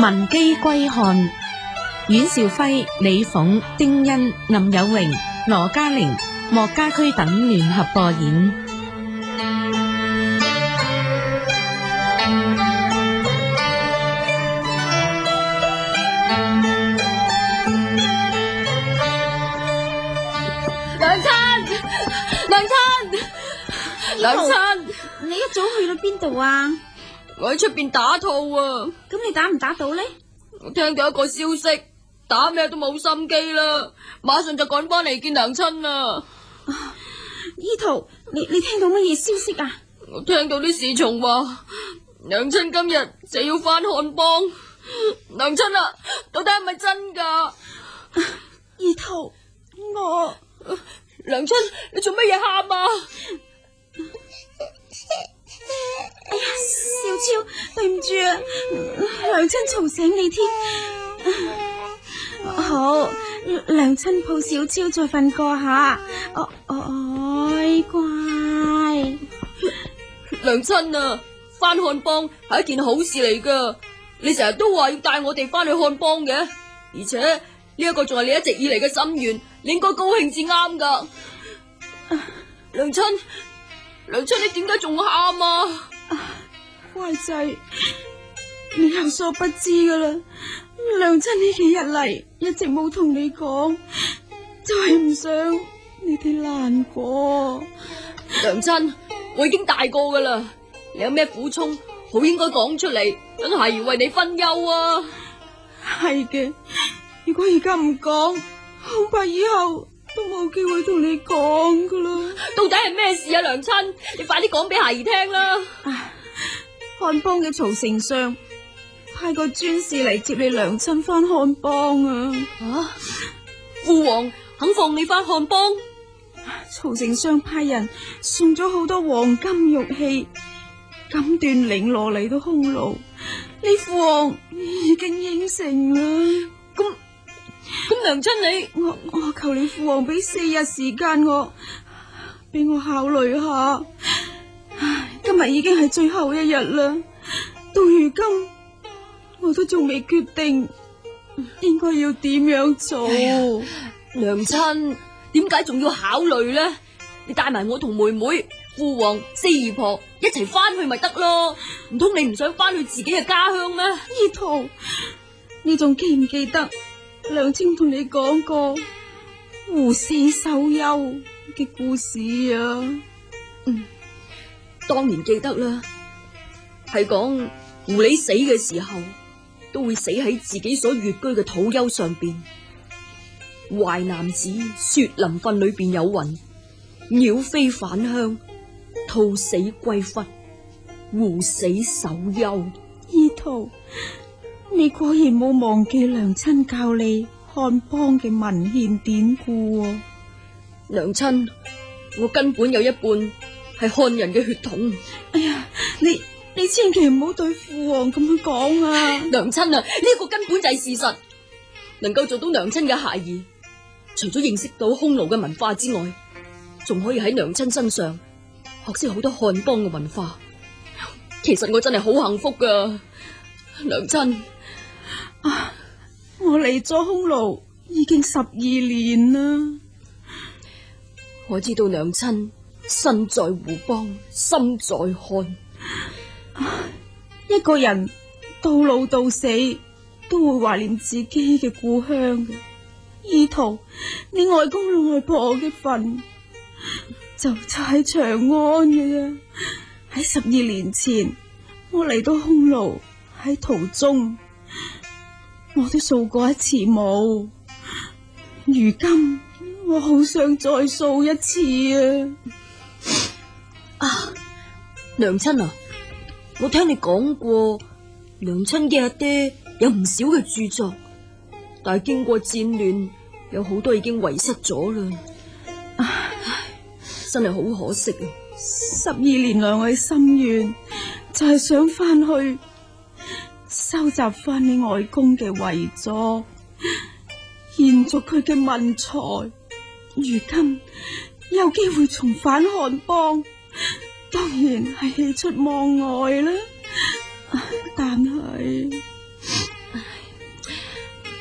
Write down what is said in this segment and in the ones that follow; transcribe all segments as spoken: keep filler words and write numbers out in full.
文姬歸漢，阮兆輝、李鳳、丁欣、林有榮、羅嘉玲、莫家駒等聯合播演。 娘親，娘親，娘親， 你一早去到邊度啊？ 我喺出邊打套啊！ 咁你打唔打到呢？ 我聽到一個消息，打咩都冇心機啦，馬上就趕翻嚟見娘親啦。 依圖，你你聽到乜嘢消息啊？ 我聽到啲侍從話，娘親今日就要翻漢邦。娘親啊，到底係咪真噶？ 依圖，我娘親，你做乜嘢喊啊？ 哎呀，小超，對唔住啊，娘親嘈醒你添。好，娘親抱小超再瞓過下。哦哦，乖。 娘親啊，翻漢邦係一件好事嚟噶。你成日都話要帶我哋翻去漢邦嘅，而且呢一個仲係你一直以嚟嘅心願，你應該高興至啱噶。娘親，娘親，你點解仲喊啊？ 乖仔，你有所不知噶啦，娘親呢幾日嚟一直冇同你講，就係唔想你哋難過。 娘親，我已經大個噶啦，你有咩苦衷，好應該講出嚟，等孩兒為你分憂啊。 係嘅，如果而家唔講，恐怕以後都冇機會同你講噶啦。 到底係咩事啊，娘親？你快啲講俾孩兒聽啦。 漢邦嘅曹丞相派個專使嚟接你娘親翻漢邦啊！ 啊，父皇肯放你翻漢邦？ 曹丞相派人送咗好多黃金玉器，錦緞綾羅嚟到匈奴，你父皇已經應承啦。 咁咁，娘親你， 我我求你父皇俾四日時間我，俾我考慮下。今日已經係最後一日啦，到如今我都仲未決定應該要點樣做。 哎、娘親，點解仲要考慮呢？你帶埋我同妹妹、父皇、四姨婆一齊翻去咪得咯？唔通你唔想翻去自己嘅家鄉咩？ 依圖，你仲記唔記得娘親同你講過狐死首丘嘅故事啊？ 嗯。當然記得啦，係講狐狸死嘅時候都會死喺自己所穴居嘅土丘上邊。淮南子雪林訓裏邊有云：鳥飛返鄉，兔死歸忽，狐死首丘。 依圖，你果然冇忘記娘親教你漢邦嘅文獻典故啊。 娘親，我根本有一半係漢人嘅血統。 哎呀，你你千祈唔好對父皇咁樣講啊！ 娘親啊，呢、這個根本就係事實。能夠做到娘親嘅孩兒，除咗認識到匈奴嘅文化之外，仲可以喺娘親身上學識好多漢邦嘅文化。其實我真係好幸福噶，娘親。 啊，我嚟咗匈奴已經十二年啦。 我知道娘親身在胡邦，心在漢。 一個人到老到死都會懷念自己嘅故鄉嘅。依圖，你外公老外婆嘅墳就就喺長安嘅啫。喺十二年前，我嚟到匈奴，喺途中我都掃過一次墓。如今我好想再掃一次啊！ 啊，娘親啊，我聽你講過，娘親嘅阿爹有唔少嘅著作，但係經過戰亂，有好多已經遺失咗啦。唉，真係好可惜啊！ 十二年來我嘅心願就係想翻去收集翻你外公嘅遺作，延續佢嘅文才。如今有機會重返漢邦，當然係喜出望外啦。但係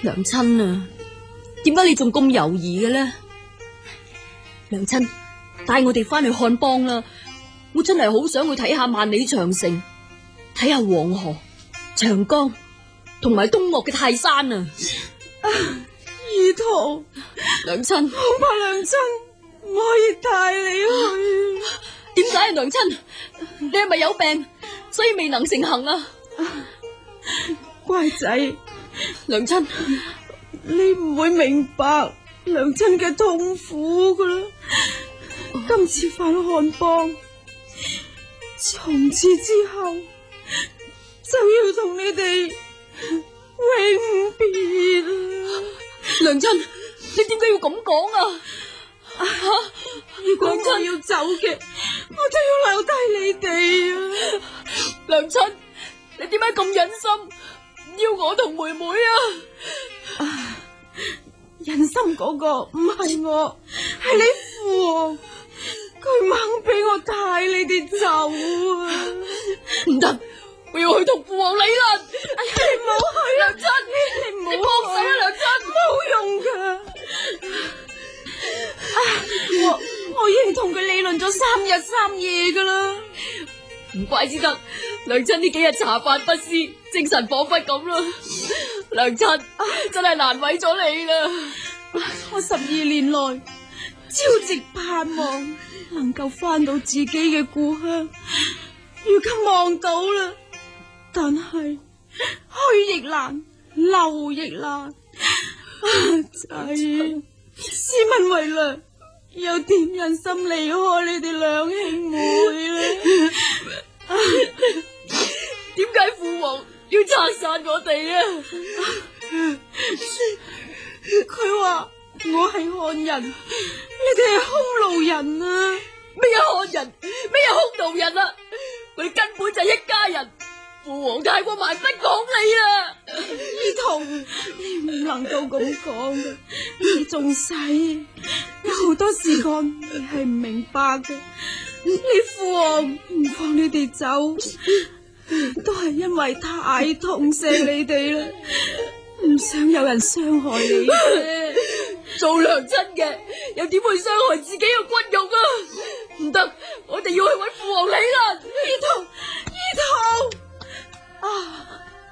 娘親啊，點解你仲咁猶豫嘅呢？娘親，帶我哋翻去漢邦啦！我真係好想去睇下萬里長城，睇下黃河、長江同埋東岳嘅泰山啊！ 二桃， 娘親， 恐怕娘親唔可以帶你去。 點解啊，娘親？你係咪有病，所以未能成行啊？ 乖仔， 娘親， 你唔會明白娘親嘅痛苦噶啦。今次返漢邦，從此之後就要同你哋永別啦。 娘親，你點解要咁講啊？ 啊如果我要走嘅，我就要留低你哋啊！ 娘親，你點解咁忍心要我同妹妹啊？ 啊忍心嗰個唔係我，係你父王，佢唔肯俾我帶你哋走啊！ 唔得，我要去同父王理論。 哎呀，你唔好去，娘親，你唔好， 你幫手啊，娘親， 冇用噶。啊，我我已經同佢理論咗三日三夜噶啦。 唔怪之得，娘親呢幾日茶飯不思，精神恍惚咁啦。娘親，真係難為咗你啦。 我十二年來朝夕盼望能夠翻到自己嘅故鄉，如今望到啦，但係去亦難，留亦難。啊，仔，試問為娘又點忍心離開你哋兩兄妹呢？ 點解父王要拆散我哋啊？ 佢話我係漢人，你哋係匈奴人啊！ 咩漢人？咩匈奴人啊？我哋根本就係一家人。父王太過蠻不講理啦！ 兒童，你唔能夠咁講嘅，你仲細，有好多事幹你係唔明白嘅。你父王唔放你哋走，都係因為太痛錫你哋啦，唔想有人傷害你啫。 做娘親嘅又點會傷害自己嘅骨肉啊？唔得，我哋要去揾父王理論。 兒童，兒童。啊！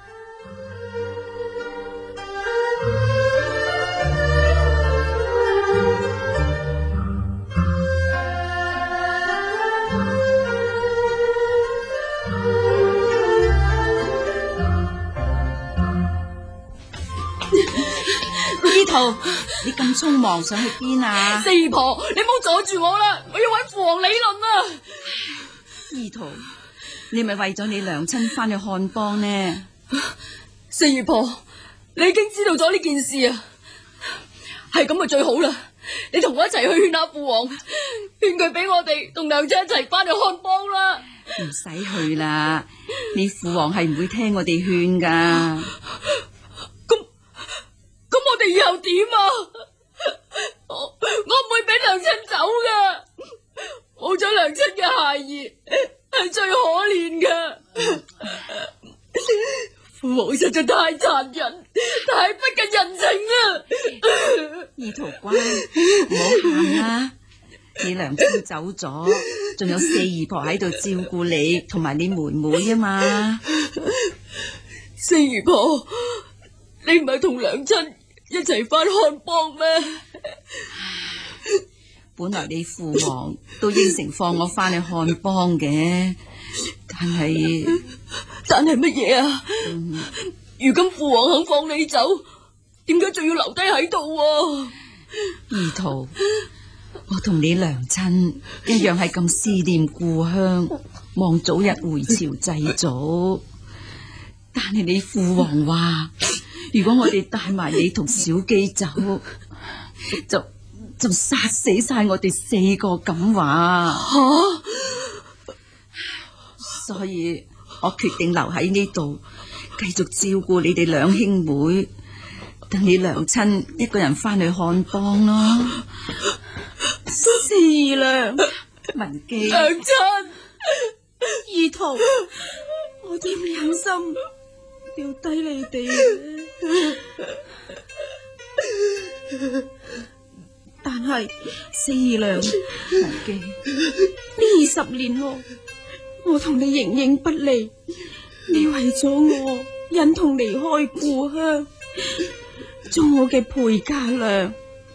呢度你咁匆忙想去邊啊？ 四姨婆，你唔好阻住我啦，我要揾父王理論啊！ 呢度你咪為咗你娘親翻去漢邦呢？ 四姨婆，你已經知道咗呢件事啊，係咁就最好啦。你同我一齊去勸下父王，勸佢俾我哋同娘親一齊翻去漢邦啦。 唔使去啦，你父王係唔會聽我哋勸噶。 咁咁我哋以後點啊？我我唔會俾娘親走噶，冇咗娘親嘅孩兒係最可憐噶。父王實在太殘忍，太不近人情啊！ 二桃乖，唔好喊啦，你娘親走咗，仲有四姨婆喺度照顧你同埋你妹妹啊嘛。 四姨婆，你唔係同娘親一齊翻漢邦咩？ 本來你父王都應承放我翻去漢邦嘅，但係但係乜嘢啊？嗯、如今父王肯放你走，點解仲要留低喺度啊？ 二桃，我同你娘親一樣係咁思念故鄉，望早日回朝祭祖。但係你父王話，如果我哋帶埋你同小姬走，就就殺死晒我哋四個咁話。 吓！ 所以我決定留喺呢度，繼續照顧你哋兩兄妹，等你娘親一個人翻去漢邦咯。 四娘， 文姬， 娘親， 二桃，我點忍心掉低你哋？ 但係四二娘， 文姬， 呢二十年來，我同你形影不離，你為咗我忍痛離開故鄉，做我嘅陪嫁娘，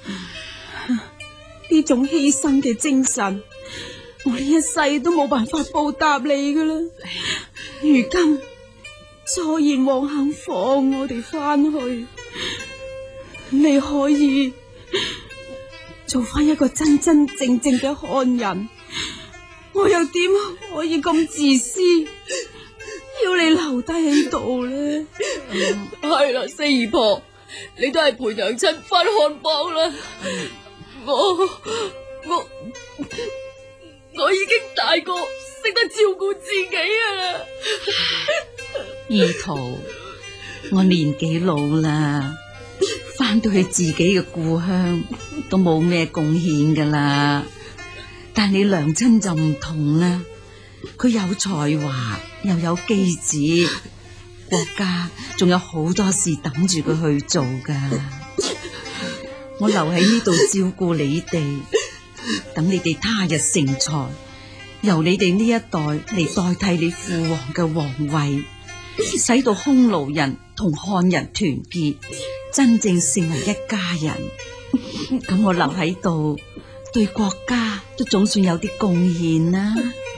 呢種犧牲嘅精神，我呢一世都冇辦法報答你噶啦。如今左賢王肯放我哋翻去，你可以做翻一個真真正正嘅漢人，我又點可以咁自私，要你留低喺度呢？ 係啦，四姨婆，你都係陪娘親翻漢邦啦。我我我已經大個，識得照顧自己噶啦。 二桃，我年紀老啦，翻到去自己嘅故鄉都冇咩貢獻噶啦。但你娘親就唔同啦，佢有才華又有機子，國家仲有好多事等住佢去做噶。我留喺呢度照顧你哋，等你哋他日成才，由你哋呢一代嚟代替你父王嘅皇位，使到匈奴人同漢人團結，真正成為一家人。咁我留喺度，對國家都總算有啲貢獻啦。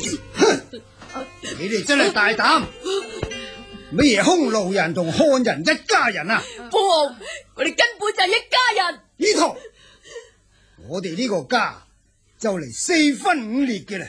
你哋真係大膽！乜嘢匈奴人同漢人一家人啊？ 父王，我哋根本就係一家人。 呢套，我哋呢個家就嚟四分五裂嘅啦。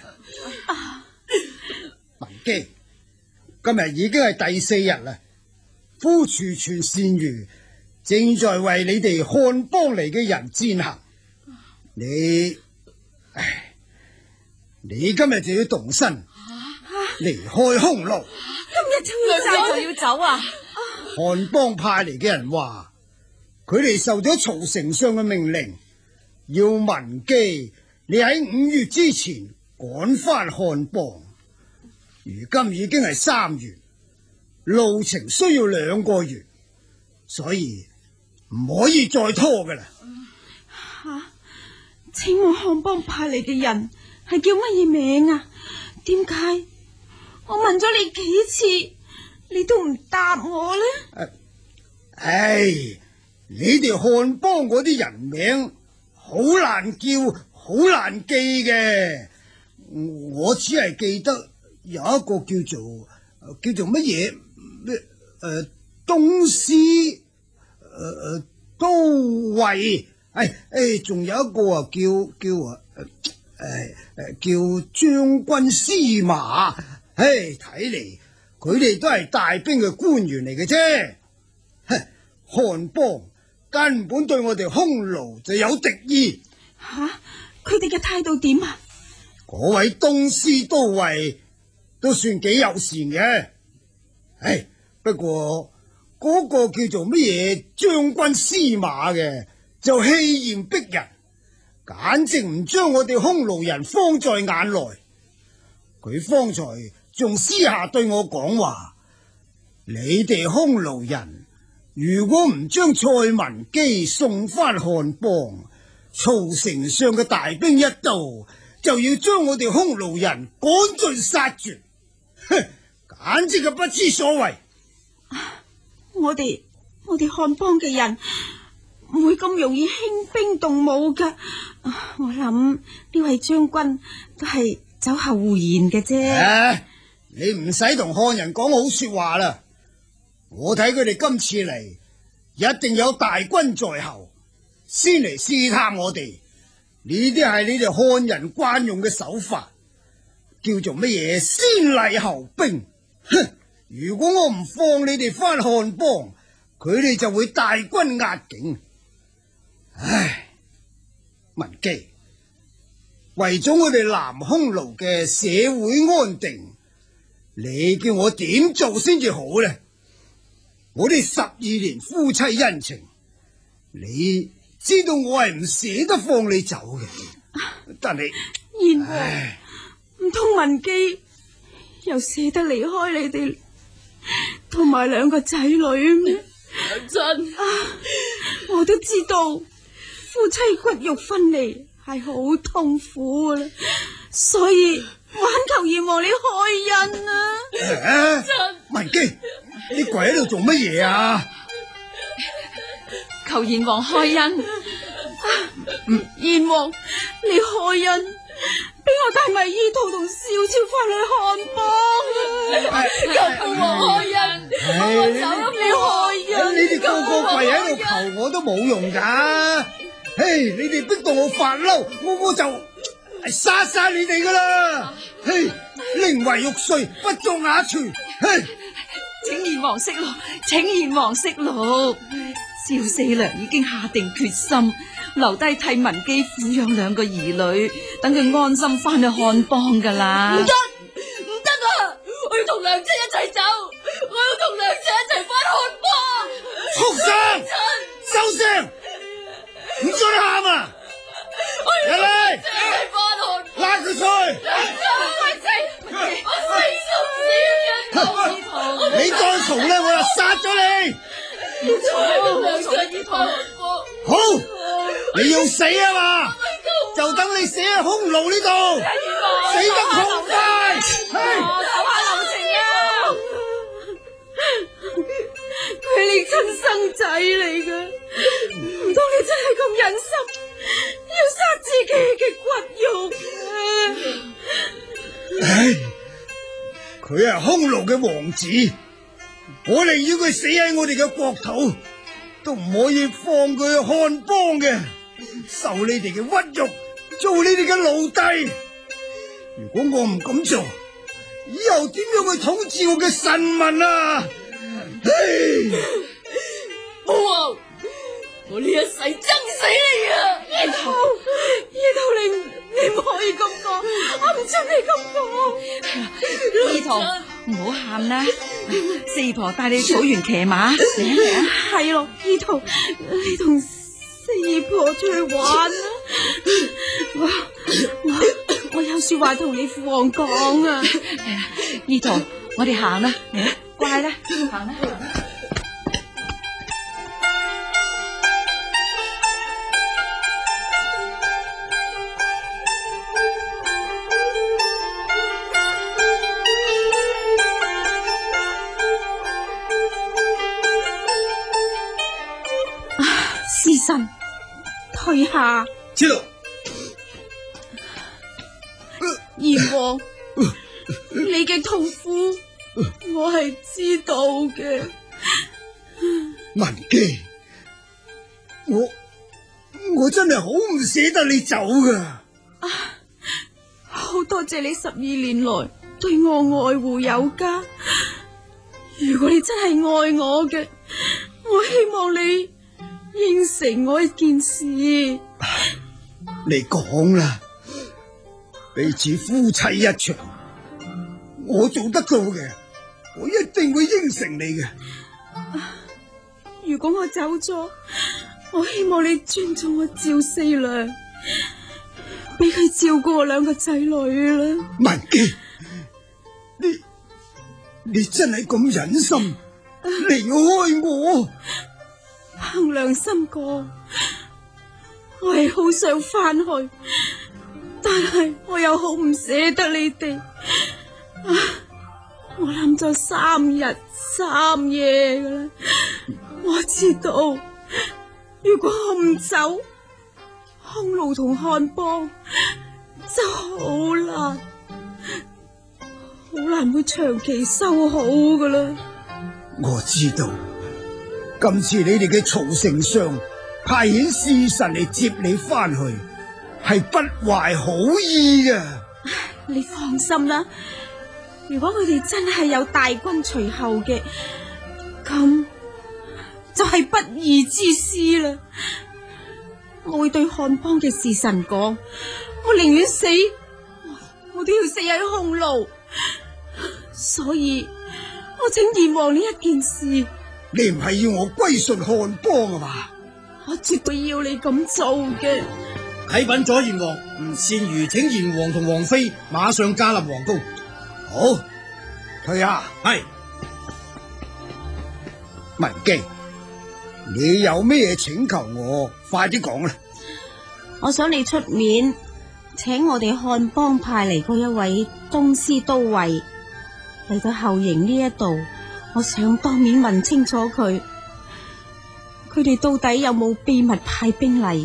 文姬，今日已經係第四日啦，夫廚傳單于正在為你哋漢邦嚟嘅人餞行。你，唉，你今日就要動身離開匈奴。 今日就要走就要走啊！ 漢邦派嚟嘅人話，佢哋受咗曹丞相嘅命令，要文姬你喺五月之前趕翻漢邦。如今已經係三月，路程需要兩個月，所以唔可以再拖噶啦。 吓、啊，請問漢邦派嚟嘅人係叫乜嘢名啊？點解我問咗你幾次，你都唔答我呢？ 啊、唉，你哋漢邦嗰啲人名好難叫，好難記嘅。我只係記得有一個叫做叫做乜嘢咩誒東施誒誒都尉，誒誒仲有一個啊叫叫啊誒誒叫將軍司馬。唉，睇嚟佢哋都係大兵嘅官員嚟嘅啫。哼，漢邦根本對我哋匈奴就有敵意。 吓，佢哋嘅態度點啊？ 嗰位東施都尉都算幾友善嘅。唉，不過嗰個叫做乜嘢將軍司馬嘅就氣焰逼人，簡直唔將我哋匈奴人放在眼內。佢方才仲私下對我講話，你哋匈奴人如果唔將蔡文姬送翻漢邦，曹丞相嘅大兵一到，就要將我哋匈奴人趕盡殺絕。哼，簡直係不知所謂。 我哋我哋漢邦嘅人唔會咁容易輕兵動武噶。我諗呢位將軍都係酒後胡言嘅啫。 啊，你唔使同漢人講好說話啦，我睇佢哋今次嚟一定有大軍在後，先嚟試探我哋。呢啲係你哋漢人慣用嘅手法，叫做乜嘢先禮後兵。哼，如果我唔放你哋翻漢邦，佢哋就會大軍壓境。唉，文姬，為咗我哋南匈奴嘅社會安定，你叫我點做先至好呢？我哋十二年夫妻恩情，你知道我係唔捨得放你走嘅。但係燕王，唔通文姬又捨得離開你哋同埋兩個仔女咩？ 娘親， 我都知道夫妻骨肉分離係好痛苦噶啦，所以挽求閻王你開恩啊！ 啊文姬，你跪喺度做乜嘢啊？ 求閻王開恩。 閻王，你開恩，俾我帶埋醫徒同少超翻去漢邦啊！ 求父王開恩，幫我走啊！ 你開恩， 你哋個個跪喺度求我都冇用噶。嘿，你哋逼到我發嬲，我我就殺殺你哋噶啦！嘿，寧為玉碎，不作瓦全。嘿， 請閻王息怒，請閻王息怒。趙四娘已經下定決心，留低替文姬撫養兩個兒女，等佢安心翻去漢邦噶啦。 唔得，唔得啊！我要同娘親一齊走，我要同娘親一齊翻漢邦。 畜生，收聲，唔准喊啊！入嚟， 一齊翻漢邦。 拉佢出去。 娘親，我死都唔死啊！ 你再嘈咧，我就殺咗你！ 娘親要翻漢邦。 好，你要死啊嘛？就等你死喺匈奴呢度，死得痛快！ 手下留情啊！佢係你親生仔嚟噶，唔通你真係咁忍心要殺自己嘅骨肉啊？ 唉，佢係匈奴嘅王子，我寧願佢死喺我哋嘅國土，都唔可以放佢去漢邦嘅，受你哋嘅屈辱，做你哋嘅奴隸。如果我唔咁做，以後點樣去統治我嘅臣民啊？唉， 父王，我呢一世憎死你啊！ 醫徒，醫徒，你你唔可以咁講，我唔准你咁講。 醫徒，唔好喊啦，四婆帶你草原騎馬，嚟啊嚟啊！ 係咯，醫徒，你同四婆出去玩啦。我我我有說話同你父王講啊。 醫徒，我哋行啦，嚟啦，乖啦，行啦。 師臣退下。 知道。 閻王，你嘅痛苦我係知道嘅。 文姬，我我真係好唔捨得你走噶。 好多謝你十二年來對我愛護有加。如果你真係愛我嘅，我希望你應承我一件事。 你講啦，彼此夫妻一場，我做得到嘅，我一定會應承你嘅。 如果我走咗，我希望你尊重我趙四娘，俾佢照顧我兩個仔女啦。 文姬，你你真係咁忍心離開我？ 憑良心講，我係好想翻去，但係我又好唔捨得你哋。啊，我諗咗三日三夜噶啦，我知道如果我唔走，匈奴同漢邦就好難，好難會長期修好噶啦。 我知道。今次你哋嘅曹丞相派遣使臣嚟接你翻去，係不懷好意嘅。 你放心啦，如果佢哋真係有大軍隨後嘅，咁就係不義之師啦。我會對漢邦嘅使臣講，我寧願死，我都要死喺匈奴。所以我請閻王呢一件事。 你唔係要我歸順漢邦啊嘛？ 我絕對要你咁做嘅。 啟稟咗閻王，吳善如請閻王同王妃馬上駕臨皇宮。 好，退下。 係。 文姬，你有咩請求我？快啲講啦！ 我想你出面請我哋漢幫派嚟嗰一位東施都尉嚟到後營呢一度，我想當面問清楚佢，佢哋到底有冇秘密派兵嚟？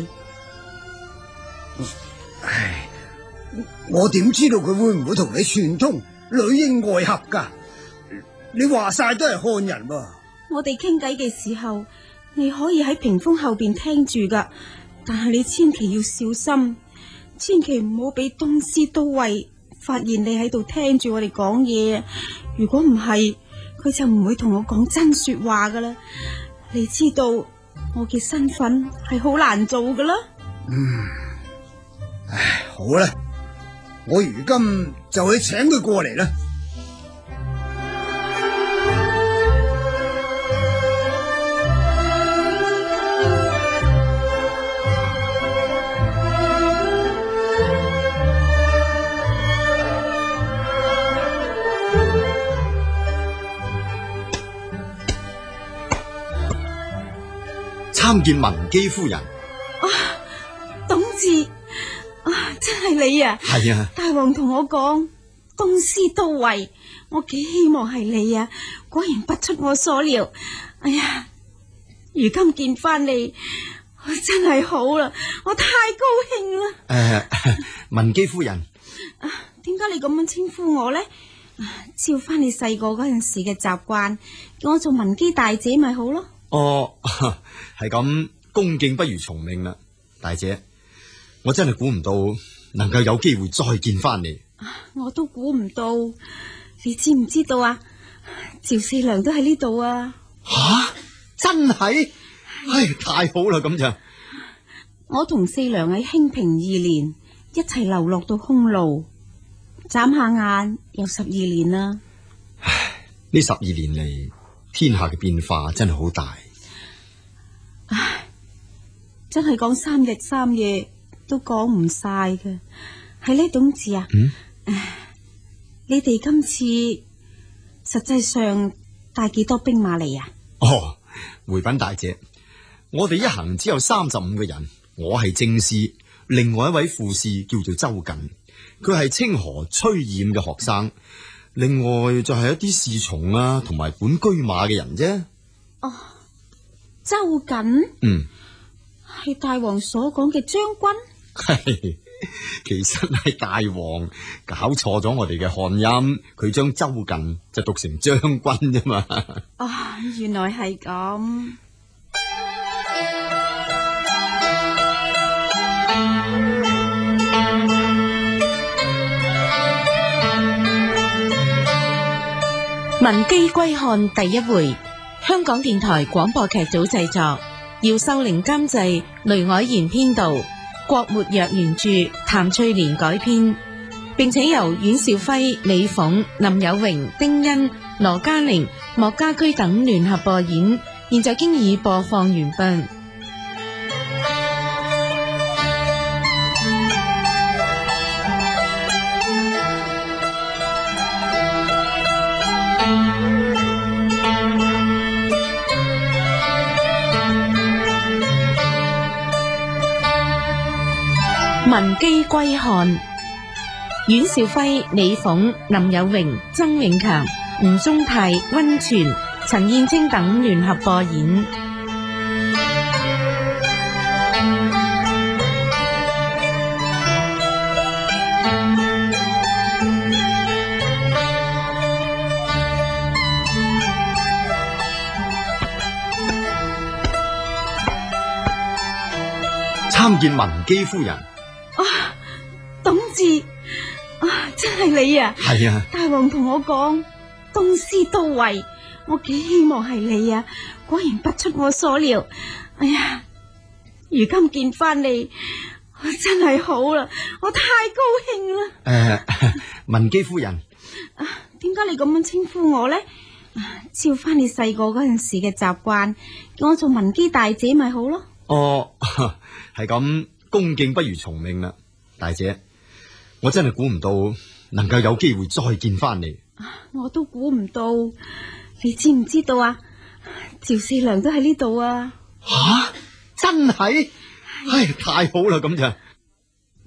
唉，我點知道佢會唔會同你串通裏應外合噶？你話晒都係漢人噃。 我哋傾偈嘅時候，你可以喺屏風後邊聽住噶，但係你千祈要小心，千祈唔好俾東施都尉發現你喺度聽住我哋講嘢。如果唔係，佢就唔會同我講真說話噶啦。你知道我嘅身份係好難做噶啦。 嗯，唉，好啦，我如今就去請佢過嚟啦。 參見文姬夫人。 啊，董志啊，真係你啊！ 係啊， 大王同我講東施都尉，我幾希望係你啊！果然不出我所料。哎呀，如今見翻你，我真係好啦，我太高興啦！ 誒、呃，文姬夫人， 啊，點解你咁樣稱呼我呢？啊，照翻你細個嗰陣時嘅習慣，叫我做文姬大姐咪好咯。 哦，係咁，恭敬不如從命啦，大姐，我真係估唔到能夠有機會再見翻你。 我都估唔到，你知唔知道啊？趙四娘都喺呢度啊！ 吓，真係，唉，太好啦咁就。 我同四娘喺興平二年一齊流落到匈奴，眨下眼又十二年啦。 唉，呢十二年嚟，天下嘅變化真係好大。 唉，真係講三日三夜都講唔晒嘅。係呢董事啊， 嗯， 唉，你哋今次實際上帶幾多兵馬嚟啊？ 哦，回稟大姐，我哋一行只有三十五個人，我係正師，另外一位副師叫做周瑾，佢係清河崔焱嘅學生，另外就係一啲侍從啊，同埋管車馬嘅人啫。 哦，周瑾， 嗯， 係大王所講嘅將軍。 係，其實係大王搞錯咗我哋嘅漢音，佢將周瑾就讀成將軍啫嘛。 啊，原來係咁。 文姬歸漢第一回，香港電台廣播劇組製作，姚秀玲監製，雷凱賢編導，郭沫若原著，譚翠蓮改編，並且由阮兆輝、李鳳、林有榮、丁欣、羅嘉玲、莫家駒等聯合播演。現在經已播放完畢。文姬歸漢，阮兆輝、李鳳、林有榮、曾永強、吳宗泰、溫泉、陳燕青等聯合播演。 參見文姬夫人。 啊，董志啊，真係你啊！ 係啊， 大王同我講東施都尉，我幾希望係你啊！果然不出我所料。哎呀，如今見翻你，我真係好啦，我太高興啦！ 誒、呃，文姬夫人， 啊，點解你咁樣稱呼我呢？啊，照翻你細個嗰陣時嘅習慣，叫我做文姬大姐咪好咯。 哦，係咁，恭敬不如從命啦，大姐，我真係估唔到能夠有機會再見翻你。 我都估唔到，你知唔知道啊？趙四娘都喺呢度啊！ 吓，真係，唉，太好啦咁就。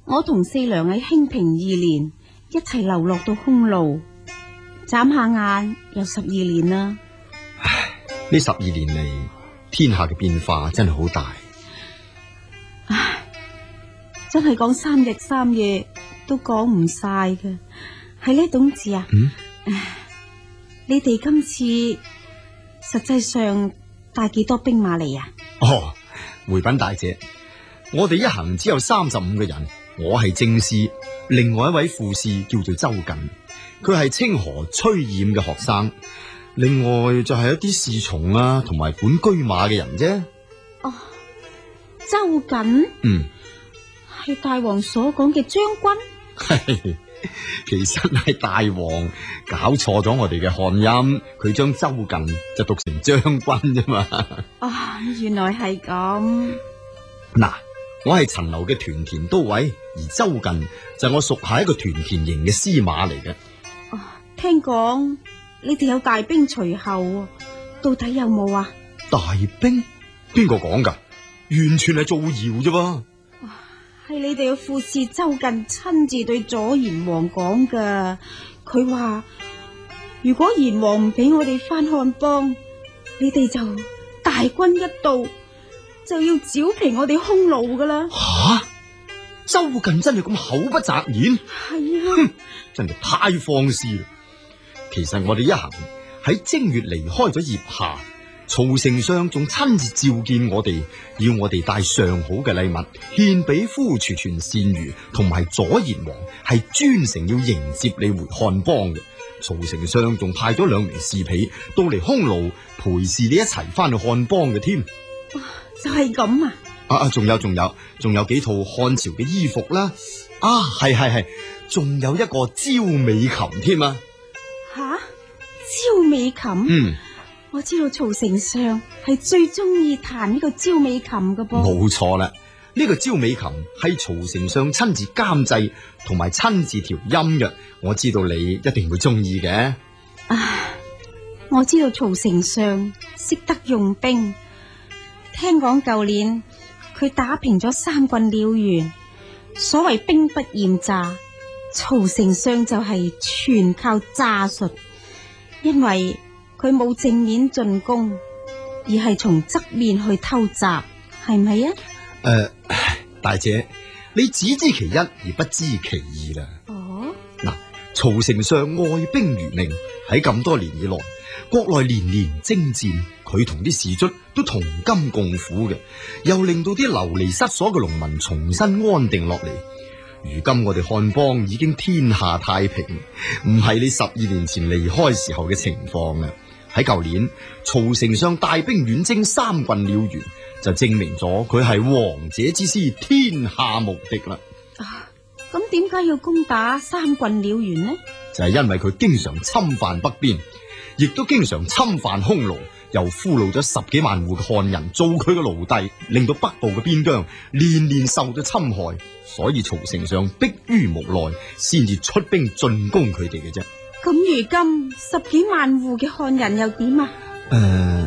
我同四娘喺興平二年一齊流落到匈奴，眨下眼又十二年啦。 唉，呢十二年嚟，天下嘅變化真係好大。 唉，真係講三日三夜都講唔晒嘅。係呢，董志啊， 嗯， 唉，你哋今次實際上帶幾多兵馬嚟啊？ 哦，回稟大姐，我哋一行只有三十五個人，我係正司，另外一位副司叫做周瑾，佢係清河崔硯嘅學生，另外就係一啲侍從啊，同埋管車馬嘅人啫。 哦，周瑾， 嗯， 係大王所講嘅將軍。 係，其實係大王搞錯咗我哋嘅漢音，佢將周瑾就讀成將軍啫嘛。 啊，原來係咁。 嗱，我係陳留嘅屯田都尉，而周瑾就係我屬下一個屯田營嘅司馬嚟嘅。 哦，聽講你哋有大兵隨後，到底有冇啊？ 大兵？邊個講噶？完全係造謠啫噃。 係你哋嘅副使周瑾親自對左賢王講噶，佢話如果賢王唔俾我哋翻漢邦，你哋就大軍一到就要剿平我哋匈奴噶啦。 吓，周瑾真係咁口不擇言？ 係啊， 哼，真係太放肆啦！其實我哋一行喺正月離開咗葉夏，曹丞相仲親自召見我哋，要我哋帶上好嘅禮物獻俾呼廚傳單于同埋左賢王，係專程要迎接你回漢邦嘅。曹丞相仲派咗兩名侍婢到嚟匈奴陪侍你一齊翻去漢邦嘅添。 就係咁啊！ 啊，仲有仲有仲有幾套漢朝嘅衣服啦！啊，係係係，仲有一個焦尾琴添啊！ 吓，焦尾琴？ 嗯。 我知道曹丞相係最中意彈呢個焦尾琴㗎噃。 冇錯啦，呢個焦尾琴係曹丞相親自監製同埋親自調音嘅，我知道你一定會中意嘅。 唉，我知道曹丞相識得用兵，聽講舊年佢打平咗三郡遼源，所謂兵不厭詐，曹丞相就係全靠詐術，因為佢冇正面進攻，而係從側面去偷襲，係咪啊？誒、 呃，大姐，你只知其一而不知其二啦。 哦， 嗱，曹丞相愛兵如命，喺咁多年以來，國內年年征戰，佢同啲士卒都同甘共苦嘅，又令到啲流離失所嘅農民重新安定落嚟。如今我哋漢邦已經天下太平，唔係你十二年前離開時候嘅情況啦。喺舊年，曹丞相帶兵遠征三郡遼源，就證明咗佢係王者之師，天下無敵啦。 啊，咁點解要攻打三郡遼源呢？ 就係因為佢經常侵犯北邊，亦都經常侵犯匈奴，又俘虜咗十幾萬戶嘅漢人做佢嘅奴隸，令到北部嘅邊疆年年受到侵害，所以曹丞相迫於無奈，先至出兵進攻佢哋嘅啫。 咁如今十幾萬戶嘅漢人又點啊？ 誒、呃，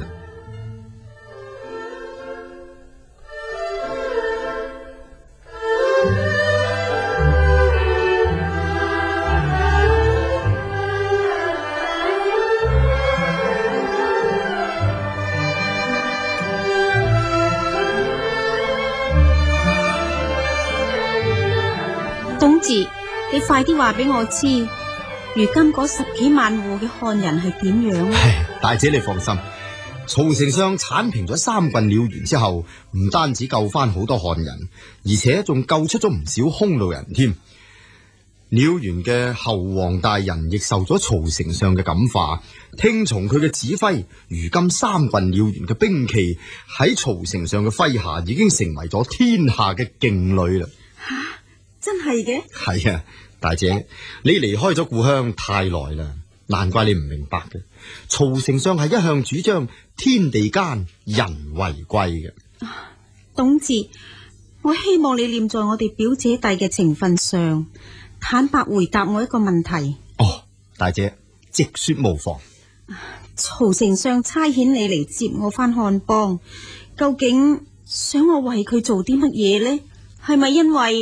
董志，你快啲話俾我知。如今嗰十幾萬戶嘅漢人係點樣啊？ 唉，大姐你放心，曹丞相鏟平咗三郡遼源之後，唔單止救翻好多漢人，而且仲救出咗唔少匈奴人添。遼源嘅侯王大人亦受咗曹丞相嘅感化，聽從佢嘅指揮。如今三郡遼源嘅兵器喺曹丞相嘅麾下，已經成為咗天下嘅勁旅啦。 吓，真係嘅？ 係啊。大姐，你離開咗故鄉太耐啦，難怪你唔明白嘅。曹丞相係一向主張天地間人為貴嘅。 董志，我希望你念在我哋表姐弟嘅情分上，坦白回答我一個問題。 哦，大姐，直說無妨。 曹丞相差遣你嚟接我翻漢邦，究竟想我為佢做啲乜嘢呢？係咪因為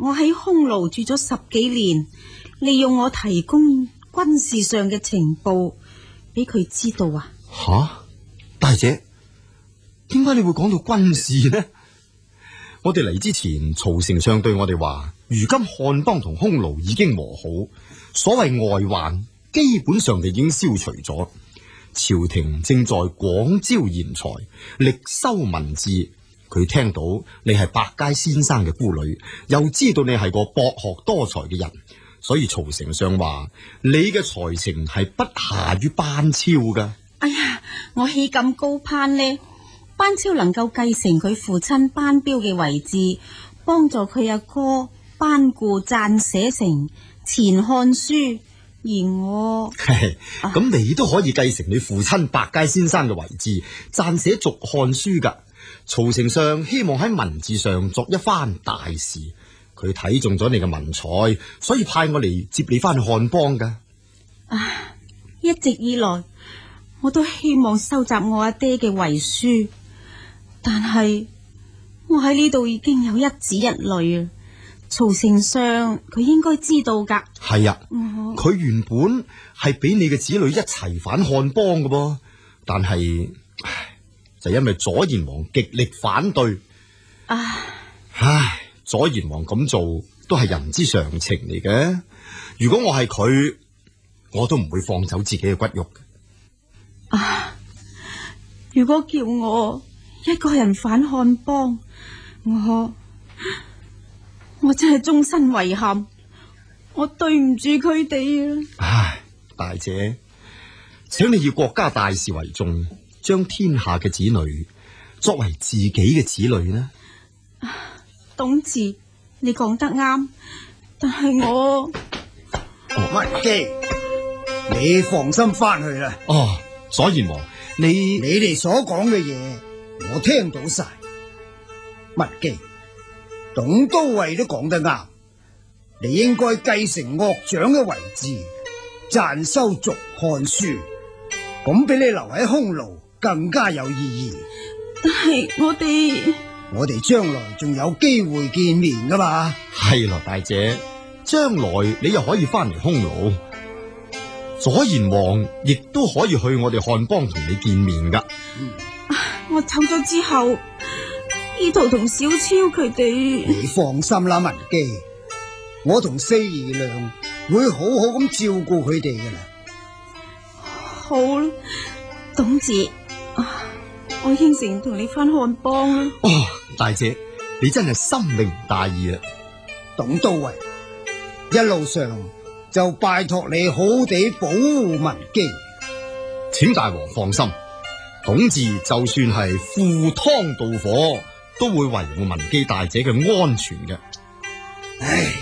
我喺匈奴住咗十幾年，利用我提供軍事上嘅情報俾佢知道啊。 吓，大姐，點解你會講到軍事呢？我哋嚟之前，曹丞相對我哋話，如今漢邦同匈奴已經和好，所謂外患基本上就已經消除咗。朝廷正在廣招賢才，力修文治。佢聽到你係百佳先生嘅孤女，又知道你係個博學多才嘅人，所以曹丞相話你嘅才情係不下於班超噶。 哎呀，我豈敢高攀呢？班超能夠繼承佢父親班彪嘅位置，幫助佢阿哥班固撰寫成《前漢書》，而我咁、啊、你都可以繼承你父親百佳先生嘅位置，撰寫《續漢書》噶。曹丞相希望喺文字上作一番大事，佢睇中咗你嘅文采，所以派我嚟接你翻去漢邦噶。 啊，一直以來我都希望收集我阿爹嘅遺書，但係我喺呢度已經有一子一女啊。曹丞相佢應該知道噶。 係啊，佢、嗯、原本係俾你嘅子女一齊返漢邦嘅噃，但係就因為左賢王極力反對。 啊， 唉，左賢王咁做都係人之常情嚟嘅。如果我係佢，我都唔會放走自己嘅骨肉。 啊，如果叫我一個人返漢邦，我我真係終身遺憾，我對唔住佢哋啊！ 唉，大姐，請你以國家大事為重，將天下嘅子女作為自己嘅子女呢？ 董治，你講得啱，但係我文姬，你放心翻去啦。 哦，左賢王，你你哋所講嘅嘢，我聽到晒。文姬，董都尉都講得啱，你應該繼承岳長嘅位置，撰修《續漢書》，咁比你留喺匈奴更加有意義。 但係我哋我哋將來仲有機會見面噶嘛？ 係咯，大姐，將來你又可以翻嚟匈奴，左賢王亦都可以去我哋漢邦同你見面噶。 嗯、我走咗之後，依圖同小超佢哋， 你放心啦，文姬，我同四姨娘會好好咁照顧佢哋噶啦。 好啦，董治，啊，我應承同你翻漢邦啦。 哦，大姐，你真係深明大義啊！ 董都尉，一路上就拜託你好地保護文姬。 請大王放心，董治就算係赴湯蹈火，都會維護文姬大姐嘅安全嘅。 唉，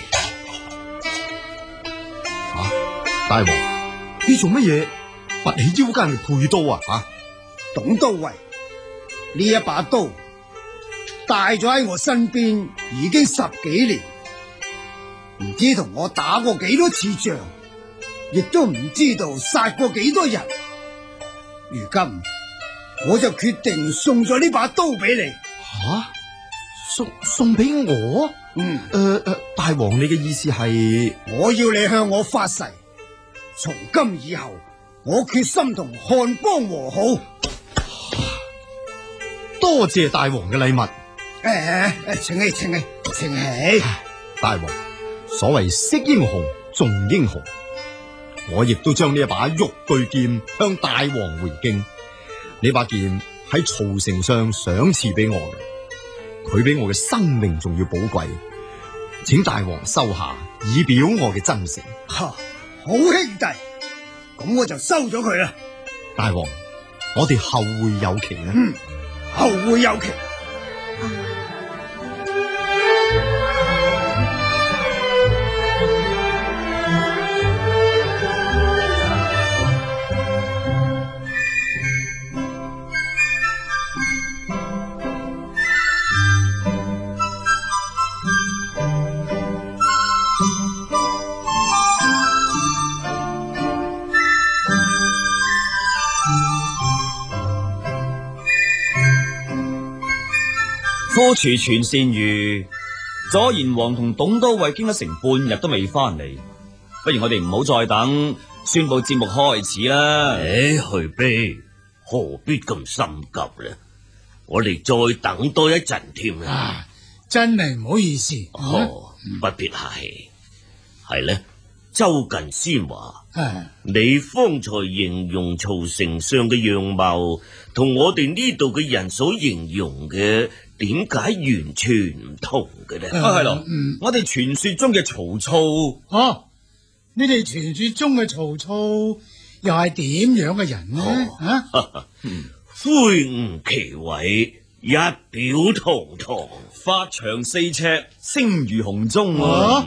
啊，大王，你做乜嘢拔起腰間嘅佩刀啊？啊， 董都尉，呢一把刀帶咗喺我身邊已經十幾年，唔知同我打過幾多次仗，亦都唔知道殺過幾多人。如今我就決定送咗呢把刀俾你。 吓、啊，送送俾我？ 嗯，誒誒、 呃呃，大王你嘅意思係？ 我要你向我發誓，從今以後我決心同漢邦和好。 多謝大王嘅禮物。 誒誒，請起，請起，請起。 大王，所謂識英雄重英雄，我亦都將呢一把玉巨劍向大王回敬。呢把劍喺曹丞相賞賜俾我嘅，佢比我嘅生命仲要寶貴，請大王收下，以表我嘅真誠。 哈，好兄弟，咁我就收咗佢啦。 大王，我哋後會有期啦。 嗯，後會有期。 科處傳善如左賢王同董都尉傾咗成半日都未翻嚟，不如我哋唔好再等，宣布節目開始啦。 誒，去悲，何必咁心急呢？我哋再等多一陣添啦。 啊，真係唔好意思。 哦，不必客氣。係呢，周近先話， 啊， 你方才形容曹丞相嘅樣貌，同我哋呢度嘅人所形容嘅，點解完全唔同嘅呢？ 啊，係咯， 嗯， 我哋傳說中嘅曹操， 哦，你哋傳說中嘅曹操又係點樣嘅人呢？啊， 魁梧奇偉，一表堂堂， 髮長四尺，聲如洪鐘。 哦，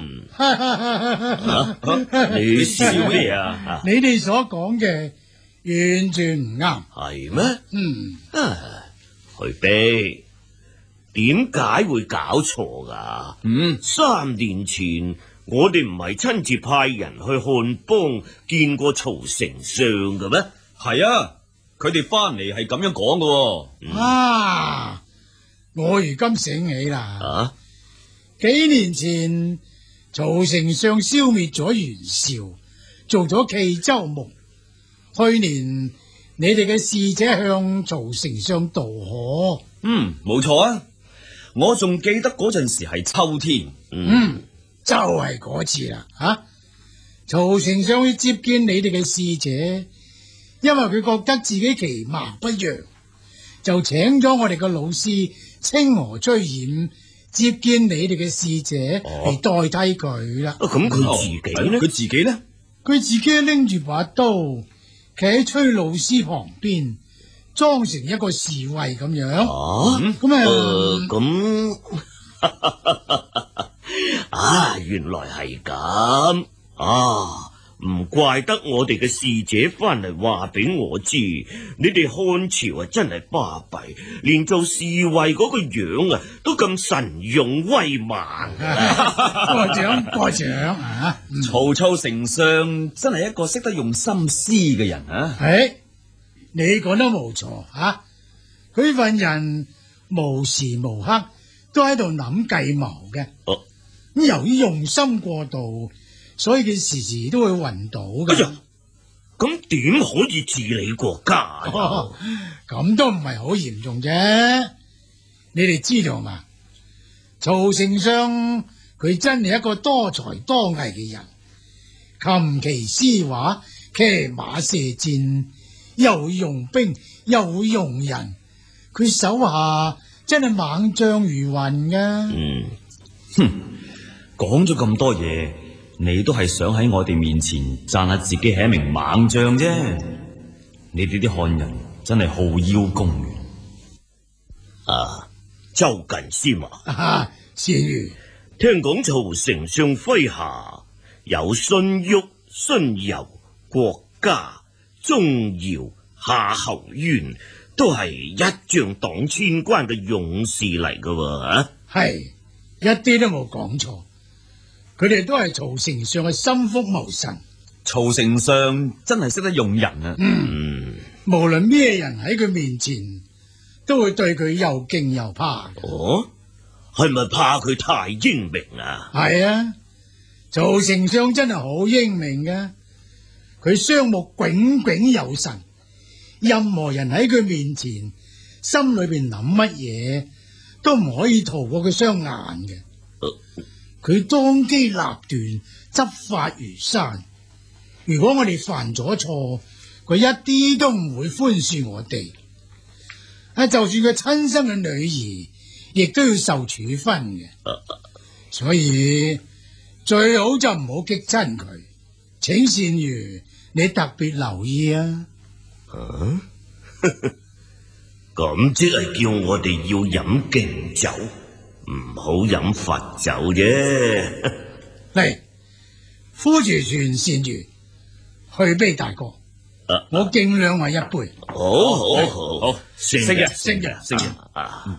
你笑咩啊？ 你哋所講嘅完全唔啱。 係咩？ 嗯， 啊，去悲，點解會搞錯噶？ 嗯， 三年前我哋唔係親自派人去漢邦見過曹丞相嘅咩？ 係啊，佢哋翻嚟係咁樣講嘅。 嗯、 啊，我如今醒起啦。 啊， 幾年前曹丞相消滅咗袁紹，做咗冀州牧。去年你哋嘅使者向曹丞相渡河。 嗯，冇錯啊，我仲記得嗰陣時係秋天。 嗯。嗯，就係嗰次啦。吓、啊，曹丞相去接見你哋嘅使者，因為佢覺得自己其貌不揚，就請咗我哋嘅老師清河崔琰接見你哋嘅使者嚟代替佢啦。 咁佢自己呢？ 佢自己呢？ 佢自己拎住把刀，企喺崔老師旁邊，裝成一個侍衛咁樣。 啊， 咁啊， 咁啊，原來係咁啊！唔怪得我哋嘅使者翻嚟話俾我知，你哋漢朝啊真係巴閉，連做侍衛嗰個樣啊都咁神勇威猛。 過獎過獎啊！ 曹操丞相真係一個識得用心思嘅人啊！ 係，你講得冇錯啊！佢份人無時無刻都喺度諗計謀嘅。咁、啊、由於用心過度，所以佢時時都會暈倒嘅。 哎呀，咁點可以治理國家啊？咁、 哦、都唔係好嚴重啫。你哋知道嘛？曹丞相佢真係一個多才多藝嘅人，琴棋詩畫、騎馬射箭，又會用兵又會用人，佢手下真係猛將如雲噶。 嗯， 哼，講咗咁多嘢，你都係想喺我哋面前讚下自己係一名猛將啫。你哋啲漢人真係好邀功嘅。 啊，周近先話， 啊，善如， 聽講曹丞相麾下有荀彧、荀攸、郭嘉、鍾繇、夏侯淵，都係一將擋千關嘅勇士嚟噶喎。 係，一啲都冇講錯。佢哋都係曹丞相嘅心腹謀臣。 曹丞相真係識得用人啊！ 嗯，無論咩人喺佢面前，都會對佢又敬又怕。 哦，係咪怕佢太英明啊？係啊，曹丞相真係好英明嘅。佢雙目炯炯有神，任何人喺佢面前，心裏邊諗乜嘢，都唔可以逃過佢雙眼嘅。佢、呃、當機立斷，執法如山。如果我哋犯咗錯，佢一啲都唔會寬恕我哋。啊，就算佢親生嘅女兒，亦都要受處分嘅。所以最好就唔好激親佢。請善如你特別留意啊！ 啊，咁即係叫我哋要飲敬酒，唔好飲罰酒啫。 嚟，呼住全善如去悲大哥，啊、我敬兩位一杯。 好好好好， 聖人聖人聖人啊！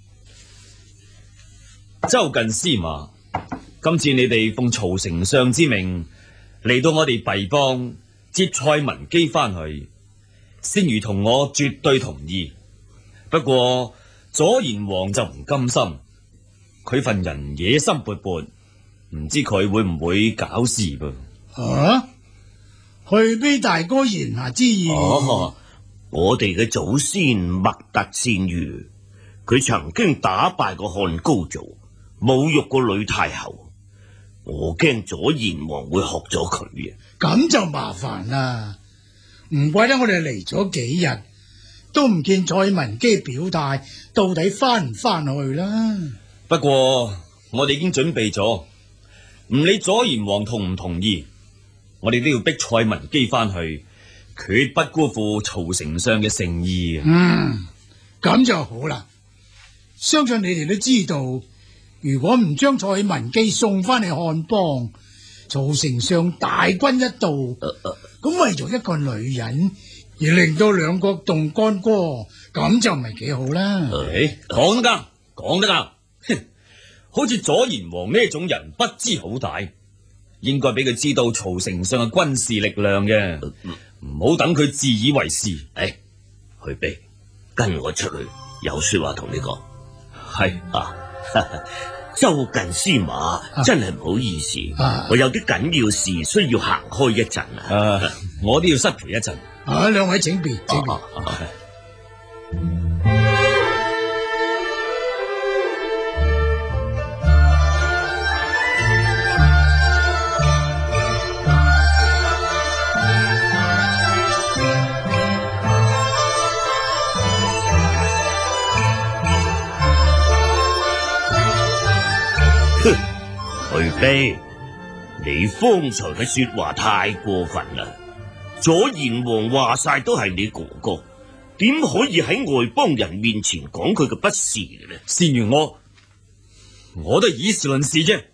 周近司馬，今次你哋奉曹丞相之命嚟到我哋敝邦接蔡文姬翻去，先如同我絕對同意。不過左賢王就唔甘心， 佢份人野心勃勃，唔知佢會唔會搞事噃？ 啊！去俾大哥言下之意。 哦，我哋嘅祖先麥特善如，佢曾經打敗過漢高祖，侮辱過呂太后。我驚左賢王會學咗佢啊！ 咁就麻煩啦，唔怪得我哋嚟咗幾日，都唔見蔡文姬表態，到底翻唔翻去啦？ 不過我哋已經準備咗，唔理左賢王同唔同意，我哋都要逼蔡文姬翻去，決不辜負曹丞相嘅誠意啊！ 嗯，咁就好啦。相信你哋都知道，如果唔將蔡文姬送翻去漢邦，曹丞相大軍一到，咁為咗一個女人而令到兩國動干戈，咁就唔係幾好啦。 誒，講得啱，講得啱。哼，好似左賢王呢種人不知好大，應該俾佢知道曹丞相嘅軍事力量嘅，唔好等佢自以為是。 誒，去備，跟我出去，有說話同你講。 係啊，周近司馬， 啊、 真係唔好意思， 啊、 我有啲緊要事需要行開一陣啊。 啊，我都要失陪一陣。 啊，兩位請便，請便。 啊啊去卑，你方才嘅說話太過分啦！左賢王話晒都係你哥哥，點可以喺外邦人面前講佢嘅不是嘅呢？ 善如我，我都以事論事啫。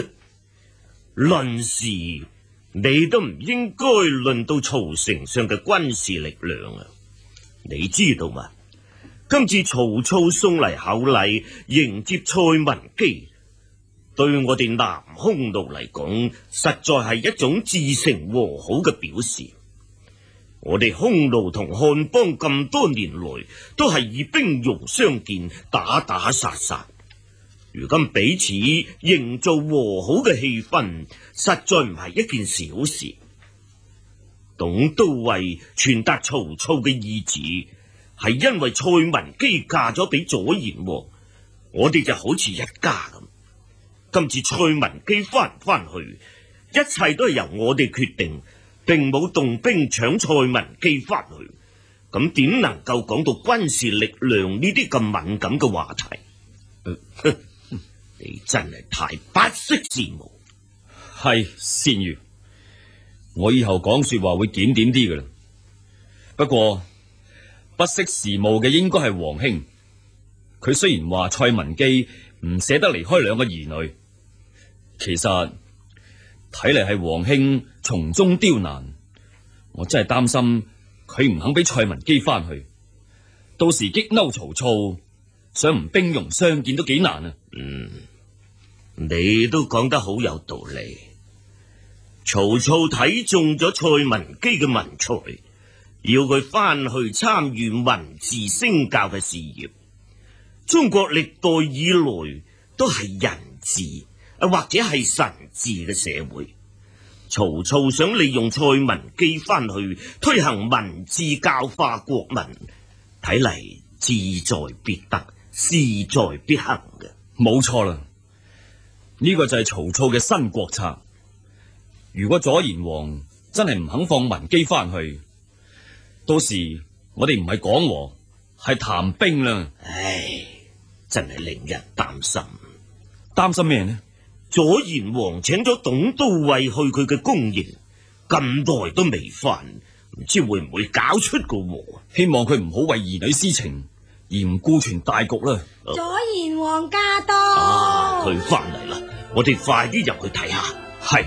論事，你都唔應該論到曹丞相嘅軍事力量啊！你知道嘛？今次曹操送嚟厚禮迎接蔡文姬，對我哋南匈奴嚟講，實在係一種至誠和好嘅表示。我哋匈奴同漢邦咁多年來都係以兵戎相見，打打殺殺。如今彼此營造和好嘅氣氛，實在唔係一件小事。董都尉傳達曹操嘅意志，係因為蔡文姬嫁咗俾左賢王，我哋就好似一家咁。今次蔡文姬翻唔翻去，一切都係由我哋決定，並冇動兵搶蔡文姬翻去。咁點能夠講到軍事力量呢啲咁敏感嘅話題？呃、你真係太不識時務。 係善如，我以後講說話會檢點啲㗎啦。不過不識時務嘅應該係王兄，佢雖然話蔡文姬唔捨得離開兩個兒女，其實睇嚟係王兄從中刁難。我真係擔心佢唔肯俾蔡文姬翻去，到時激嬲曹操，想唔兵戎相見都幾難啊。 嗯，你都講得好有道理。曹操睇中咗蔡文姬嘅文才，要佢翻去參與文字聲教嘅事業。中國歷代以來都係人治或者係神治嘅社會。曹操想利用蔡文姬翻去推行文字教化國民，睇嚟志在必得，勢在必行嘅。 冇錯啦，呢個就係曹操嘅新國策。如果左賢王真係唔肯放文姬翻去，到時我哋唔係講和，係談兵啦。 唉，真係令人擔心。 擔心咩呢？ 左賢王請咗董都尉去佢嘅宮營，咁耐都未翻，唔知會唔會搞出個禍。 希望佢唔好為兒女私情而唔顧全大局啦。 左賢王駕到， 啊，佢翻嚟啦，我哋快啲入去睇下。 係。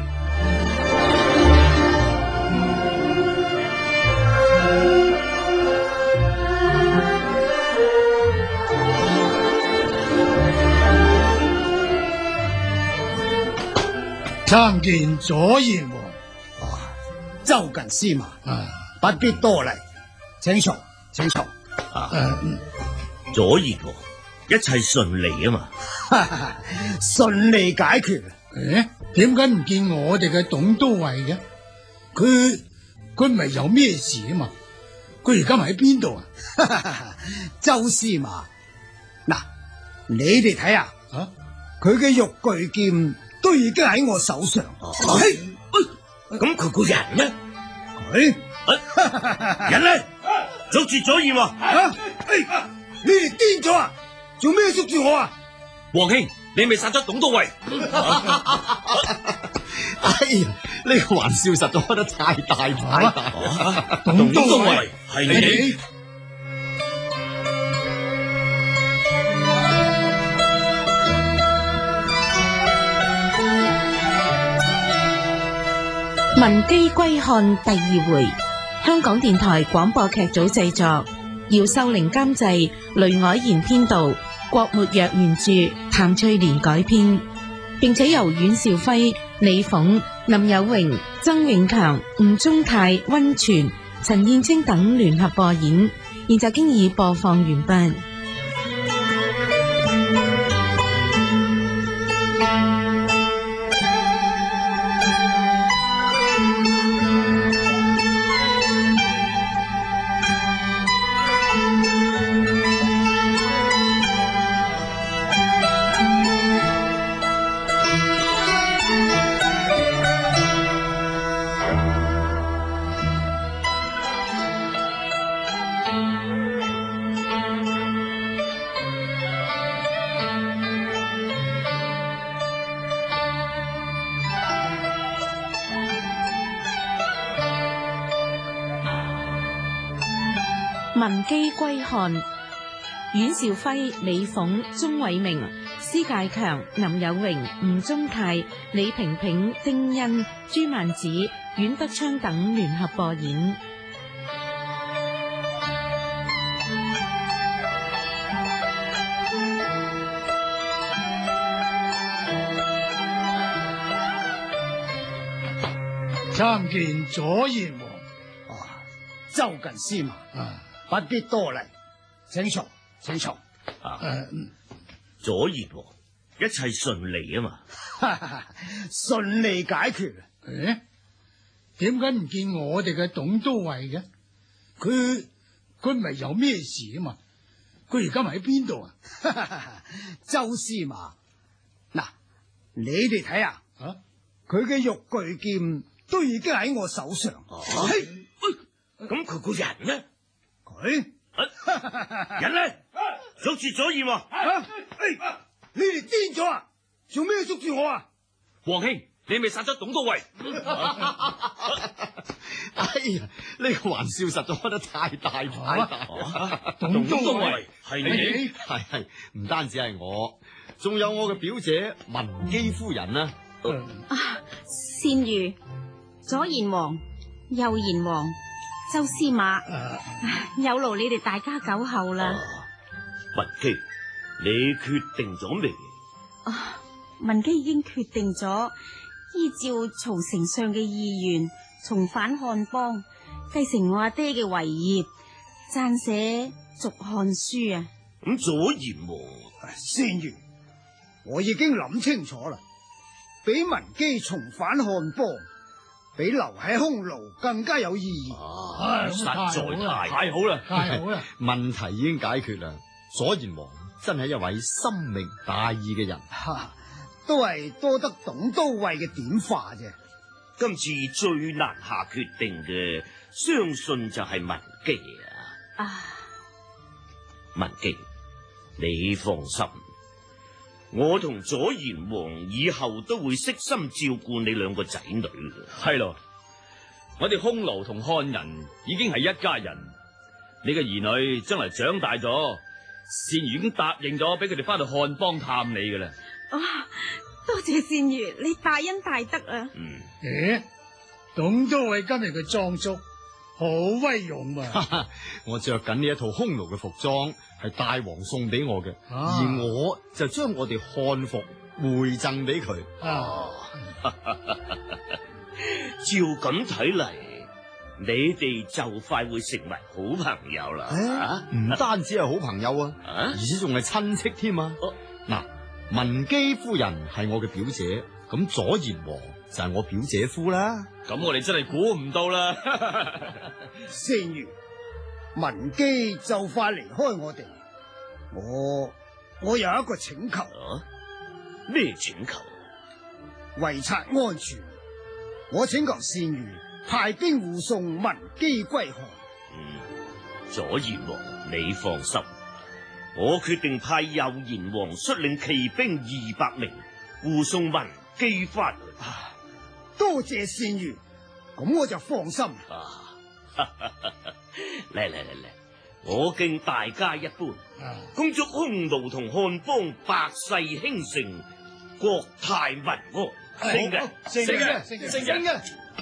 參見左賢王。 啊，周近司馬， 啊， 不必多禮，請坐，請坐。 啊， 誒、嗯， 左賢王， 一切順利啊嘛。 順利解決。 誒，點解唔見我哋嘅董都尉嘅？佢佢唔係有咩事啊嘛？佢而家咪喺邊度啊？ 周司馬，嗱，你哋睇下， 啊， 佢嘅玉巨劍都已經喺我手上。 咁佢個人呢？ 佢人呢？捉住左燕王！ 啊！哎，你哋癲咗啊？做咩捉住我啊？ 王兄，你咪殺咗董都尉？ 哎呀，呢個玩笑實在開得太大太大。 董都尉尉係你？ 文姬歸漢第二回，香港電台廣播劇組製作，姚秀玲監製，雷凱賢編導，郭沫若原著，譚翠蓮改編，並且由阮兆輝、李鳳、林有榮、曾永強、吳宗泰、溫泉、陳燕青等聯合播演。現在經已播放完畢。文姬歸漢，阮兆輝、李鳳、鍾偉明、施介強、林有榮、吳宗泰、李萍萍、丁欣、朱曼子、阮德昌等聯合播演。 參見左賢王。 啊，周近司馬， 啊， 不必多禮，請坐，請坐。 啊， 誒， 左賢王，一切順利啊嘛。 順利解決。 誒，點解唔見我哋嘅董都尉嘅？佢佢唔係有咩事啊嘛？佢而家咪喺邊度啊？ 周司馬，嗱，你哋睇下， 啊， 佢嘅玉巨劍都已經喺我手上。 咁佢個人呢？ 佢人呢？捉住左燕王！ 啊！哎，你哋癲咗啊？做咩捉住我啊？ 王兄，你咪殺咗董都尉？ 哎呀，呢個玩笑實在開得太大太大。 董都尉尉係你？ 係係，唔單止係我，仲有我嘅表姐文姬夫人啦。 啊，善如、左賢王、右賢王、周司馬，有勞你哋大家久候啦。 文姬，你決定咗未？ 啊，文姬已經決定咗，依照曹丞相嘅意願，重返漢邦，繼承我阿爹嘅遺業，撰寫續漢書啊。 咁左賢王， 善如，我已經諗清楚啦，俾文姬重返漢邦，比留喺匈奴更加有意義。 啊，實在太太好啦！ 太好啦！ 問題已經解決啦。左賢王真係一位深明大義嘅人， 哈，都係多得董都尉嘅點化啫。 今次最難下決定嘅，相信就係文姬啊！ 啊， 文姬，你放心，我同左賢王以後都會悉心照顧你兩個仔女嘅。 係咯，我哋匈奴同漢人已經係一家人，你嘅兒女將來長大咗，善如已經答應咗俾佢哋翻去漢邦探你噶啦。 啊，多謝善如，你大恩大德啊！ 嗯， 誒，董都尉今日嘅裝束好威勇啊！ 我着緊呢一套匈奴嘅服裝，係大王送俾我嘅， 啊而我就將我哋漢服回贈俾佢。 啊， 照咁睇嚟， 你哋就快會成為好朋友啦。 啊，唔單止係好朋友啊， 啊而且仲係親戚添啊。嗱，文姬夫人係我嘅表姐，咁左賢王就係我表姐夫啦。 咁我哋真係估唔到啦。 善如，文姬就快離開我哋，我我有一個請求。 啊，咩請求？ 為策安全，我請求善如派兵護送文姬歸漢。 嗯，左賢王，你放心，我決定派右賢王率領騎兵二百名護送文姬翻去。 啊，多謝善如，咁我就放心。 啊，嚟嚟嚟嚟，我敬大家一杯，恭祝匈奴同漢邦百世興盛，國泰民安。升嘅， 升嘅，升嘅，升嘅。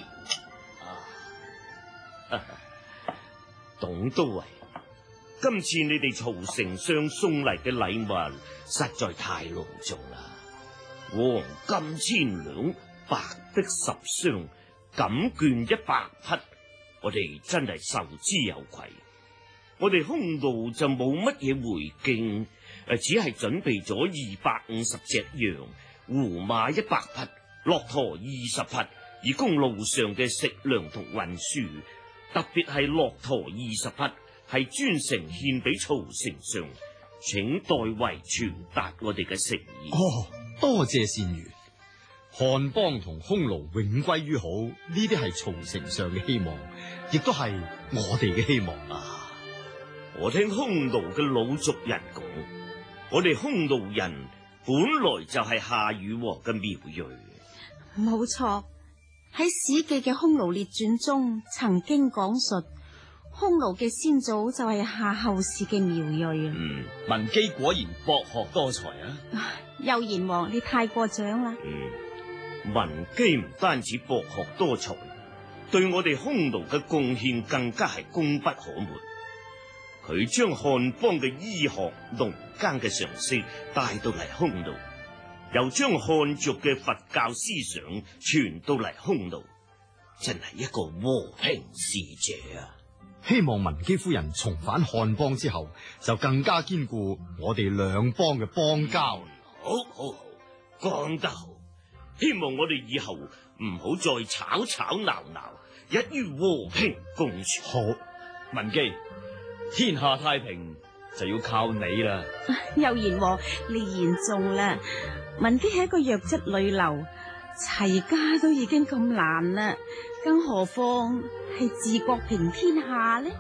啊，董都尉，今次你哋曹丞相送嚟嘅禮物實在太隆重啦，黃金千兩，白璧十雙，錦絹一百匹，我哋真係受之有愧。我哋匈奴就冇乜嘢回敬，誒，只係準備咗二百五十隻羊，胡馬一百匹，駱駝二十匹，以供路上嘅食糧同運輸。特別係駱駝二十匹，係專程獻俾曹丞相，請代為傳達我哋嘅誠意。 哦，多謝善如。漢邦同匈奴永歸於好，呢啲係曹丞相嘅希望，亦都係我哋嘅希望啊！ 我聽匈奴嘅老族人講，我哋匈奴人本來就係夏禹王嘅苗裔。 冇錯，喺《史記》嘅《匈奴列傳》中曾經講述，匈奴嘅先祖就係夏後氏嘅苗裔啊。 嗯，文姬果然博學多才啊！ 右賢王，你太過獎啦。 嗯，文姬唔單止博學多才，對我哋匈奴嘅貢獻更加係功不可沒。佢將漢邦嘅醫學、農耕嘅常識帶到嚟匈奴，又將漢族嘅佛教思想傳到嚟匈奴，真係一個和平使者啊！ 希望文姬夫人重返漢邦之後，就更加堅固我哋兩邦嘅邦交。 好好好，講得好！希望我哋以後唔好再吵吵鬧鬧，一於和平共處。 好， 文姬，天下太平就要靠你啦。 右賢王，你言重啦。文姬係一個弱質女流，齊家都已經咁難啦，更何況係治國平天下呢？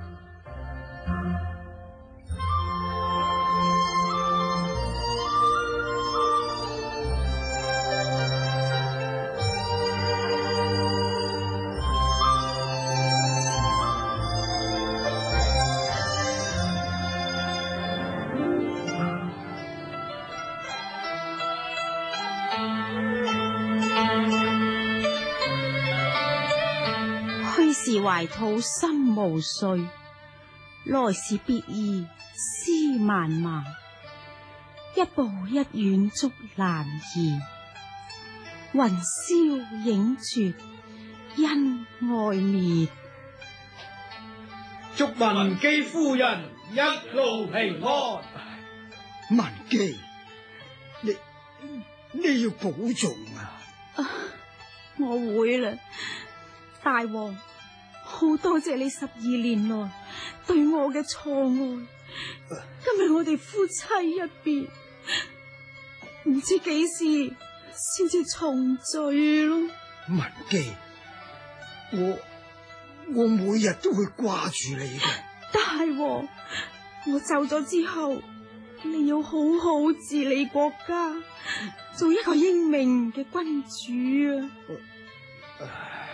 是懷抱心無緒，來時別意思萬萬，一步一遠足難移，雲霄影絕因愛滅。 祝文姬夫人一路平安。 文姬，你你要保重啊！ 啊，我會啦，大王。好多謝你十二年來對我嘅錯愛，今日我哋夫妻一別，唔知幾時先至重聚咯。 文姬，我我每日都會掛住你嘅。 大王，我走咗之後，你要好好治理國家，做一個英明嘅君主啊！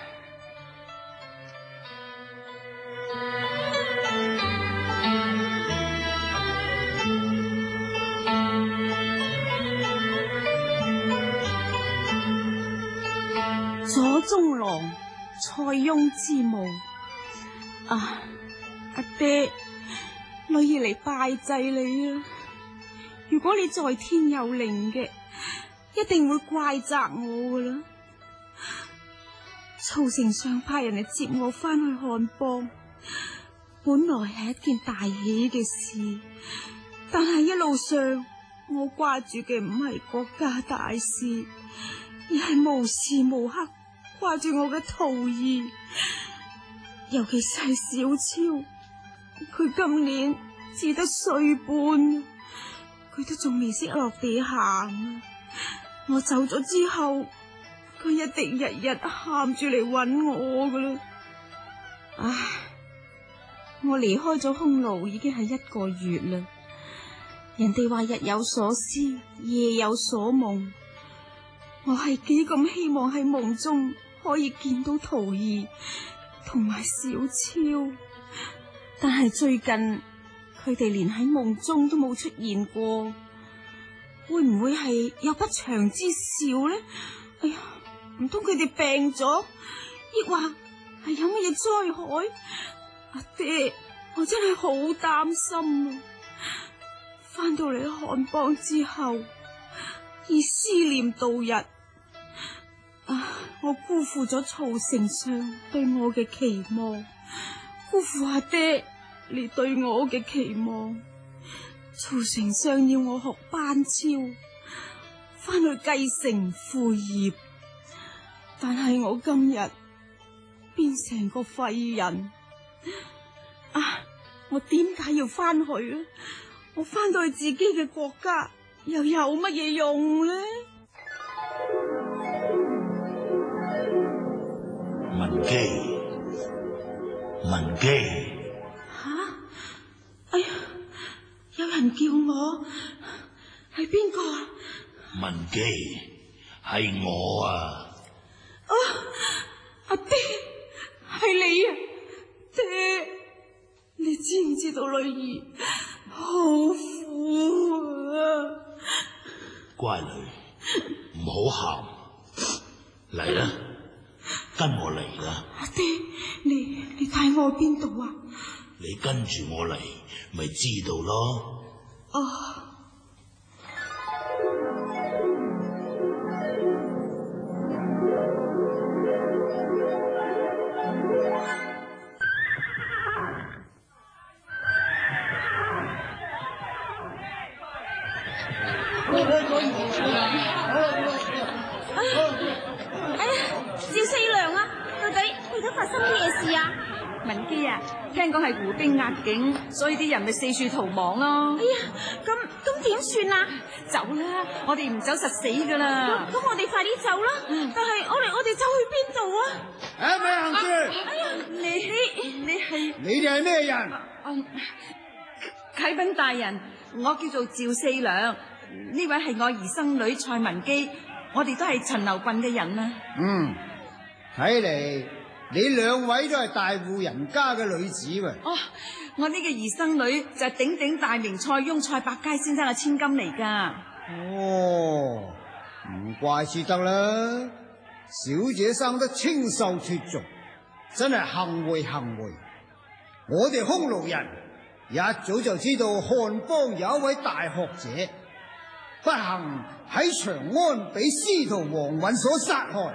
左中郎塞翁之墓啊！阿爹，女兒嚟拜祭你啊！如果你在天有靈嘅，一定會怪責我噶啦。 曹丞相派人嚟接我翻去漢邦，本來係一件大喜嘅事，但係一路上我掛住嘅唔係國家大事，而係無時無刻掛住我嘅桃兒，尤其是係小超，佢今年只得歲半，佢都仲未識落地行啊！我走咗之後，佢一定日日喊住嚟搵我噶啦。唉，我離開咗匈奴已經係一個月啦。人哋話日有所思，夜有所夢，我係幾咁希望喺夢中可以見到桃兒同埋小超，但係最近佢哋連喺夢中都冇出現過，會唔會係有不祥之兆呢？哎呀，唔通佢哋病咗，抑或係有乜嘢災害？阿爹，我真係好擔心啊！翻到嚟漢邦之後，以思念度日，啊！我辜負咗曹丞相對我嘅期望，辜負阿爹你對我嘅期望。曹丞相要我學班超，翻去繼承父業，但係我今日變成個廢人。啊！我點解要翻去呢？我翻到去自己嘅國家又有乜嘢用呢？ 文姬，文姬， 吓！哎呀，有人叫我，係邊個啊？ 文姬，係我啊！ 啊，阿爹，係你啊！爹，你知唔知道女兒好苦啊？ 乖女，唔好喊，嚟啦，跟我嚟啦！ 阿爹，你你帶我去邊度啊？ 你跟住我嚟，咪知道咯。 哦。 哎呀，趙四娘啊，到底到底發生咩事啊？ 文姬啊，聽講係胡兵壓境，所以啲人咪四處逃亡咯。 哎呀，咁咁點算啊？ 走啦，我哋唔走實死噶啦。 咁我哋快啲走啦。嗯、但係我哋我哋走去邊度啊？ 哎，咪行住！ 哎呀，你你你係你哋係咩人？ 嗯，啟稟大人，我叫做趙四娘，呢位係我兒生女蔡文姬，我哋都係陳留郡嘅人啊。 嗯，睇嚟你兩位都係大戶人家嘅女子喎。 哦，我呢個兒生女就係鼎鼎大名蔡翁蔡百佳先生嘅千金嚟噶。 哦，唔怪之得啦，小姐生得清秀脫俗，真係幸會幸會。我哋匈奴人一早就知道漢邦有一位大學者，不幸喺長安俾司徒王允所殺害。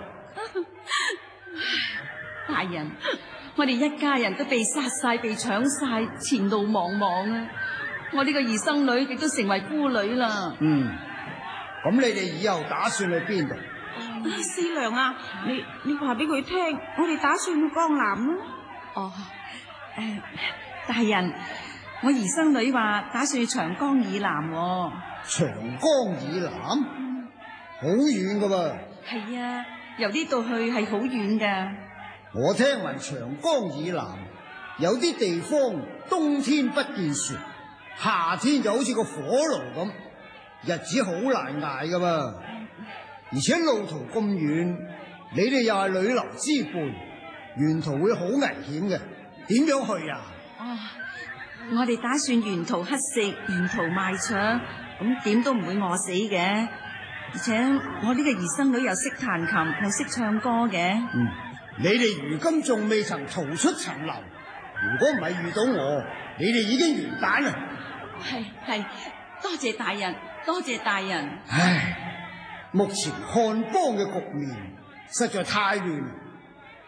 大人，我哋一家人都被殺晒，被搶晒，前路茫茫啊！我呢個兒生女亦都成為孤女啦。 嗯，咁你哋以後打算去邊度？ 四娘啊，你你話俾佢聽，我哋打算去江南咯。 哦，誒、呃，大人，我兒生女話打算去長江以南喎。 長江以南？好遠噶噃。 係啊，由呢度去係好遠噶。 我聽聞長江以南有啲地方冬天不見雪，夏天就好似個火爐咁，日子好難捱噶噃。而且路途咁遠，你哋又係女流之輩，沿途會好危險嘅，點樣去啊？ 哦，我哋打算沿途乞食，沿途賣唱，咁點都唔會餓死嘅。而且我呢個兒生女又識彈琴，又識唱歌嘅。 嗯，你哋如今仲未曾逃出層樓，如果唔係遇到我，你哋已經完蛋啦。 係係，多謝大人，多謝大人。 唉，目前漢邦嘅局面實在太亂，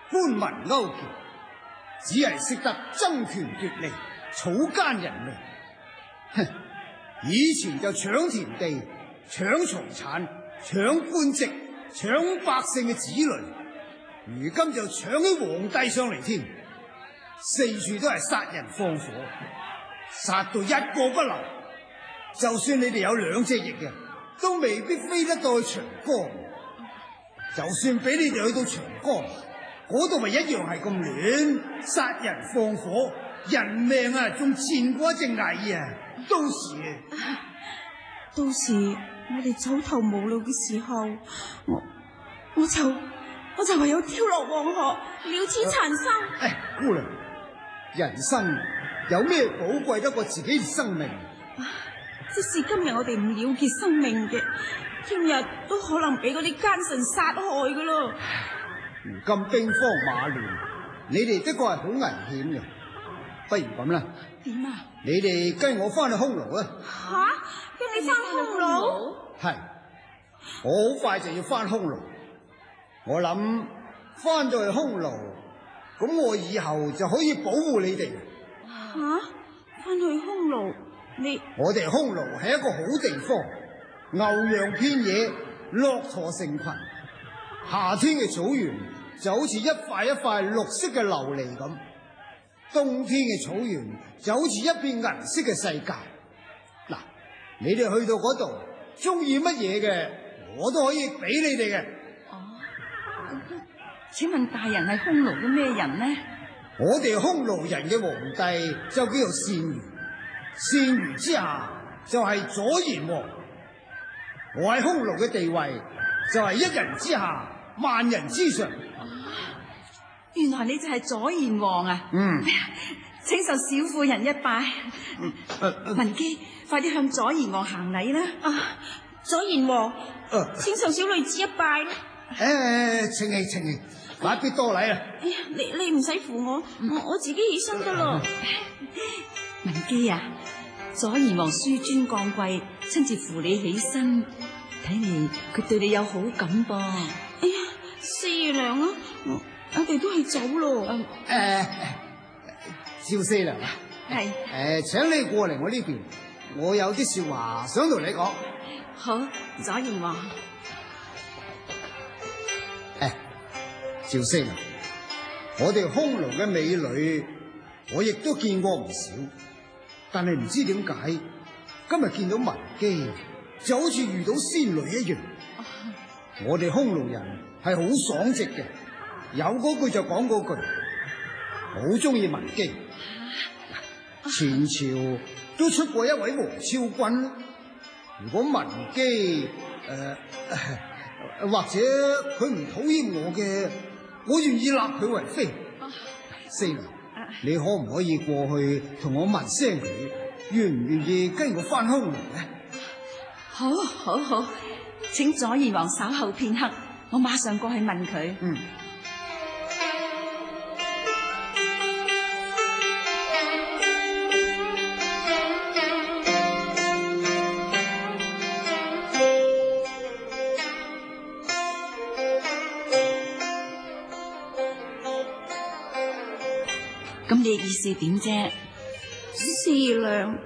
官民勾結，只係識得爭權奪利、草菅人命。哼！以前就搶田地、搶財產、搶官職、搶百姓嘅子女，如今就搶起皇帝上嚟添，四處都係殺人放火，殺到一個不留。就算你哋有兩隻翼嘅，都未必飛得到去長江。就算俾你哋去到長江，嗰度咪一樣係咁亂，殺人放火，人命啊仲賤過一隻蟻啊！到時， 到時我哋走投無路嘅時候，我我就我就唯有跳落黃河，了此殘生。 唉、哎，姑娘，人生有咩寶貴得過自己嘅生命？ 即使今日我哋唔了結生命嘅，聽日都可能俾嗰啲奸臣殺害噶咯。 如今兵荒馬亂，你哋的確係好危險嘅。不如咁啦， 點啊？ 你哋跟我翻去匈奴啊！ 吓，跟你翻匈奴？ 係，我好快就要翻匈奴。我諗翻到去匈奴，咁我以後就可以保護你哋。 吓，翻去匈奴？你我哋匈奴係一個好地方，牛羊遍野，駱駝成群。夏天嘅草原就好似一塊一塊綠色嘅琉璃咁，冬天嘅草原就好似一片銀色嘅世界。嗱，你哋去到嗰度，中意乜嘢嘅，我都可以俾你哋嘅。 哦，請問大人係匈奴嘅咩人呢？ 我哋匈奴人嘅皇帝就叫做單于，單于之下就係左賢王。我喺匈奴嘅地位就係一人之下，萬人之上。 原來你就係左賢王啊！ 嗯， 請受小婦人一拜。 嗯呃、 文姬，快啲向左賢王行禮啦！ 啊，左賢王， 呃、 請受小女子一拜啦！ 誒，請起請起，快必多禮啊！ 哎呀，你你唔使扶我，我我自己起身得啦。 文姬啊，左賢王紆尊降貴，親自扶你起身，睇嚟佢對你有好感噃。 哎呀，四爺娘啊，我我哋都係走咯。 誒、呃，趙四娘啊， 係誒、 呃，請你過嚟我呢邊，我有啲說話想同你講。 好，左賢王。 誒，趙四娘，我哋匈奴嘅美女，我亦都見過唔少，但係唔知點解今日見到文姬，就好似遇到仙女一樣。我哋匈奴人係好爽直嘅，有嗰句就講嗰句，好中意文姬。前朝都出過一位王昭君，如果文姬誒、呃呃、或者佢唔討厭我嘅，我願意立佢為妃。四娘，你可唔可以過去同我問聲佢，願唔願意跟我翻匈奴呢？ 好，好，好，請左賢王稍後片刻，我馬上過去問佢。 嗯。 咁你嘅意思點啫？ 四娘，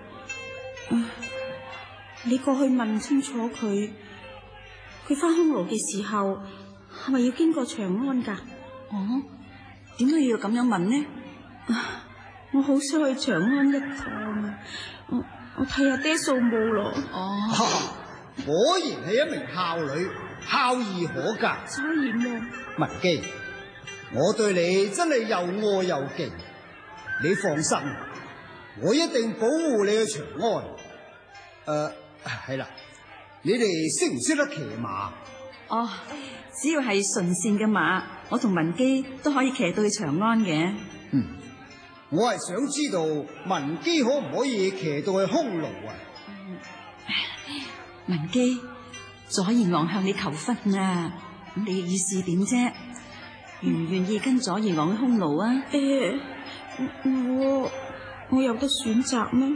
你過去問清楚佢，佢翻匈奴嘅時候係咪要經過長安噶？ 哦，點解要咁樣問呢？ 我好想去長安一趟啊！我我睇下爹數目咯。 哦， 果然係一名孝女，孝義可嘉。 左賢王， 文姬，我對你真係又愛又敬。你放心，我一定保護你去長安。誒、呃，係啦，你哋識唔識得騎馬？ 哦，只要係純善嘅馬，我同文姬都可以騎到去長安嘅。 嗯，我係想知道文姬可唔可以騎到去匈奴啊？ 嗯、文姬，左賢王向你求婚啊！咁你嘅意思點啫？願唔願意跟左賢王去匈奴啊？ 誒、呃。我我有得選擇咩？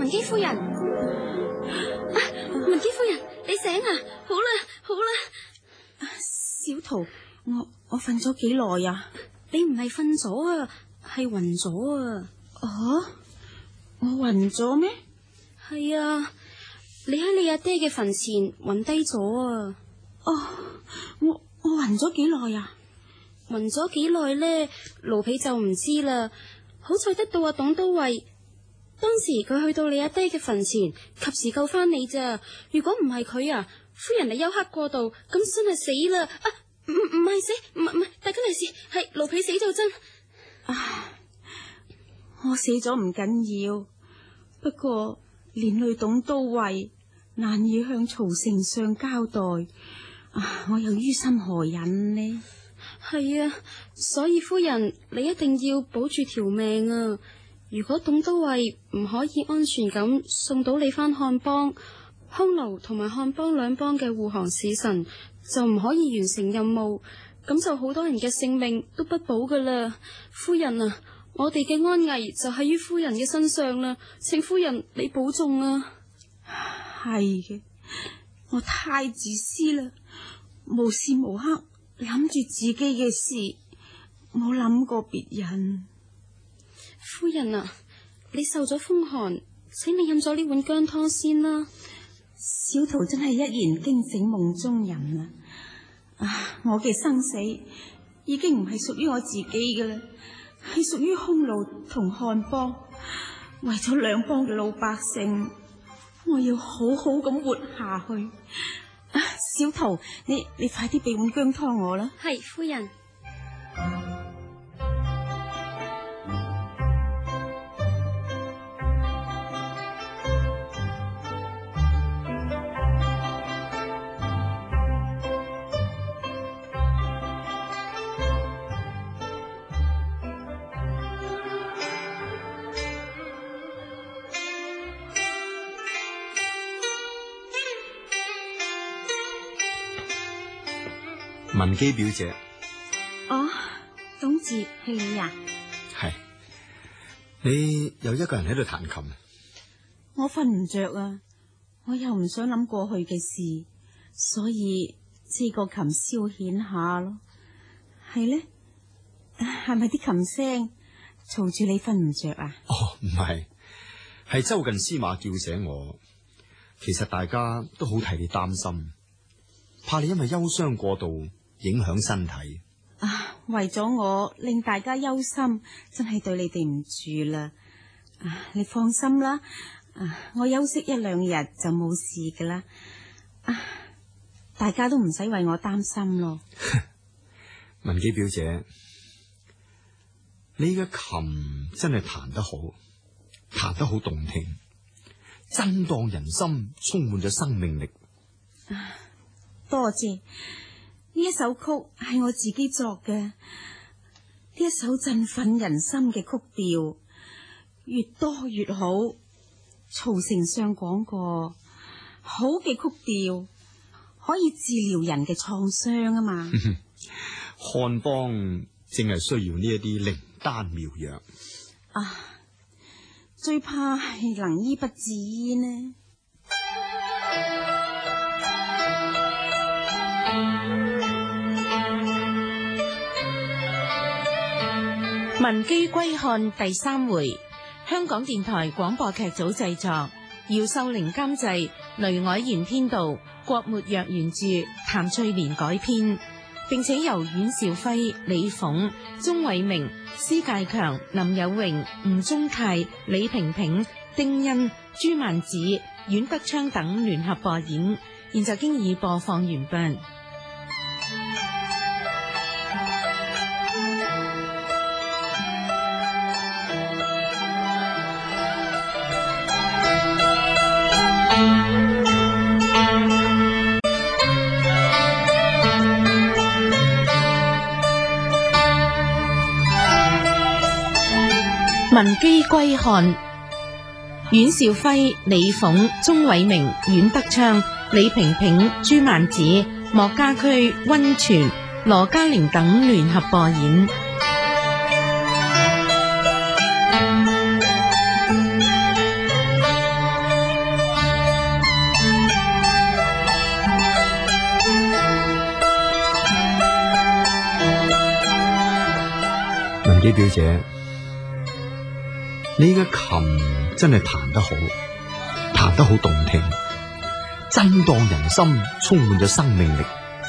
文姬夫人，啊，文姬夫人，你醒啊？好啦，好啦。 小桃，我我瞓咗幾耐呀？ 你唔係瞓咗啊，係暈咗啊。 哦，我暈咗咩？ 係啊，你喺你阿爹嘅墳前暈低咗啊。 哦，我我暈咗幾耐呀？ 暈咗幾耐呢？奴婢就唔知啦。好彩得到阿董都尉，當時佢去到你阿爹嘅墳前，及時救翻你咋。如果唔係佢啊，夫人你休克過度，咁真係死啦。啊，唔唔係死，唔唔係，大吉利是，係奴婢死咗真。 唉，我死咗唔緊要，不過連累董都尉，難以向曹丞相交代。啊，我又於心何忍呢？ 係啊，所以夫人你一定要保住條命啊！如果董都尉唔可以安全咁送到你返漢邦，匈奴同埋漢邦兩邦嘅護航使臣就唔可以完成任務，咁就好多人嘅性命都不保噶啦。夫人啊，我哋嘅安危就喺於夫人嘅身上啦，請夫人你保重啊！ 係嘅，我太自私啦，無時無刻諗住自己嘅事，冇諗過別人。 夫人啊，你受咗風寒，請你飲咗呢碗薑湯先啦。 小桃真係一言驚醒夢中人啊！啊，我嘅生死已經唔係屬於我自己嘅啦，係屬於匈奴同漢邦。為咗兩邦嘅老百姓，我要好好咁活下去。啊，小桃，你你快啲俾碗薑湯我啦。 係，夫人。 文姬表姐， 哦，董治係你啊？ 係，你又一個人喺度彈琴？ 我瞓唔着啊，我又唔想諗過去嘅事，所以借個琴消遣下咯。係呢？係咪啲琴聲嘈住你瞓唔着啊？ 哦，唔係，係周近司馬叫醒我。其實大家都好替你擔心，怕你因為憂傷過度影響身體。 啊，為咗我令大家憂心，真係對你哋唔住啦。啊，你放心啦，啊，我休息一兩日就冇事噶啦。啊，大家都唔使為我擔心咯。 文姬表姐，你嘅琴真係彈得好，彈得好動聽，震盪人心，充滿咗生命力。 啊，多謝。呢一首曲係我自己作嘅，呢一首振奮人心嘅曲調，越多越好。曹丞相講過，好嘅曲調可以治療人嘅創傷啊嘛。 漢邦正係需要呢一啲靈丹妙藥啊，最怕係能醫不治醫呢。 文姬歸漢第三回，香港電台廣播劇組製作，姚秀玲監製，雷凱賢編導，郭沫若原著，譚翠蓮改編，並且由阮兆輝、李鳳、鍾偉明、施介強、林有榮、吳宗泰、李萍萍、丁欣、朱曼子、阮德昌等聯合播演。現在經已播放完畢。文姬歸漢，阮兆輝、李鳳、鍾偉明、阮德昌、李萍萍、朱曼子、莫家駒、溫泉、羅嘉玲等聯合播演。 表姐，你嘅琴真係彈得好，彈得好動聽，震盪人心，充滿咗生命力。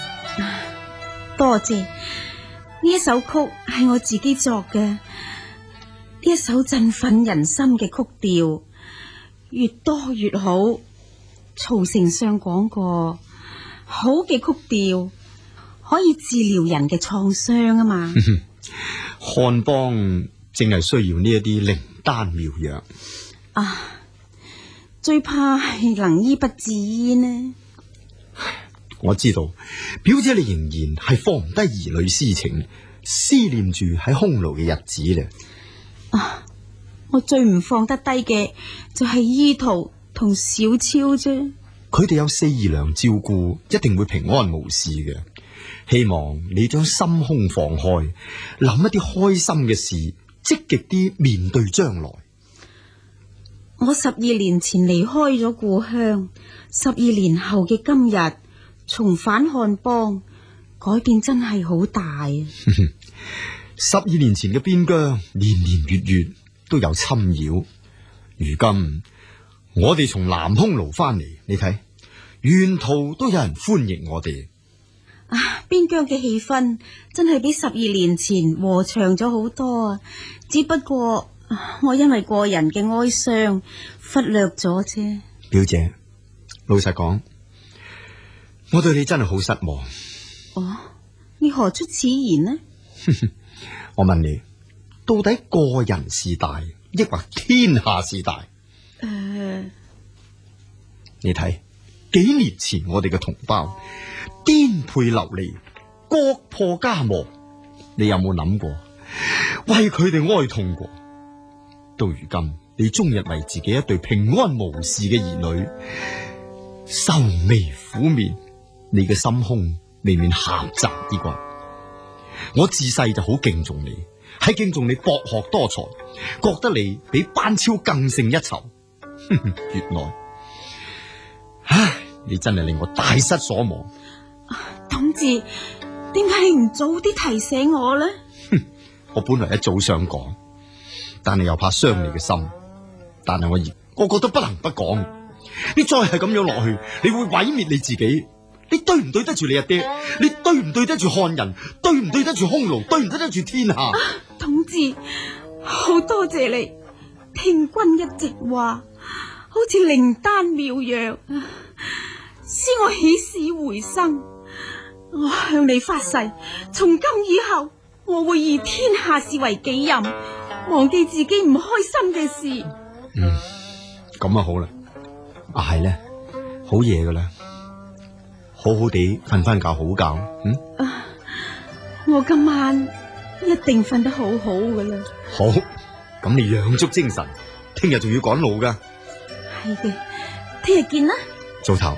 多謝，呢一首曲係我自己作嘅，呢一首振奮人心嘅曲調，越多越好。曹丞相講過，好嘅曲調可以治療人嘅創傷啊嘛。 漢邦正係需要呢一啲靈丹妙藥啊，最怕係能醫不治醫呢。 我知道表姐你仍然係放唔低兒女私情，思念住喺匈奴嘅日子咧。 啊，我最唔放得低嘅就係醫徒同小超啫。 佢哋有四姨娘照顧，一定會平安無事嘅。希望你將心胸放開，諗一啲開心嘅事，積極啲面對將來。 我十二年前離開咗故鄉，十二年後嘅今日重返漢邦，改變真係好大啊！ 十二年前嘅邊疆，年年月月都有侵擾。如今我哋從南匈奴翻嚟，你睇沿途都有人歡迎我哋。 啊，邊疆嘅氣氛真係比十二年前和暢咗好多啊！只不過我因為個人嘅哀傷忽略咗啫。 表姐，老實講，我對你真係好失望。 哦，你何出此言呢？ 我問你，到底個人是大，抑或天下是大？ 誒、呃， 你睇幾年前我哋嘅同胞顛沛流離，國破家亡，你有冇諗過為佢哋哀痛過？到如今，你終日為自己一對平安無事嘅兒女愁眉苦面，你嘅心胸未免狹窄啲啩？我自細就好敬重你，係敬重你博學多才，覺得你比班超更勝一籌。原來，唉，你真係令我大失所望。 董志，點解你唔早啲提醒我呢？ 哼，我本來一早想講，但係又怕傷你嘅心。但係我而我覺得不能不講。你再係咁樣落去，你會毀滅你自己。你對唔對得住你阿爹？你對唔對得住漢人？對唔對得住匈奴？對唔對得住天下？啊， 董志，好多謝你，聽君一席話，好似靈丹妙藥，使我起死回生。我向你發誓，從今以後，我會以天下事為己任，忘記自己唔開心嘅事。 嗯，咁啊好啦，啊係咧，好夜噶啦，好好地瞓翻覺好覺。嗯， 啊，我今晚一定瞓得好好噶啦。 好，咁你養足精神，聽日仲要趕路噶。 係嘅，聽日見啦。 早唞。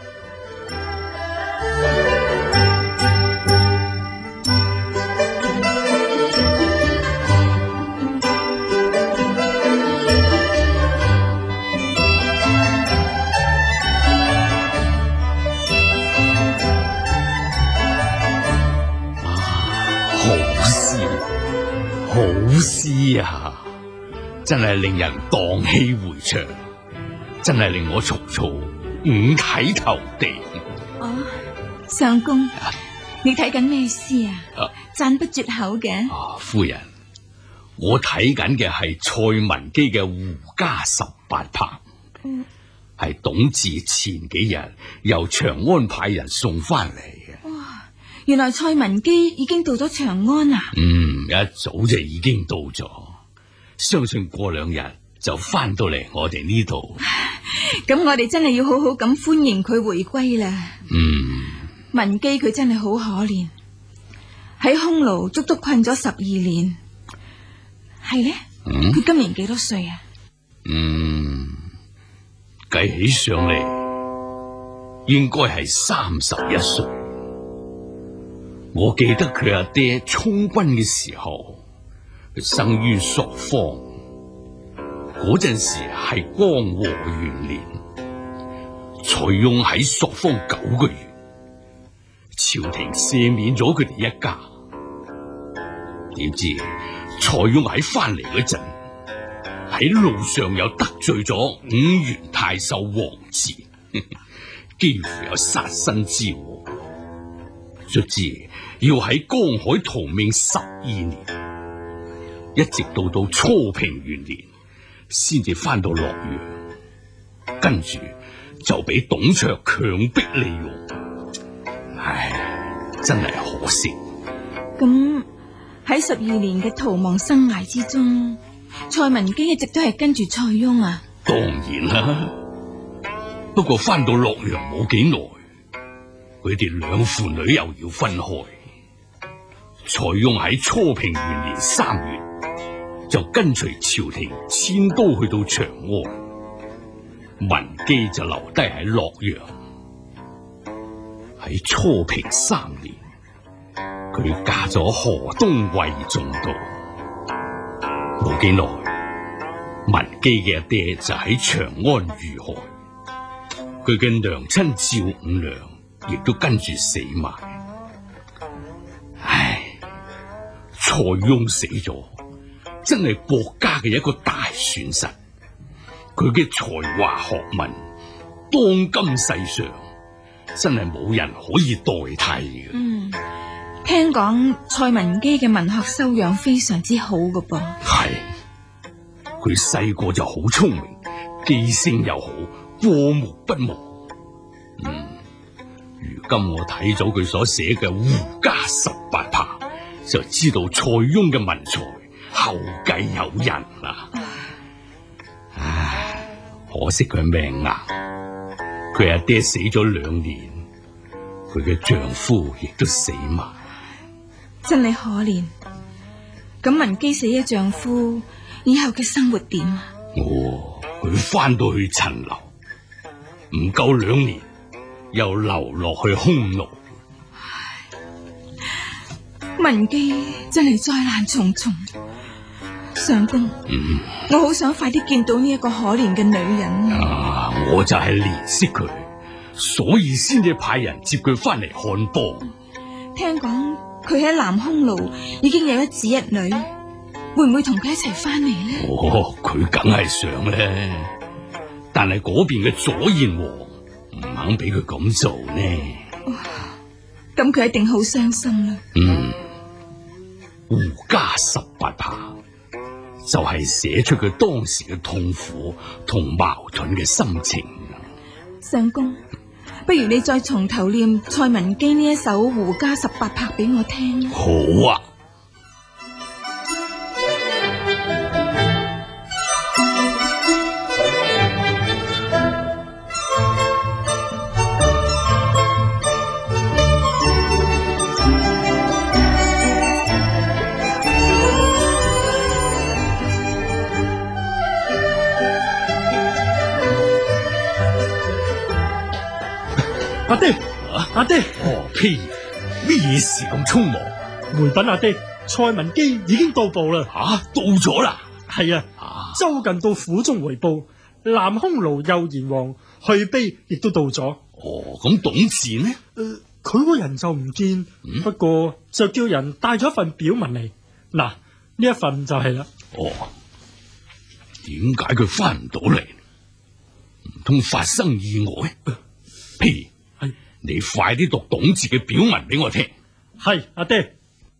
好詩啊，真係令人蕩氣迴腸，真係令我曹操五體投地。 哦，相公，啊、你睇緊咩詩啊？讚、啊、不絕口嘅。 啊，夫人，我睇緊嘅係蔡文姬嘅《胡笳十八拍》，係、嗯、董志前幾日由長安派人送翻嚟嘅。 哇，原來蔡文姬已經到咗長安啊！ 嗯，一早就已經到咗，相信過兩日就翻到嚟我哋呢度。 咁我哋真係要好好咁歡迎佢回歸啦。 嗯， 文姬佢真係好可憐，喺匈奴足足困咗十二年。係咧，佢、嗯、今年幾多歲啊？ 嗯，計起上嚟應該係三十一歲。我記得佢阿爹充軍嘅時候，佢生於朔方，嗰陣時係光和元年，塞翁喺朔方九個月，朝廷赦免咗佢哋一家。點知蔡邕喺翻嚟嗰陣，喺路上又得罪咗五原太守王志，幾乎有殺身之禍。卒之要喺江海逃命十二年，一直到到初平元年，先至翻到洛陽。跟住就俾董卓強迫利用，唉，真係可惜。 咁喺十二年嘅逃亡生涯之中，蔡文姬一直都係跟住蔡邕啊？ 當然啦，不過翻到洛陽冇幾耐，佢哋兩父女又要分開。蔡邕喺初平元年三月就跟隨朝廷遷都去到長安，文姬就留低喺洛陽。喺初平三年，佢嫁咗河東魏仲度。冇幾耐，文姬嘅阿爹就喺長安遇害，佢嘅娘親趙五娘亦都跟住死埋。唉，蔡邕死咗，真係國家嘅一個大損失。佢嘅才華學問，當今世上真係冇人可以代替嘅。 嗯，聽講蔡文姬嘅文學修養非常之好㗎噃。 係，佢細個就好聰明，記性又好，過目不忘。嗯，如今我睇咗佢所寫嘅《胡笳十八拍》，就知道蔡邕嘅文才後繼有人啦。唉，可惜佢命硬，佢阿爹死咗兩年，佢嘅丈夫亦都死埋， 真係可憐。咁文姬死咗丈夫，以後嘅生活點啊？ 哦，佢翻到去陳留，唔夠兩年，又流落去匈奴。 文姬真係災難重重。相公，嗯，我好想快啲見到呢一個可憐嘅女人啊！我就係憐惜佢，所以先至派人接佢翻嚟漢邦。 聽講佢喺南匈奴已經有一子一女，會唔會同佢一齊翻嚟呢？ 哦，佢梗係想咧，但係嗰邊嘅左燕王唔肯俾佢咁做呢。 咁佢一定好傷心啦。 嗯，胡笳十八拍就係寫出佢當時嘅痛苦同矛盾嘅心情。 相公，不如你再從頭念蔡文姬呢一首《胡笳十八拍》俾我聽。 好啊。 阿爹，阿爹， 哦，呸！咩事咁匆忙？ 回稟阿爹，蔡文姬已經到步啦。 吓、啊，到咗啦？ 係啊，啊周近到府中回報，南匈奴右賢王去卑亦都到咗。 哦，咁董治呢？ 誒，佢個人就唔見，嗯、不過就叫人帶咗一份表文嚟。嗱，呢一份就係啦。 哦，點解佢翻唔到嚟？唔通發生意外？呸！你快啲讀董治嘅表文俾我聽。 係，阿爹。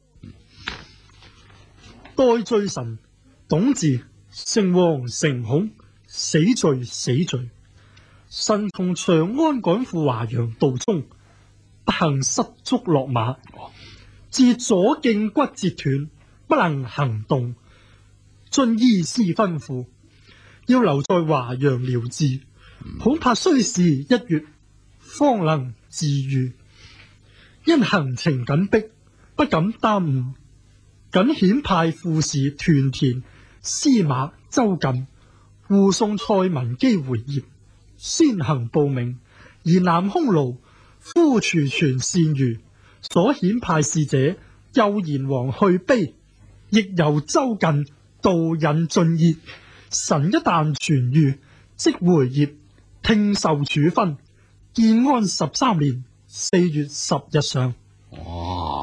代罪臣董治，誠惶誠恐，死罪死罪。臣從長安趕赴華陽道中，不幸失足落馬，致左脛骨折斷，不能行動。遵醫師吩咐，要留在華陽療治，恐怕需時一月，方能自愈。因行程緊迫，不敢耽誤，謹遣派副使屯田、司馬周近護送蔡文姬回鄴，先行報名。而南匈奴呼廚傳單於所遣派使者右賢王去卑，亦由周近導引進謁。臣一旦痊愈，即回鄴，聽受處分。建安十三年四月十日上。 哇，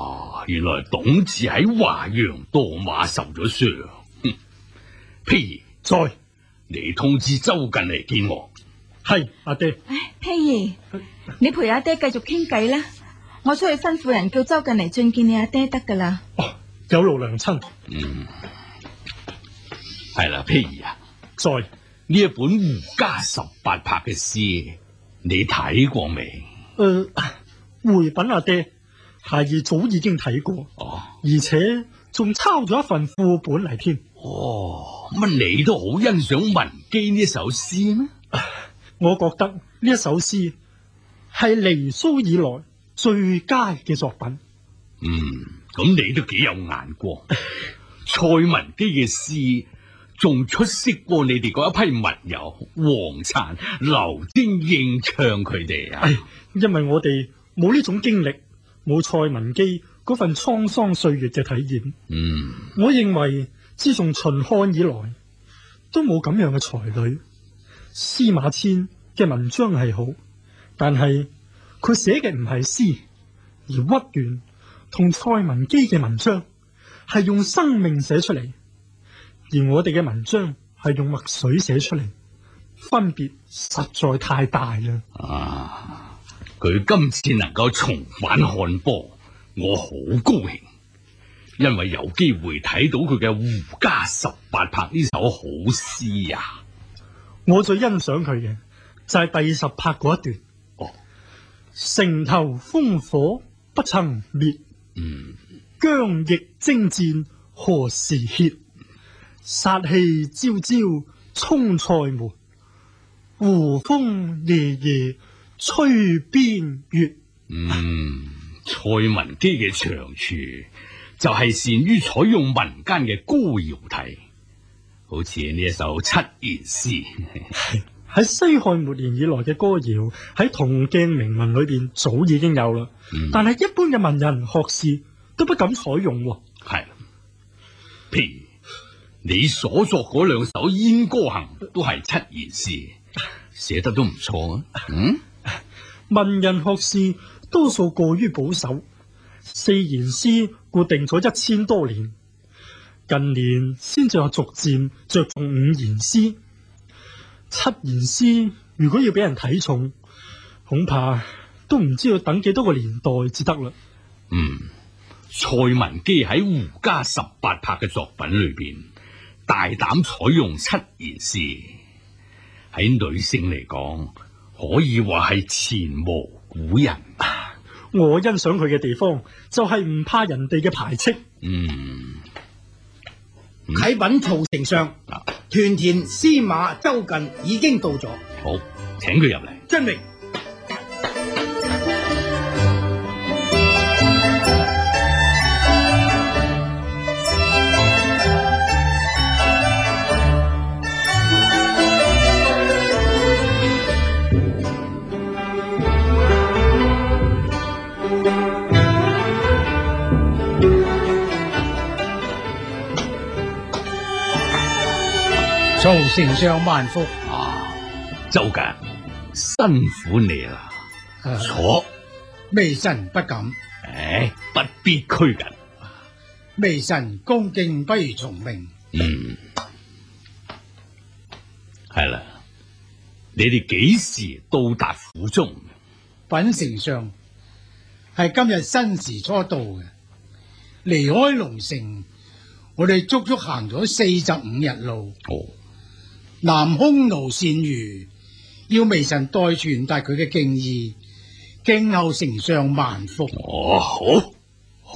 原來董志喺華陽墮馬受咗傷。哼，譬如在， 你通知周近嚟見我。 係阿爹。 唉，呸兒，你陪阿爹繼續傾偈啦，我出去吩咐人叫周近嚟進見你阿爹得噶啦。 哦，有勞娘親。 嗯，係啦，譬如啊， 在呢一本胡家十八拍嘅詩，你睇過未？ 誒、呃，回稟阿爹，孩兒早已經睇過， 哦， 而且仲抄咗一份副本嚟添。 哦，乜你都好欣賞文姬呢首詩咩？ 我覺得呢一首詩係離蘇以來最佳嘅作品。 嗯，咁你都幾有眼光。蔡文姬嘅詩仲出色過你哋嗰一批文友黃粲、劉晶應唱佢哋啊！ 因為我哋冇呢種經歷，冇蔡文姬嗰份滄桑歲月嘅體驗。 嗯， 我認為自從秦漢以來都冇咁樣嘅才女。司馬遷嘅文章係好，但係佢寫嘅唔係詩，而屈原同蔡文姬嘅文章係用生命寫出嚟，而我哋嘅文章係用墨水寫出嚟，分別實在太大啦。 啊，佢今次能夠重返漢波，我好高興，因為有機會睇到佢嘅《胡笳十八拍》呢首好詩啊！ 我最欣賞佢嘅就係第十拍嗰一段。 哦， 城頭烽火不曾滅， 嗯， 疆域征戰何時歇？殺氣朝朝衝塞門，胡風夜夜吹邊月。 嗯，蔡文姬嘅長處就係善於採用民間嘅歌謠體。好似呢一首七言詩， 喺西漢末年以來嘅歌謠喺銅鏡銘文裏邊早已經有啦，嗯、但係一般嘅文人學士都不敢採用。 係，譬如你所作嗰兩首《燕歌行》都係七言詩，寫得都唔錯啊。嗯， 文人學士多數過於保守，四言詩固定咗一千多年。近年先至有逐漸着重五言詩，七言詩如果要俾人睇重，恐怕都唔知要等幾多個年代至得啦。 嗯，蔡文姬喺《胡笳十八拍》嘅作品裏邊，大膽採用七言詩，喺女性嚟講，可以話係前無古人。 我欣賞佢嘅地方就係唔怕人哋嘅排斥。 嗯。 啟稟曹丞相，屯田司馬周近已經到咗。 好，請佢入嚟。 遵命。 曹丞相萬福啊！周近，辛苦你啦。 啊、 坐， 微臣不敢。 唉，不必拘謹。 微臣恭敬不如從命。 嗯，係啦。你哋幾時到達府中？ 稟丞相，係今日申時初到嘅。離開龍城，我哋足足行咗四十五日路。 哦。 南匈奴單于要微臣代傳達佢嘅敬意，敬候丞相萬福。 哦，好，好，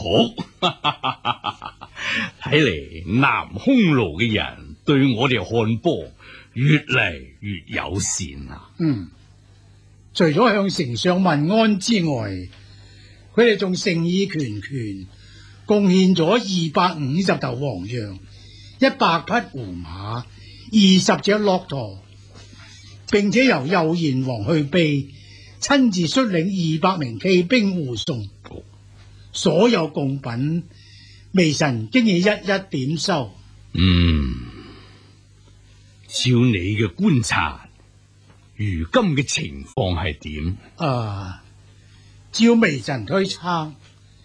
睇嚟南匈奴嘅人對我哋漢波越嚟越友善啊！ 嗯，除咗向丞相問安之外，佢哋仲誠意拳拳，貢獻咗二百五十頭黃羊，一百匹胡馬。二十隻駱駝，並且由右賢王去秘親自率領二百名騎兵護送，所有貢品微臣經已一一點收。 嗯，照你嘅觀察，如今嘅情況係點？ 啊，照微臣推測，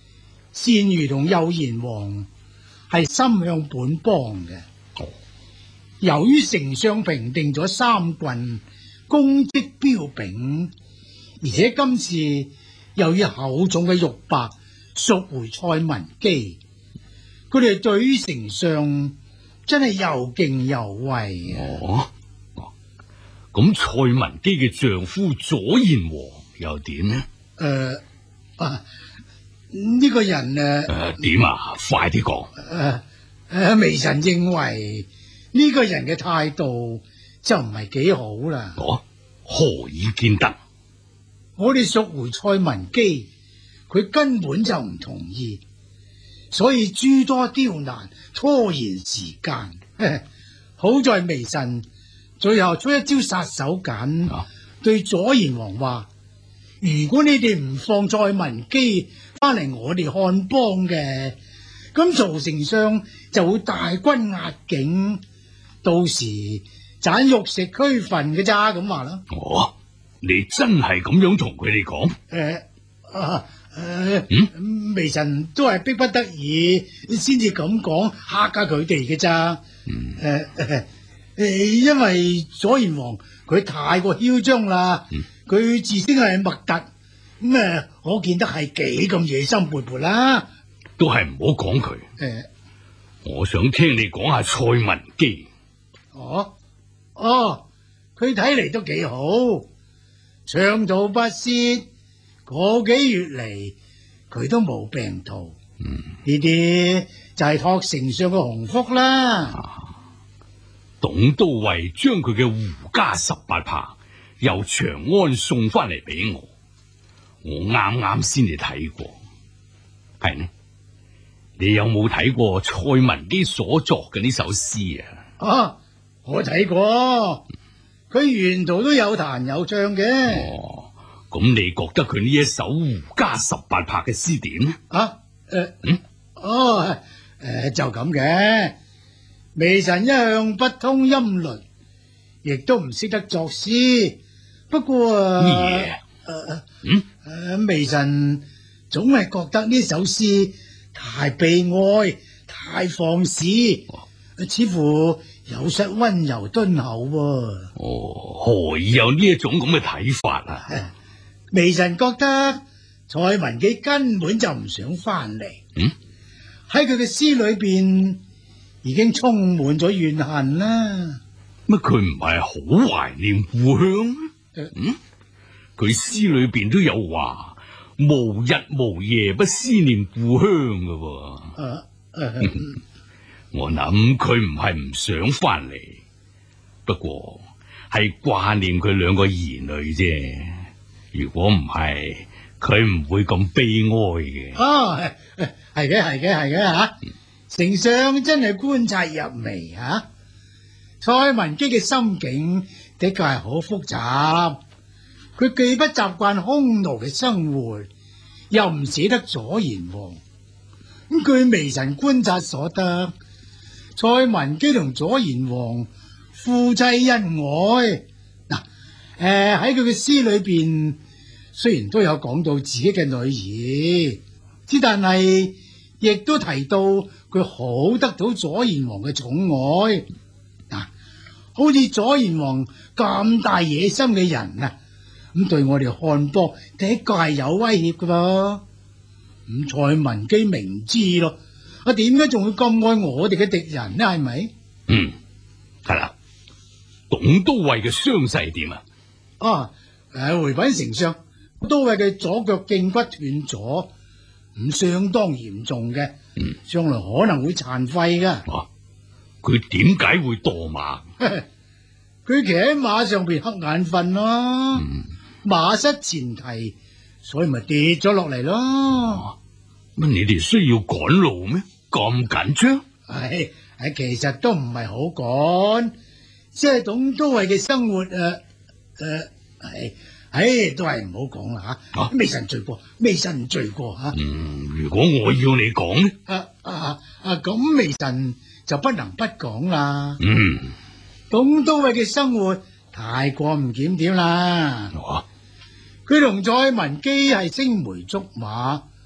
單於同右賢王係心向本邦嘅。由於丞相平定咗三郡，功績彪炳，而且今次又以厚重嘅玉帛贖回蔡文姬，佢哋對於丞相真係又敬又畏啊！ 哦，咁蔡文姬嘅丈夫左賢王又點呢？ 誒、呃、啊，呢、這個人誒誒點啊？快啲講！ 誒誒，微臣認為呢個人嘅態度就唔係幾好啦。 哦，何以見得？ 我哋贖回蔡文姬，佢根本就唔同意，所以諸多刁難，拖延時間。好在微臣最後出一招殺手鐧，啊、對左賢王話：如果你哋唔放蔡文姬翻嚟我哋漢邦嘅，咁曹丞相就會大軍壓境，到時盞肉食俱焚嘅咋，咁話啦。 哦，你真係咁樣同佢哋講？誒、 呃、啊誒，呃、嗯，微臣都係逼不得已先至咁講嚇下佢哋嘅咋。誒誒、嗯呃呃，因為左賢王佢太過囂張啦，佢、嗯、自稱係墨突，咁、嗯、誒，可見得係幾咁野心勃勃啦。 都係唔好講佢。誒、 呃， 我想聽你講下蔡文姬。 哦哦，佢睇嚟都幾好，長途跋涉個幾月嚟，佢都冇病途。嗯，呢啲就係託丞相嘅鴻福啦。 啊、董都尉將佢嘅胡家十八拍由長安送翻嚟俾我，我啱啱先至睇過。係呢？你有冇睇過蔡文姬所作嘅呢首詩啊？ 啊，我睇過，佢沿途都有彈有唱嘅。 哦，咁你覺得佢呢一首胡家十八拍嘅詩點呢？ 啊，誒、呃，嗯，哦，誒、呃，就咁嘅。微臣一向不通音律，亦都唔識得作詩。不過啊， 咩嘢？ 誒，嗯，誒，微臣總係覺得呢首詩太悲哀，太放肆，哦、似乎有失溫柔敦厚喎。 哦，何以有呢一種咁嘅睇法啊？ 微臣覺得蔡文姬根本就唔想翻嚟。嗯，喺佢嘅詩裏邊已經充滿咗怨恨啦。 乜佢唔係好懷念故鄉？嗯，佢詩裏邊都有話。無日無夜不思念故鄉噶，啊啊、我諗佢唔係唔想翻嚟，不過係掛念佢兩個兒女啫。如果唔係，佢唔會咁悲哀嘅。 哦，係嘅，係嘅，係嘅吓。丞相真係觀察入微吓、啊。蔡文姬嘅心境的確係好複雜。佢既不習慣匈奴嘅生活，又唔捨得左賢王。咁據微臣觀察所得，蔡文姬同左賢王夫妻恩愛。嗱，誒喺佢嘅詩裏邊，雖然都有講到自己嘅女兒，之但係亦都提到佢好得到左賢王嘅寵愛。嗱，好似左賢王咁大野心嘅人啊！咁對我哋漢邦的確係有威脅噶咯。咁蔡文姬明知咯，啊點解仲會咁愛我哋嘅敵人呢？係咪？ 嗯，係啦。董都尉嘅傷勢點啊？ 啊，誒，回稟丞相，都尉嘅左腳脛骨斷咗，咁相當嚴重嘅，嗯，將來可能會殘廢噶。 啊，佢點解會墮馬？ 佢騎喺馬上邊瞌眼瞓咯。嗯，馬失前蹄，所以咪跌咗落嚟咯。 乜、啊、你哋需要趕路咩？咁緊張？ 係係，其實都唔係好趕，即係董都尉嘅生活誒誒係，唉，都係唔好講啦吓。微臣罪過，微臣罪過吓。 嗯，如果我要你講呢？ 啊啊啊！咁微臣就不能不講啦。 嗯， 董都尉嘅生活太過唔檢點啦。佢同蔡文姬係青梅竹馬，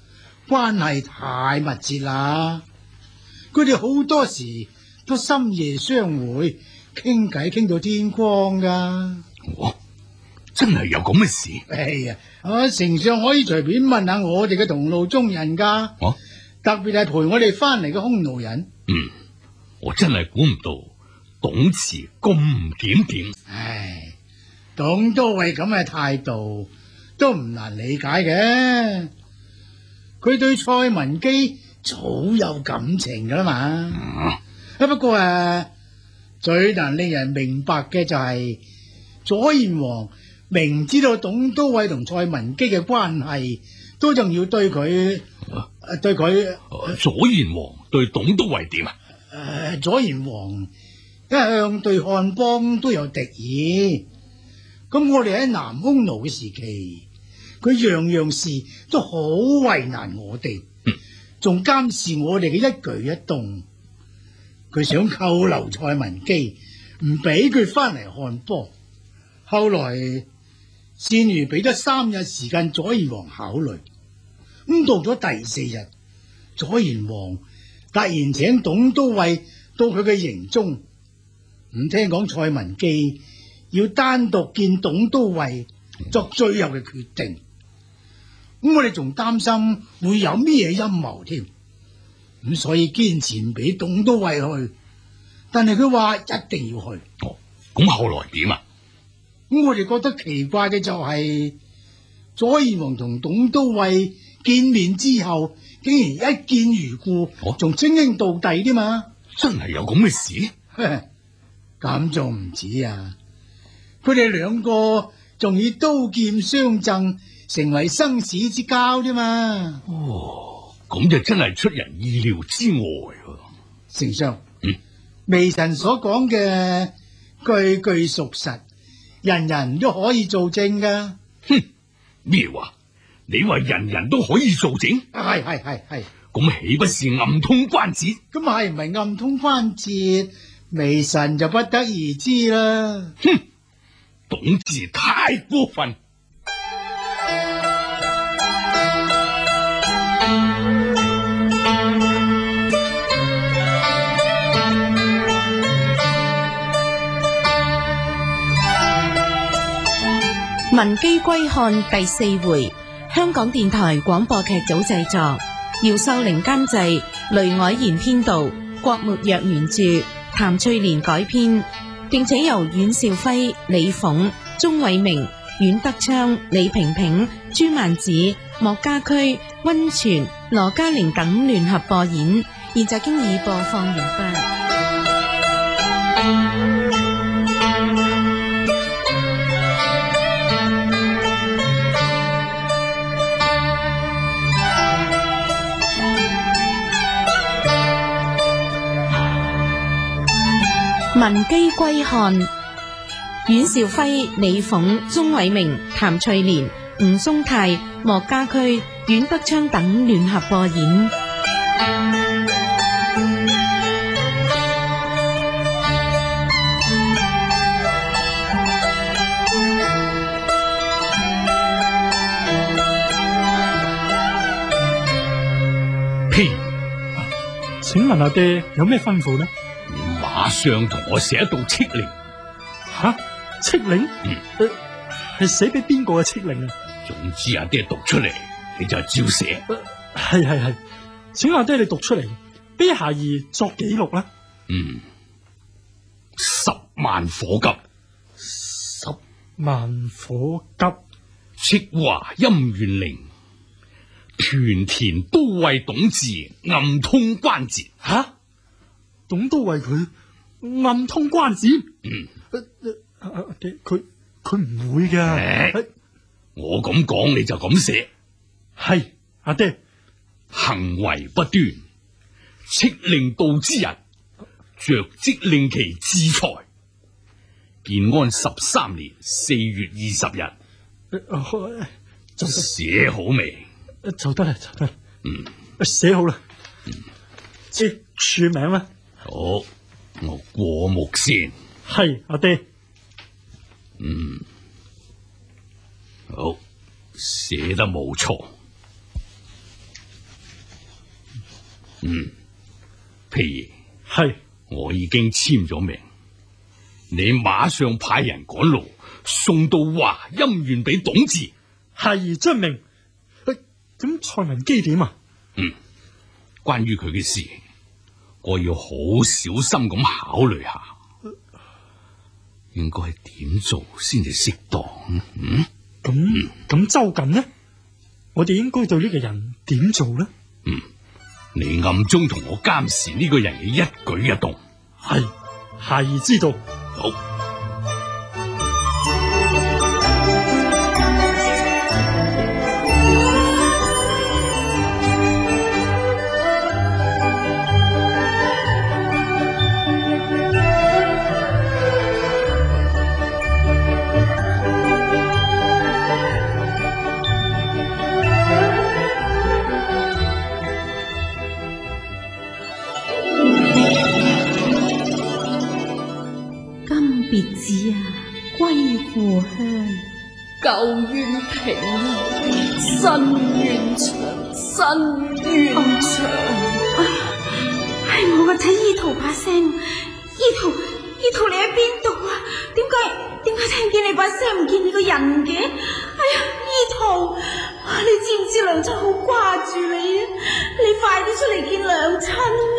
關係太密切啦。佢哋好多時都深夜相會，傾偈傾到天光噶。 哦，真係有咁嘅事？ 哎呀，啊，丞相可以隨便問下我哋嘅同路中人噶。 哦， 特別係陪我哋翻嚟嘅匈奴人。 嗯，我真係估唔到董慈咁唔檢點。 唉，董都尉咁嘅態度都唔難理解嘅。佢對蔡文姬早有感情噶啦嘛。嗯、不過誒，最難令人明白嘅就係、是、左賢王明知道董都尉同蔡文姬嘅關係，都仲要對佢、啊、對佢、 啊。左賢王對董都尉點啊？ 誒、呃，左賢王一向對漢邦都有敵意。咁我哋喺南匈奴嘅時期，佢樣樣事都好為難我哋，仲監視我哋嘅一舉一動。佢想扣留蔡文姬，唔俾佢翻嚟漢邦。後來單於俾咗三日時間左賢王考慮。咁到咗第四日，左賢王突然請董都尉到佢嘅營中，唔聽講蔡文姬要單獨見董都尉作最後嘅決定。咁我哋仲擔心會有咩陰謀添，咁所以堅持唔俾董都尉去。但係佢話一定要去。 哦，咁後來點啊？ 咁我哋覺得奇怪嘅就係、是、左賢王同董都尉見面之後，竟然一見如故，仲稱兄道弟添嘛？ 真係有咁嘅事？ 咁仲唔止啊！佢哋兩個仲以刀劍相贈，成為生死之交啫嘛。 哦，咁就真係出人意料之外啊！ 丞相， 嗯， 微臣所講嘅句句屬實，人人都可以做證噶。 哼，咩話？你話人人都可以做證？ 係係係係。 咁豈不是暗通關節？ 咁係唔係暗通關節？微臣就不得而知啦。 哼，董治太過分。 文姬歸漢第四回，香港電台廣播劇組製作，姚秀玲監製，雷凱賢編導，郭沫若原著，譚翠蓮改編，並且由阮兆輝、李鳳、鍾偉明、阮德昌、李萍萍、朱曼子、莫家駒、溫泉、羅嘉玲等聯合播演。現在經已播放完畢。文姬歸漢，阮兆輝、李鳳、鍾偉明、譚翠蓮、吳松泰、莫家駒、阮德昌等聯合播演。 呸！請問阿爹有咩吩咐呢？ 馬上同我寫一道敕令。 吓，敕令？ 嗯， 係寫俾邊個嘅敕令啊？ 總之阿爹讀出嚟，你就照寫。 係係係，請阿爹你讀出嚟，俾孩兒作記錄啦。 嗯，十萬火急， 十萬火急， 敕華欽縣令，屯田都尉董治暗通關節。 吓？董都尉佢暗通關節？ 嗯， 阿阿爹，佢佢唔會嘅。 欸、我咁講你就咁寫。 係阿爹， 行為不端，敕令到之人，着即令其制裁。建安十三年四月二十日， 呃、 寫好未？ 就得啦，就得啦。 嗯， 寫好啦。 嗯， 即署名啦。 好，我過目先。 係阿爹。 嗯，好，寫得冇錯。 嗯，皮爺係我已經簽咗名，你馬上派人趕路送到華陰縣俾董治。 係遵命。誒，咁蔡文基點啊？ 嗯，關於佢嘅事，我要好小心咁考慮下，應該點做先至適當。嗯， 咁咁、嗯、周瑾呢？我哋應該對呢個人點做呢？ 嗯，你暗中同我監視呢個人嘅一舉一動。 係，係知道。 好。 別子啊，歸故鄉。 舊怨平，新怨長，新怨長。 哎呀，係我個仔依圖把聲，依圖依圖你喺邊度啊？點解點解聽見你把聲唔見你個人嘅？哎呀，依圖，你知唔知娘親好掛住你啊？你快啲出嚟見娘親啊！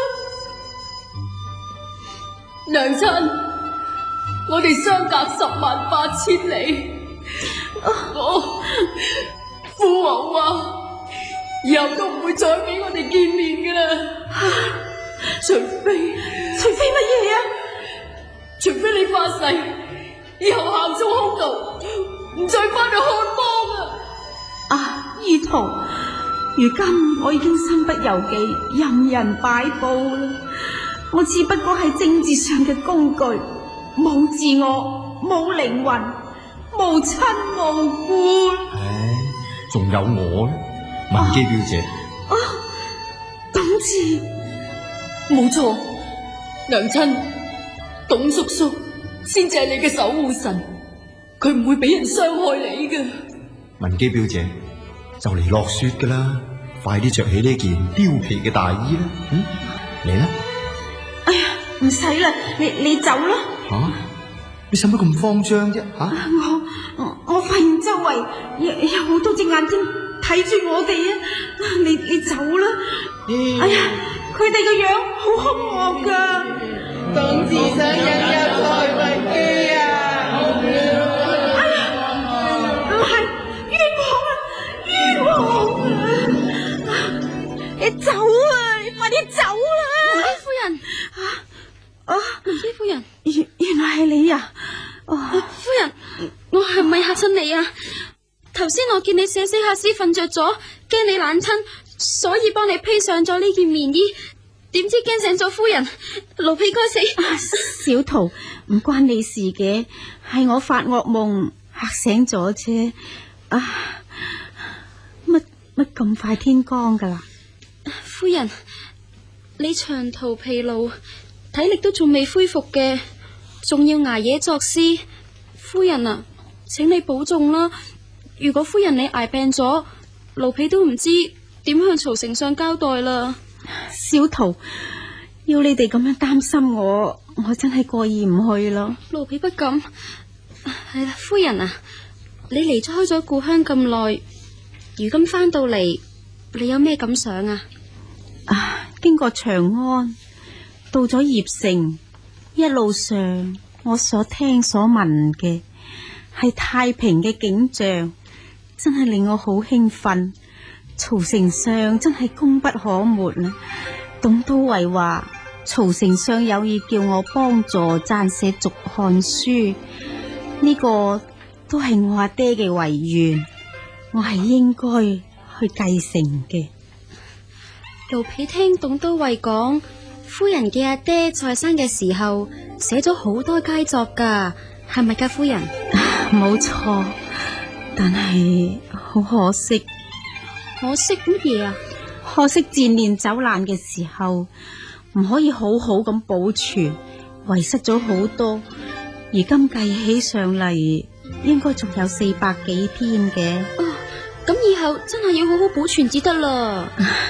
娘親。我哋相隔十萬八千里，我父王話以後都唔會再俾我哋見面噶啦，除非除非乜嘢啊？ 除非你發誓以後行蹤空道，唔再翻去漢邦啊！ 啊，依圖，如今我已經身不由己，任人擺布啦。我只不過係政治上嘅工具。冇自我，冇靈魂，無親無故。 唉，仲有我咧，文姬表姐。 啊，董治， 冇錯，娘親，董叔叔先至係你嘅守護神，佢唔會俾人傷害你嘅。 文姬表姐，就嚟落雪噶啦，快啲着起呢件貂皮嘅大衣啦。嗯，嚟啦。 哎呀，唔使啦，你你走啦。 吓、啊，你使乜咁慌張啫？吓、啊， 我我我發現周圍有有好多隻眼睛睇住我哋啊！你你走啦！嗯、哎呀，佢哋個樣好兇惡噶。 董治想引誘蔡文姬啊！ 哎呀，唔係冤枉啊！冤枉啊！你走啊！你快啲走啦！ 文姬夫人啊！啊，文姬夫人， 原原來係你啊！哦， 夫人，我係咪嚇親你啊？頭先我見你寫寫下詩瞓着咗，驚你冷親，所以幫你披上咗呢件棉衣。點知驚醒咗夫人，奴婢該死。 啊、小桃，唔關你事嘅，係我發噩夢嚇醒咗啫。啊，乜乜咁快天光噶啦？ 夫人，你長途疲勞，體力都仲未恢復嘅，仲要捱夜作詩。夫人啊，請你保重啦。如果夫人你捱病咗，奴婢都唔知點向曹丞相交代啦。 小桃，要你哋咁樣擔心我，我真係過意唔去咯。 奴婢不敢。係啦，夫人啊，你離開咗故鄉咁耐，如今翻到嚟，你有咩感想啊？ 啊，經過長安，到咗鄴城，一路上我所聽所聞嘅係太平嘅景象，真係令我好興奮。曹丞相真係功不可沒啊！董都尉話曹丞相有意叫我幫助撰寫續漢書，呢個都係我阿爹嘅遺願，我係應該去繼承嘅。 奴婢聽董都尉講，夫人嘅阿爹在生嘅時候寫咗好多佳作噶，係咪噶夫人？ 冇錯，但係好可惜。 可惜乜嘢啊？ 可惜戰亂走難嘅時候唔可以好好咁保存，遺失咗好多。而今計起上嚟，應該仲有四百幾篇嘅。 哦，咁以後真係要好好保存至得啦。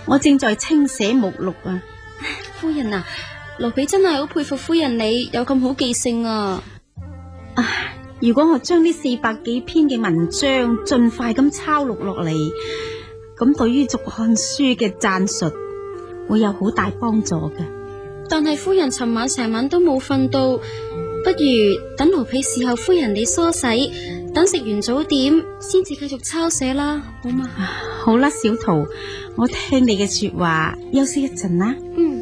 我正在清寫目錄啊。 夫人啊，奴婢真係好佩服夫人你有咁好記性啊！ 啊，如果我將呢四百幾篇嘅文章盡快咁抄錄落嚟，咁對於續看書嘅讚述會有好大幫助嘅。 但係夫人尋晚成晚都冇瞓到，不如等奴婢侍候夫人你梳洗，等食完早點先至繼續抄寫啦，好嘛？ 好啦，小桃，我聽你嘅說話，休息一陣啦。 嗯。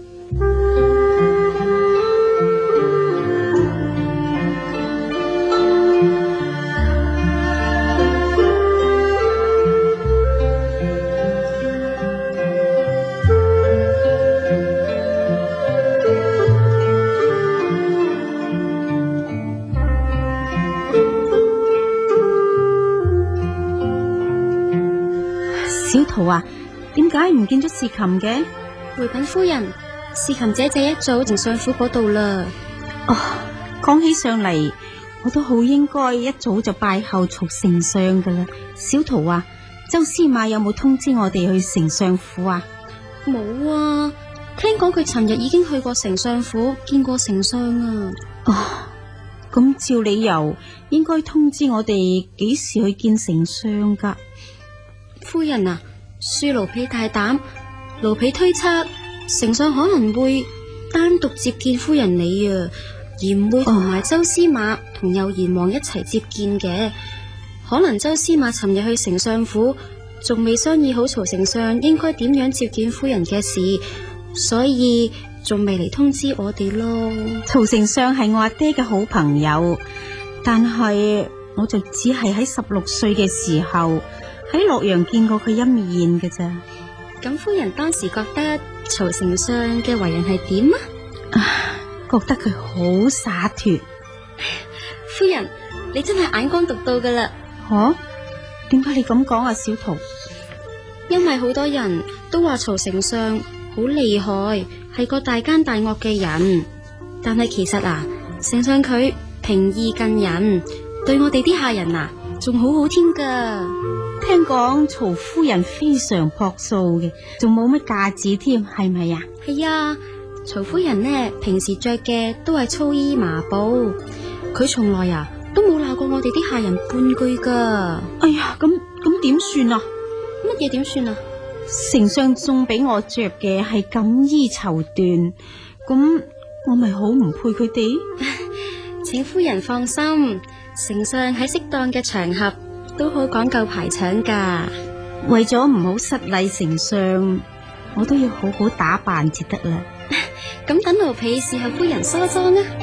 小桃啊，點解唔見咗侍琴嘅？ 回稟夫人，侍琴姐姐一早從相府嗰度啦。 哦，講起上嚟，我都好應該一早就拜候曹丞相噶啦。小桃啊，周司馬有冇通知我哋去丞相府啊？ 冇啊，聽講佢尋日已經去過丞相府見過丞相啊。 哦，咁照理由應該通知我哋幾時去見丞相噶。 夫人啊，恕奴婢大膽，奴婢推測丞相可能會單獨接見夫人你啊，而唔會同埋周司馬同右賢王一齊接見嘅。可能周司馬尋日去丞相府，仲未商議好曹丞相應該點樣接見夫人嘅事，所以仲未嚟通知我哋咯。 曹丞相係我阿爹嘅好朋友，但係我就只係喺十六歲嘅時候喺洛陽見過佢一面嘅咋。 咁夫人當時覺得曹丞相嘅為人係點啊？ 覺得佢好灑脫。 夫人，你真係眼光獨到噶啦。 吓？點解你咁講啊，小桃？ 因為好多人都話曹丞相好厲害，係個大奸大惡嘅人。但係其實啊，丞相佢平易近人，對我哋啲下人啊，仲好好添噶。 聽講曹夫人非常樸素嘅，仲冇乜架子添，係咪啊？ 係啊，曹夫人呢平時着嘅都係粗衣麻布，佢從來啊都冇鬧過我哋啲下人半句噶。 哎呀，咁咁點算啊？ 乜嘢點算啊？ 丞相送俾我着嘅係錦衣綢緞，咁我咪好唔配佢哋？ 請夫人放心，丞相喺適當嘅場合都好講究排場噶。 為咗唔好失禮丞相，我都要好好打扮至得啦。 咁等奴婢侍候夫人梳妝啊。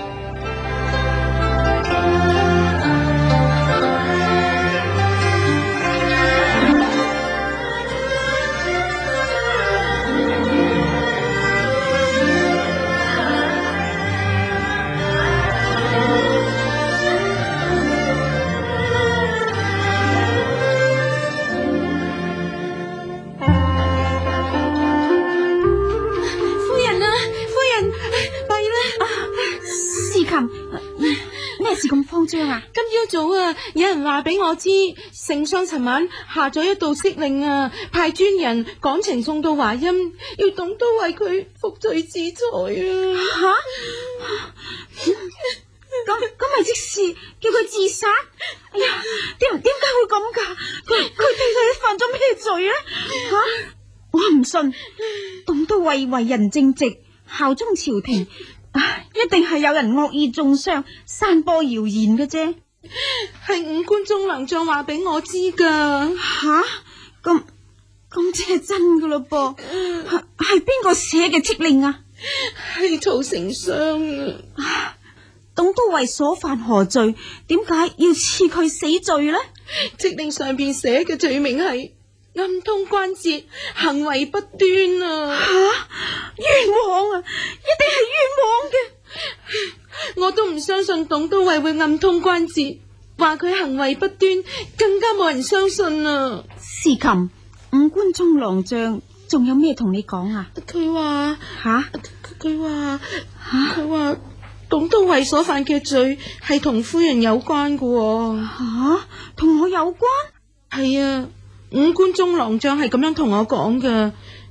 咩事咁慌張啊？ 今朝早啊，有人話俾我知，丞相尋晚下咗一道敕令啊，派專人趕程送到華陰，要董都為佢服罪自裁啊！吓，咁咁咪即是叫佢自殺？哎呀，啲人點解會咁噶？佢佢哋係犯咗咩罪咧？吓、啊， 我唔信，董都為為人正直，效忠朝廷。啊！一定係有人惡意中傷，散播謠言嘅啫。 係五官中郎將話俾我知噶。 吓，咁咁即係真噶咯噃？係係邊個寫嘅敕令啊？ 係曹丞相啊！ 董都尉所犯何罪？點解要賜佢死罪呢？ 敕令上邊寫嘅罪名係暗通關節，行為不端啊！ 吓，冤枉啊！一定係冤枉嘅。 我都唔相信董都尉會暗通關節，話佢行為不端，更加冇人相信啊！ 司琴，五官中郎將仲有咩同你講啊？ 佢話吓， 佢話佢話董都尉所犯嘅罪係同夫人有關嘅。 吓，同我有關？ 係啊。五官中郎將係咁樣同我講噶，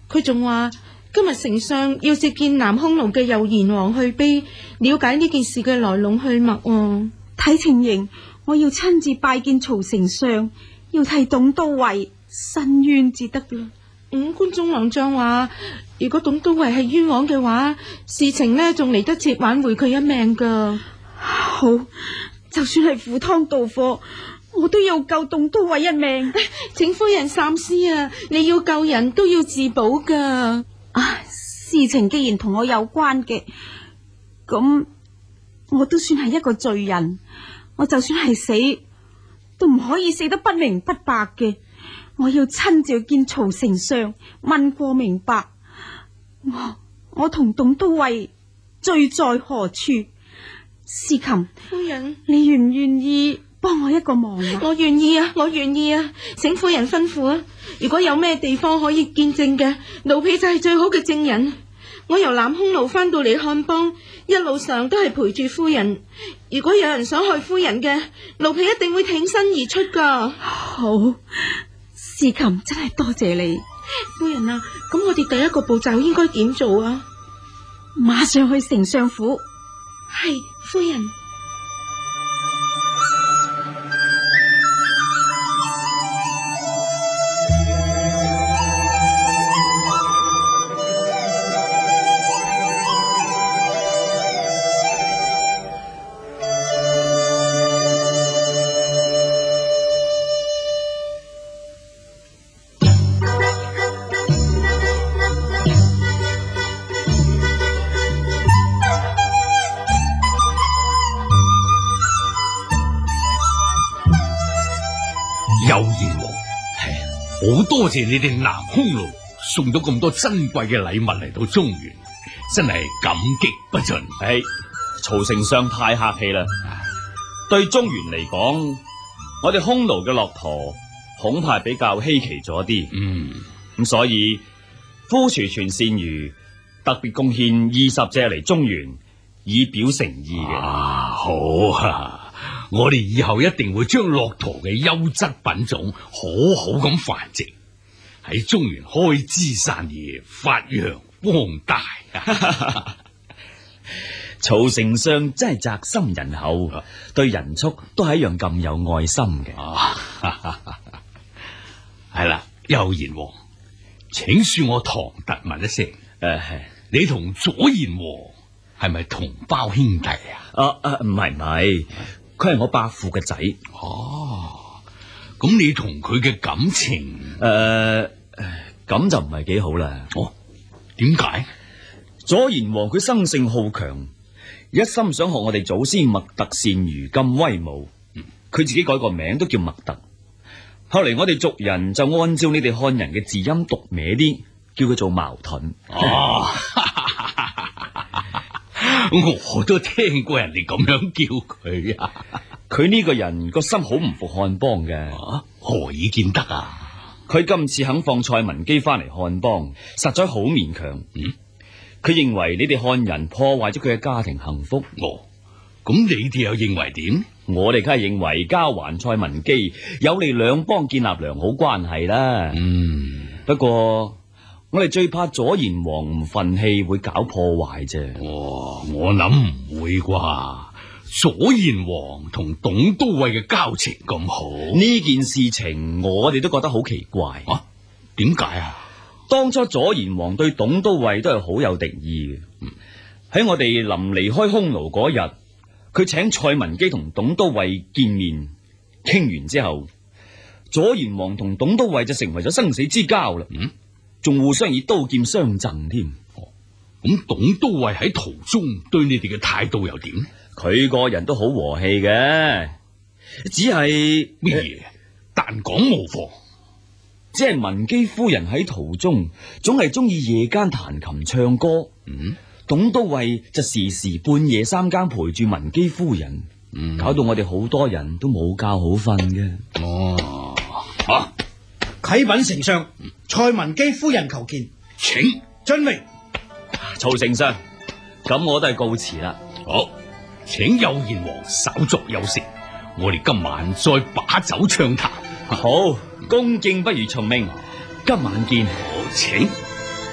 佢仲話今日丞相要接見南匈奴嘅右賢王去卑，了解呢件事嘅來龍去脈喎。 睇情形，我要親自拜見曹丞相，要替董都尉申冤至得啦。 五官中郎將話，如果董都尉係冤枉嘅話，事情呢仲嚟得切挽回佢一命噶。 好，就算係赴湯蹈火，我都要救董都尉一命。 請夫人三思啊！你要救人都要自保噶。 啊，事情既然同我有關嘅，咁我都算係一個罪人。我就算係死，都唔可以死得不明不白嘅。我要親自見曹丞相，問過明白。我我同董都尉罪在何處？司琴夫人， 你願唔願意幫我一個忙啊？ 我願意啊，我願意啊，請夫人吩咐啊！如果有咩地方可以見證嘅，奴婢就係最好嘅證人。我由南匈奴翻到嚟漢邦，一路上都係陪住夫人。如果有人想害夫人嘅，奴婢一定會挺身而出噶。 好，司琴真係多謝你， 夫人啊！咁我哋第一個步驟應該點做啊？ 馬上去丞相府。 係，夫人。 右賢王，係好多謝你哋南匈奴送咗咁多珍貴嘅禮物嚟到中原，真係感激不盡。 係曹丞相太客氣啦。對中原嚟講，我哋匈奴嘅駱駝恐怕比較稀奇咗啲。 嗯， 咁所以夫廚傳善魚特別貢獻二十隻嚟中原，以表誠意嘅。 啊，好啊！我哋以後一定會將駱駝嘅優質品種好好咁繁殖，喺中原開枝散葉，發揚光大。 曹丞相真係宅心仁厚，對人畜都係一樣咁有愛心嘅。 係啦，右賢王，請恕我唐突問一聲，誒、 呃， 你同左賢王係咪同胞兄弟啊？ 啊啊，唔係唔係。佢係我伯父嘅仔。 哦，咁你同佢嘅感情誒，咁、呃、就唔係幾好啦。 哦，點解？ 左賢王佢生性好強，一心想學我哋祖先麥特善如咁威武，佢、嗯、自己改個名都叫麥特。後嚟我哋族人就按照你哋漢人嘅字音讀歪啲，叫佢做矛盾。 哦。我都聽過人哋咁樣叫佢啊！ 佢呢個人個心好唔服漢邦嘅。 啊，何以見得啊？ 佢今次肯放蔡文姬翻嚟漢邦，實在好勉強。 嗯， 佢認為你哋漢人破壞咗佢嘅家庭幸福。 哦，咁你哋又認為點？ 我哋梗係認為交還蔡文姬，有利兩邦建立良好關係啦。 嗯， 不過我哋最怕左賢王唔忿氣會搞破壞啫。 哦，我諗唔會啩？左賢王同董都尉嘅交情咁好， 呢件事情我哋都覺得好奇怪。 啊，點解啊？ 當初左賢王對董都尉都係好有敵意嘅。喺、嗯、我哋臨離開匈奴嗰日，佢請蔡文姬同董都尉見面，傾完之後，左賢王同董都尉就成為咗生死之交啦。嗯。仲互相以刀劍相贈添。 哦，咁董都尉喺途中對你哋嘅態度又點？ 佢個人都好和氣嘅，只係咩嘢？但講無妨。 只係文姬夫人喺途中總係中意夜間彈琴唱歌。 嗯， 董都尉就時時半夜三更陪住文姬夫人，嗯，搞到我哋好多人都冇覺好瞓嘅。 哦，啊！ 啟稟丞相，蔡文姬夫人求見， 請遵命。 曹丞相，咁我都係告辭啦。 好，請右賢王稍作休息，我哋今晚再把酒暢談。 好，恭敬不如從命，今晚見。 好，請。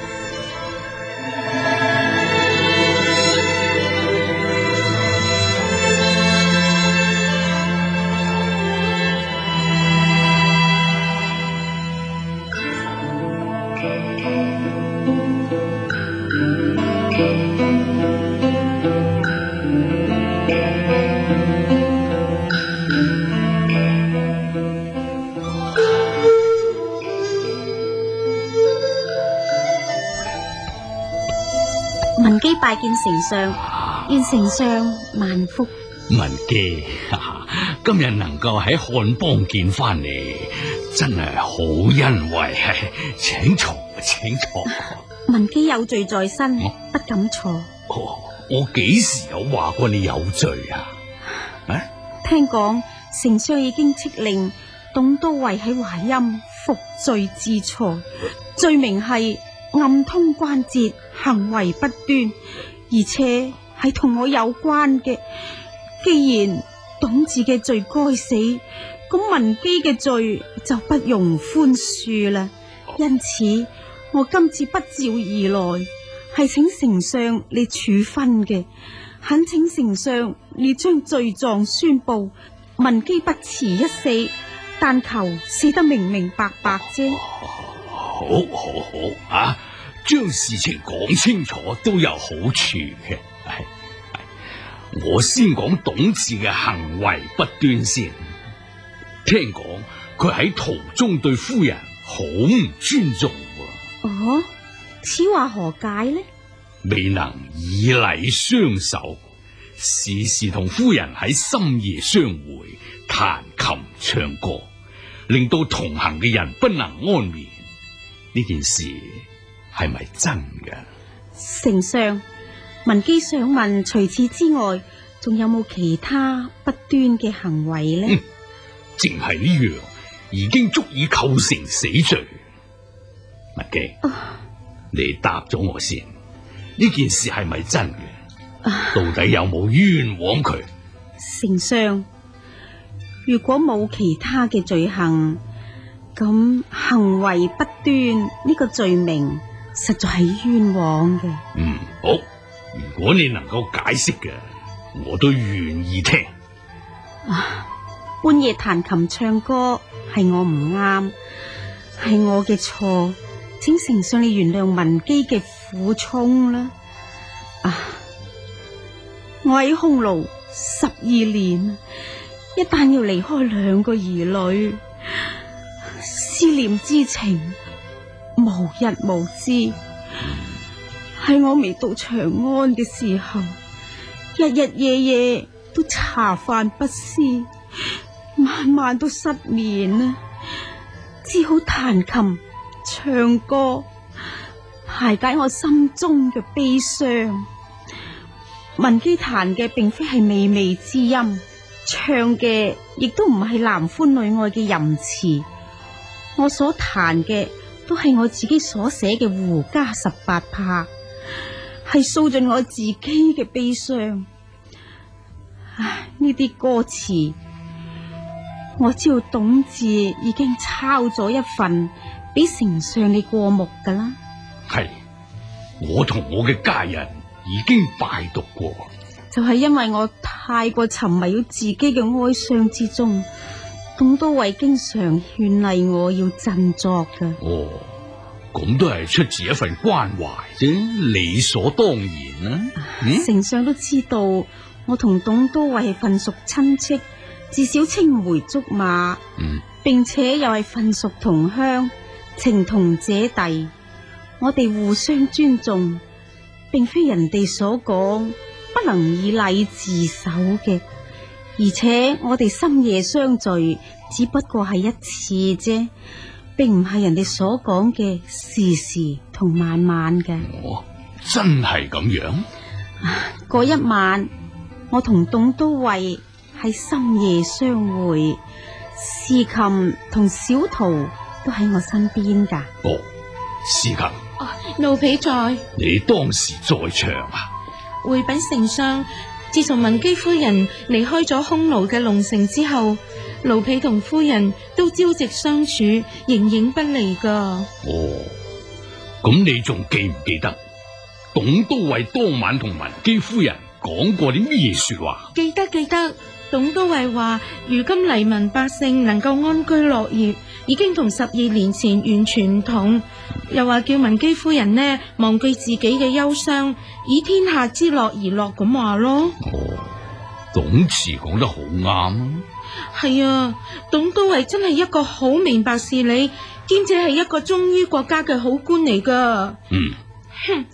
拜見丞相，願丞相萬福。 文姬，今日能夠喺漢邦見翻你，真係好欣慰。請坐，請坐。 文姬有罪在身，哦、不敢坐。 哦、我幾時有話過你有罪啊？啊聽講丞相已經敕令董都尉喺淮陰服罪治裁，罪名係暗通關節，行為不端，而且係同我有關嘅。既然董治嘅罪該死，咁文姬嘅罪就不容寬恕啦。因此我今次不召而來，係請丞相你處分嘅，懇請丞相你將罪狀宣布，文姬不辭一死，但求死得明明白白啫。 好好好啊，將事情講清楚都有好處嘅。我先講董治嘅行為不端先。聽講佢喺途中對夫人好唔尊重。 哦，此話何解呢？ 未能以禮相守，時時同夫人喺深夜相會，彈琴唱歌，令到同行嘅人不能安眠。呢件事係咪真嘅？ 丞相，文姬想問，除此之外，仲有冇其他不端嘅行為呢？ 淨係呢樣已經足以構成死罪。文姬，啊、你答咗我先，呢件事係咪真嘅？啊、到底有冇冤枉佢？ 丞相，如果冇其他嘅罪行，咁行為不端呢個罪名實在係冤枉嘅。 嗯，好，如果你能夠解釋嘅，我都願意聽。 啊，半夜彈琴唱歌係我唔啱，係我嘅錯，請丞相你原諒文姬嘅苦衷啦。啊，我喺匈奴十二年，一旦要離開兩個兒女，思念之情無日無之。喺我未到長安嘅時候，日日夜夜都茶飯不思，晚晚都失眠啊，只好彈琴唱歌排解我心中嘅悲傷。文姬彈嘅並非係靡靡之音，唱嘅亦都唔係男歡女愛嘅淫詞，我所彈嘅都係我自己所寫嘅胡笳十八拍，係訴盡我自己嘅悲傷。唉，呢啲歌詞我知道董治已經抄咗一份俾丞相你過目噶啦。 係，我同我嘅家人已經拜讀過， 就係因為我太過沉迷於自己嘅哀傷之中，董都尉經常勸勵我要振作噶。 哦，咁都係出自一份關懷啫，理所當然啦。嗯， 丞相都知道我同董都尉係份屬親戚，至少青梅竹馬，嗯，並且又係份屬同鄉，情同姐弟，我哋互相尊重，並非人哋所講不能以禮自守嘅。而且我哋深夜相聚只不過係一次啫，並唔係人哋所講嘅時時同晚晚嘅。 哦，真係咁樣？ 嗰一晚我同董都尉喺深夜相會，司琴同小桃都喺我身邊噶。 哦，司琴， 哦，奴婢在。 你當時在場啊？ 回稟丞相，自從文姬夫人離開咗匈奴嘅龍城之後，奴婢同夫人都朝夕相處，形影不離噶。 哦，咁你仲記唔記得董都尉當晚同文姬夫人講過啲咩說話？ 記得記得，董都尉話如今黎民百姓能夠安居樂業，已經同十二年前完全唔同。又話叫文姬夫人呢忘記自己嘅憂傷，以天下之樂而樂咁話咯。 哦，董慈講得好啱。 係啊，董都尉真係一個好明白事理，兼且係一個忠於國家嘅好官嚟噶。 嗯， 哼，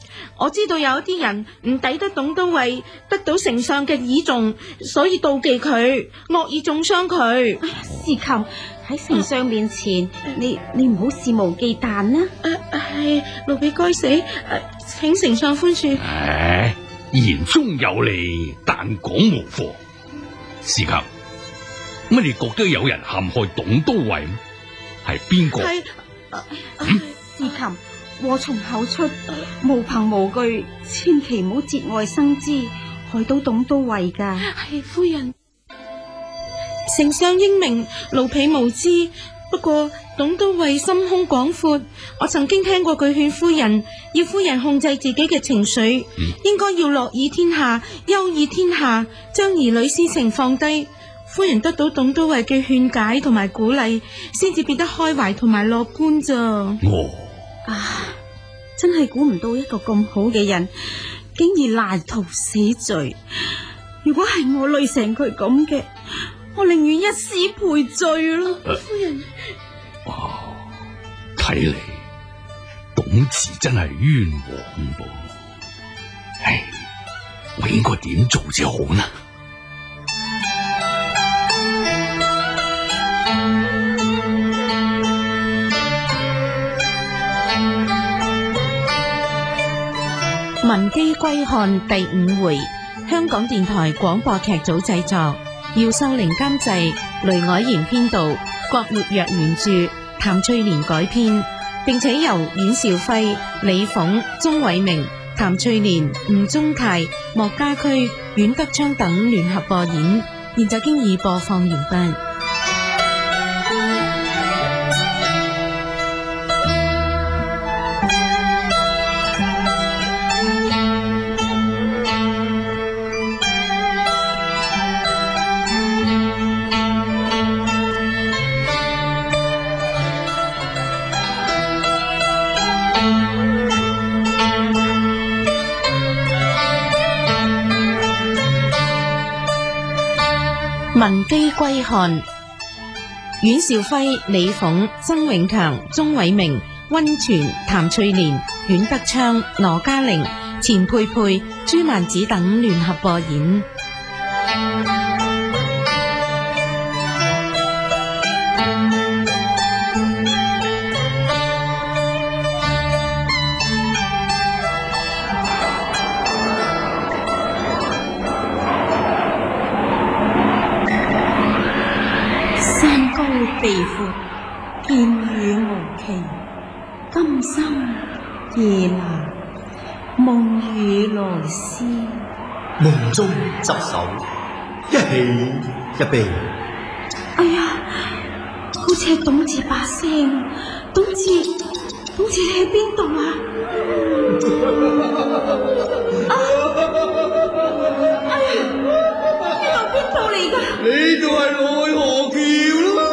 我知道有啲人唔抵得董都尉得到丞相嘅倚重，所以妒忌佢，惡意中傷佢。 哎呀，侍琴喺丞相面前，你你唔好肆無忌憚啦。 誒係奴婢該死，誒請丞相寬恕。 唉，言中有理，但講無妨。侍琴，乜你覺得有人陷害董都尉咩？係邊個？ 係侍琴。禍從口出，無憑無據，千祈唔好節外生枝，害到董都尉噶。 係夫人，丞相英明，奴婢無知。不過董都尉心胸廣闊，我曾經聽過佢勸夫人，要夫人控制自己嘅情緒，嗯、應該要樂以天下，憂以天下，將兒女私情放低。夫人得到董都尉嘅勸解同埋鼓勵，先至變得開懷同埋樂觀咋。 哦啊！真係估唔到一個咁好嘅人，竟然難逃死罪。如果係我累成佢咁嘅，我寧願一屍賠罪咯。 啊、 夫人， 哦，睇嚟董氏真係冤枉噃。唉，我應該點做至好呢？ 文姬歸漢第五回，香港電台廣播劇組製作，姚秀玲監製，雷凱賢編導，郭沫若原著，譚翠蓮改編，並且由阮兆輝、李鳳、鍾偉明、譚翠蓮、吳宗泰、莫家駒、阮德昌等聯合播演。現在經已播放完畢。文姬歸漢，阮兆輝、李鳳、曾永強、鍾偉明、溫泉、譚翠蓮、阮德昌、羅嘉玲、錢佩佩、朱曼子等聯合播演。 地闊，見雨無期，今生夜難，夢與來思。 夢中執手，一喜一悲。 哎呀，好似係董子把聲，董子，董子你喺邊度啊？啊哎呀，呢度邊度嚟噶？ 呢度係奈何橋咯。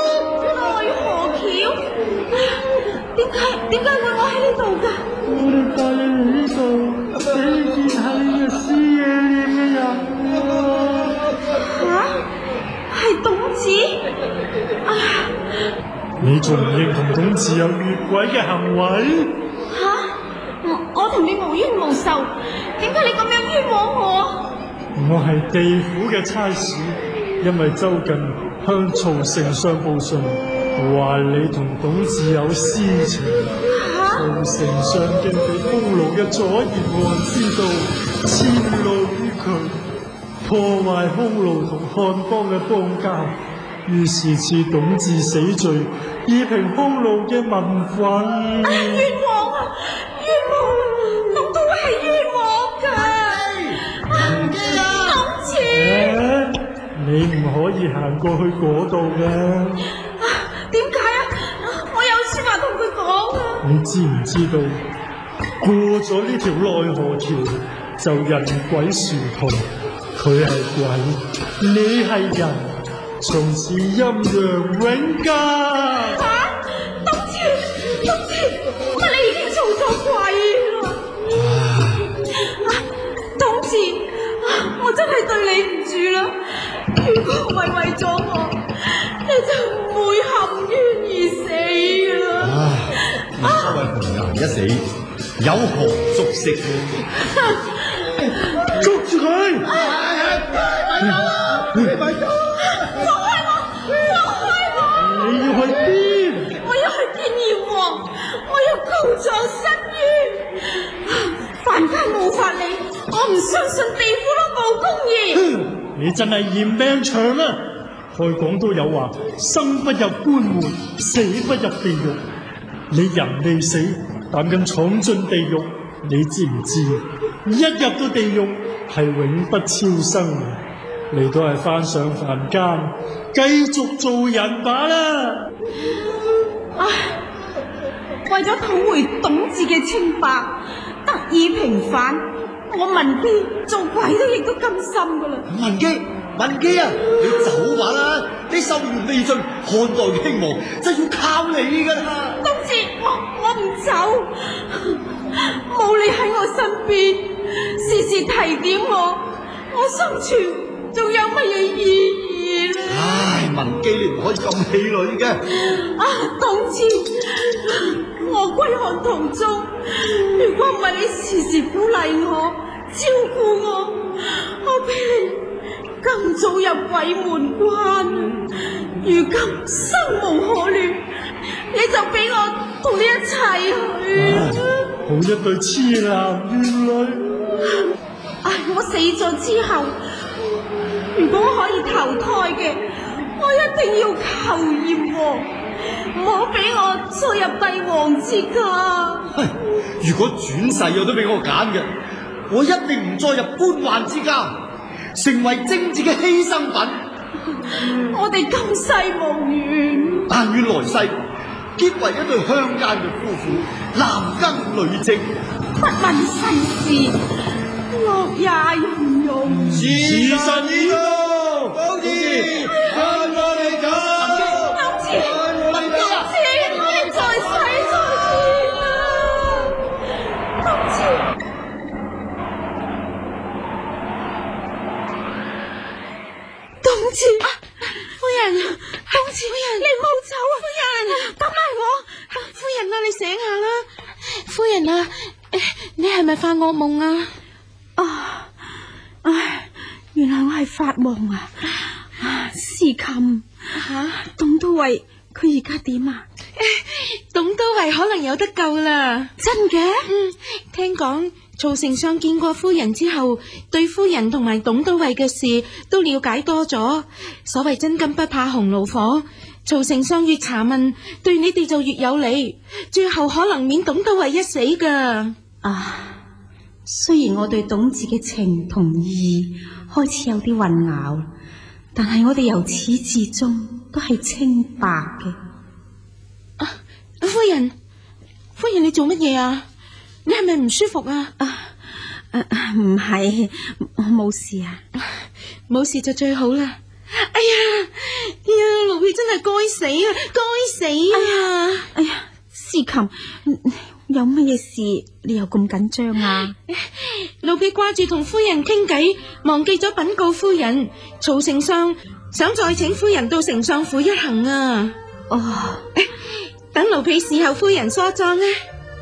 點解點解會我喺呢度噶？ 我哋帶你嚟呢度，俾你見下你嘅師爺念嘅人啊！ 吓，係董子。哎呀， 你仲唔認同董子有越軌嘅行為？ 吓，我我同你無冤無仇，點解你咁樣冤枉我？ 我係地府嘅差事，因為周近向曹丞相報信。話你同董子有私情，曹丞相竟被匈奴嘅左賢王知道，遷怒於佢，破壞匈奴同漢邦嘅邦交，於是賜董子死罪，以平匈奴嘅民憤。 啊、冤枉啊！冤枉！董都係冤枉噶！ 文姬啊， 董子， 啊、你唔可以行過去嗰度嘅。 點解啊？我有說話同佢講啊！ 你知唔知道過咗呢條奈何橋就人鬼殊途？佢係鬼，你係人，從此陰陽永隔。 吓、啊，董子，董子，乜你已經做錯鬼啦？啊，董子，啊，我真係對你唔住啦！如果唔係為咗我，你就唔會陷冤而死噶啦！ 唉，所謂紅顏一死， 有何足色？ 捉住佢！ 放開我！放開我！ 你要去邊？ 我要去見閻王，我要告狀申冤。凡間冇法理，我唔相信地府都冇公義。 你真係嫌命長啊！開講都有話，生不入官門，死不入地獄。你人未死，膽敢闖進地獄，你知唔知？一入到地獄係永不超生，你都係翻上凡間，繼續做人罷啦。 唉，為咗討回董志嘅清白，得以平反，我文姬做鬼都亦都甘心噶啦。 文姬，文姬啊，你走吧啦！你壽元未盡，漢代嘅興亡就要靠你噶啦。 董志，我我唔走，冇你喺我身邊，時時提點我，我生存仲有乜嘢意義咧？ 唉，文姬你唔可以咁氣餒嘅。 啊，董志，我歸漢途中，如果唔係你時時鼓勵我、照顧我，我俾你更早入鬼門關。如今生無可戀，你就俾我同你一齊去。 好一對痴男怨女。 唉，我死咗之後，如果我可以投胎嘅，我一定要求閻王，唔好俾我再入帝王之家。 如果轉世有得俾我揀嘅，我一定唔再入官宦之家，成為貞子嘅犧牲品。 我哋今世無緣， 但願來世結為一對鄉間嘅夫婦，男耕女織， 不問世事，樂也融融。 時辰已到，董志，跟我哋走。 董志，董志，我哋再洗再見啊！董志。董志，啊，夫人，董志，夫人，你唔好走啊！夫人，等埋我。夫人啊，你醒下啦！夫人啊，你係咪發惡夢啊？啊，唉，原來我係發夢啊！司琴，吓，董都尉佢而家點啊？董都尉可能有得救啦！真嘅？嗯，聽講。曹丞相見過夫人之後，對夫人同埋董都尉嘅事都了解多咗。所謂真金不怕紅爐火，曹丞相越查問，對你哋就越有利，最後可能免董都尉一死噶。啊，雖然我對董志嘅情同義開始有啲混淆，但係我哋由始至終都係清白嘅。啊，夫人，夫人你做乜嘢啊？你係咪唔舒服啊？啊，唔係，我冇事啊，冇事就最好啦。哎呀，哎呀，奴婢真係該死啊，該死啊！哎呀，司琴，有乜嘢事你又咁緊張啊？奴婢掛住同夫人傾偈，忘記咗稟告夫人，曹丞相想再請夫人到丞相府一行啊。哦，等奴婢侍候夫人梳妝啊。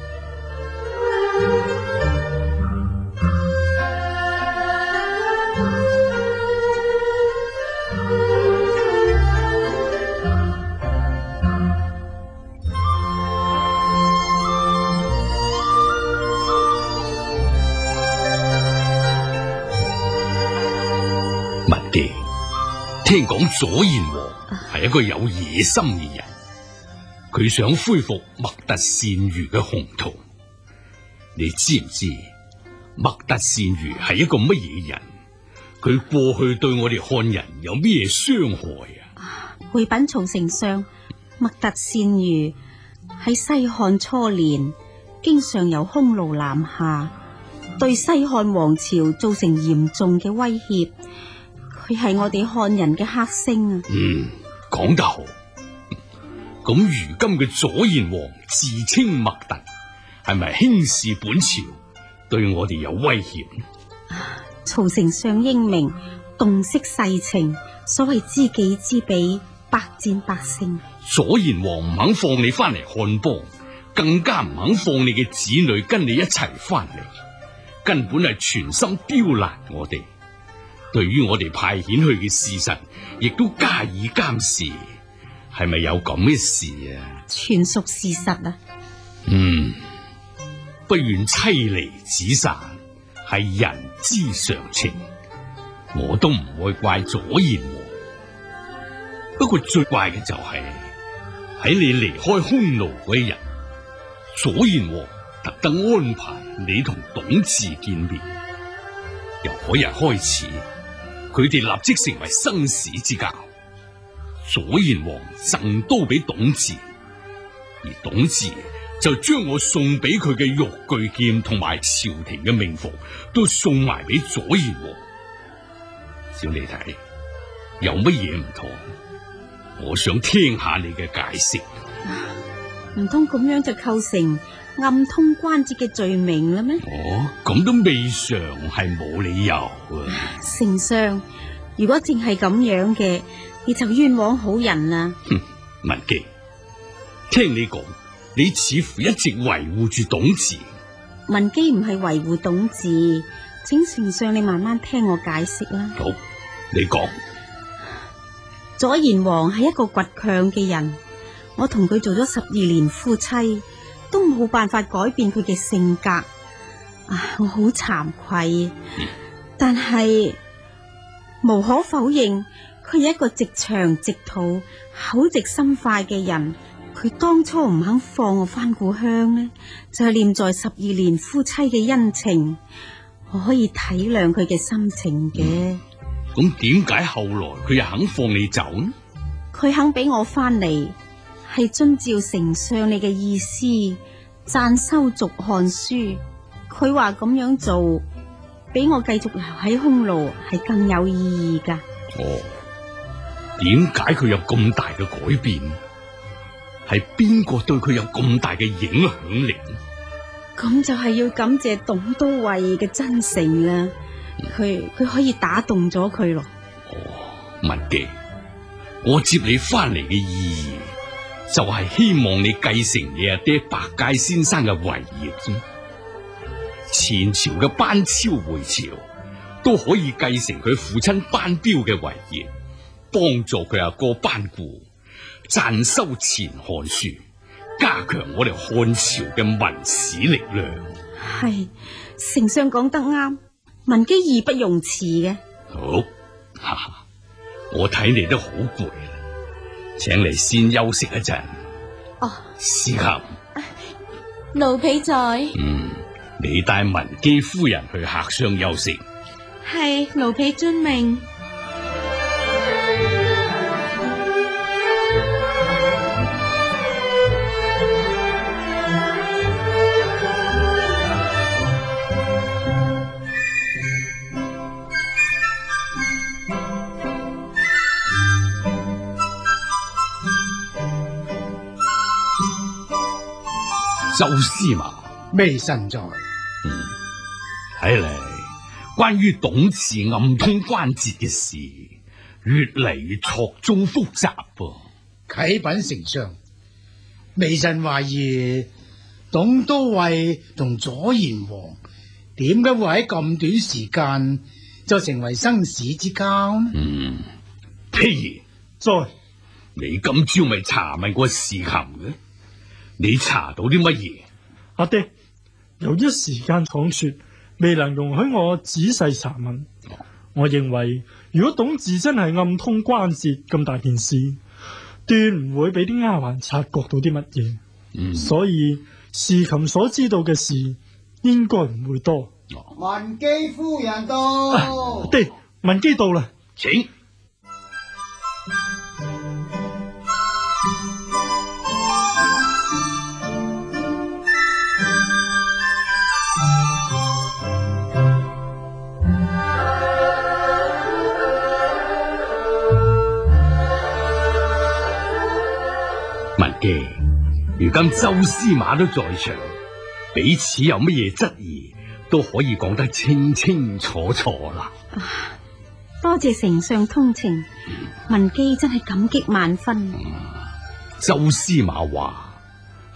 文姬，聽講左賢王係一個有野心嘅人，佢想恢復麥特單于嘅宏圖。你知唔知麥特單于係一個乜嘢人？佢過去對我哋漢人有咩傷害啊？ 回稟曹丞相，麥特單于喺西漢初年，經常由匈奴南下，對西漢王朝造成嚴重嘅威脅。佢係我哋漢人嘅黑星啊！ 嗯，講得好。咁如今嘅左賢王自稱麥特，係咪輕視本朝，對我哋有威脅？ 曹丞相英明，洞悉世情，所謂知己知彼，百戰百勝。 左賢王唔肯放你翻嚟漢邦， 更加唔肯放你嘅子女跟你一齊翻嚟，根本係全心刁難我哋。對於我哋派遣去嘅使臣，亦都加以監視，係咪有咁嘅事啊？ 全屬事實啊！ 嗯，不願妻離子散，係人之常情，我都唔會怪左賢王。不過最怪嘅就係、是、喺你離開匈奴嗰一日，左賢王特登安排你同董治見面。由嗰日開始，佢哋立即成為生死之交。左賢王贈刀俾董治，而董治就將我送俾佢嘅玉具劍同埋朝廷嘅命服都送埋俾左賢王。小李睇有乜嘢唔妥？我想聽下你嘅解釋。 唔通咁樣就構成暗通關節嘅罪名啦咩？ 哦，咁都未嘗係冇理由啊！ 丞相，如果淨係咁樣嘅，你就冤枉好人啦。 哼，文姬，聽你講，你似乎一直維護住董治。 文姬唔係維護董治，請丞相你慢慢聽我解釋啦。 好，你講。 左賢王係一個倔強嘅人，我同佢做咗十二年夫妻，都冇辦法改變佢嘅性格。啊，我好慚愧，但係無可否認，佢係一個直腸直肚、口直心快嘅人。佢當初唔肯放我翻故鄉呢，就係念在十二年夫妻嘅恩情，我可以體諒佢嘅心情嘅。嗯咁點解後來佢又肯放你走呢？ 佢肯俾我翻嚟，係遵照丞相你嘅意思，暫收續漢書。佢話咁樣做，俾我繼續留喺匈奴係更有意義噶。 哦，點解佢有咁大嘅改變？係邊個對佢有咁大嘅影響力呢？ 咁就係要感謝董都尉嘅真誠啦。佢佢可以打動咗佢咯。 哦，文姬，我接你翻嚟嘅意義就係希望你繼承你阿爹白介先生嘅遺業啫。前朝嘅班超回朝都可以繼承佢父親班彪嘅遺業，幫助佢阿哥班固暫收前漢書，加強我哋漢朝嘅文史力量。 係，丞相講得啱。文姬義不容辭嘅。 好，哈哈，我睇你都好攰啦，請你先休息一陣。 哦， 司琴， 奴婢在。 嗯，你帶文姬夫人去客廂休息。 係，奴婢遵命。 周司馬， 微臣在。 嗯，睇嚟關於董治暗通關節嘅事，越嚟越錯綜複雜噃。 啟稟丞相，微臣懷疑董都尉同左賢王點解會喺咁短時間就成為生死之交呢？ 嗯，譬如在， 你今朝咪查問過侍琴嘅？你查到啲乜嘢？ 阿爹，由於時間倉促，未能容許我仔細查問。我認為，如果董治真係暗通關節咁大件事，斷唔會俾啲丫鬟察覺到啲乜嘢。嗯，所以侍琴所知道嘅事，應該唔會多。 文姬夫人到。 阿爹，文姬到啦， 請。文姬，如今周司馬都在場，彼此有乜嘢質疑，都可以講得清清楚楚啦。 啊，多謝丞相通情，文姬真係感激萬分。 嗯，周司馬話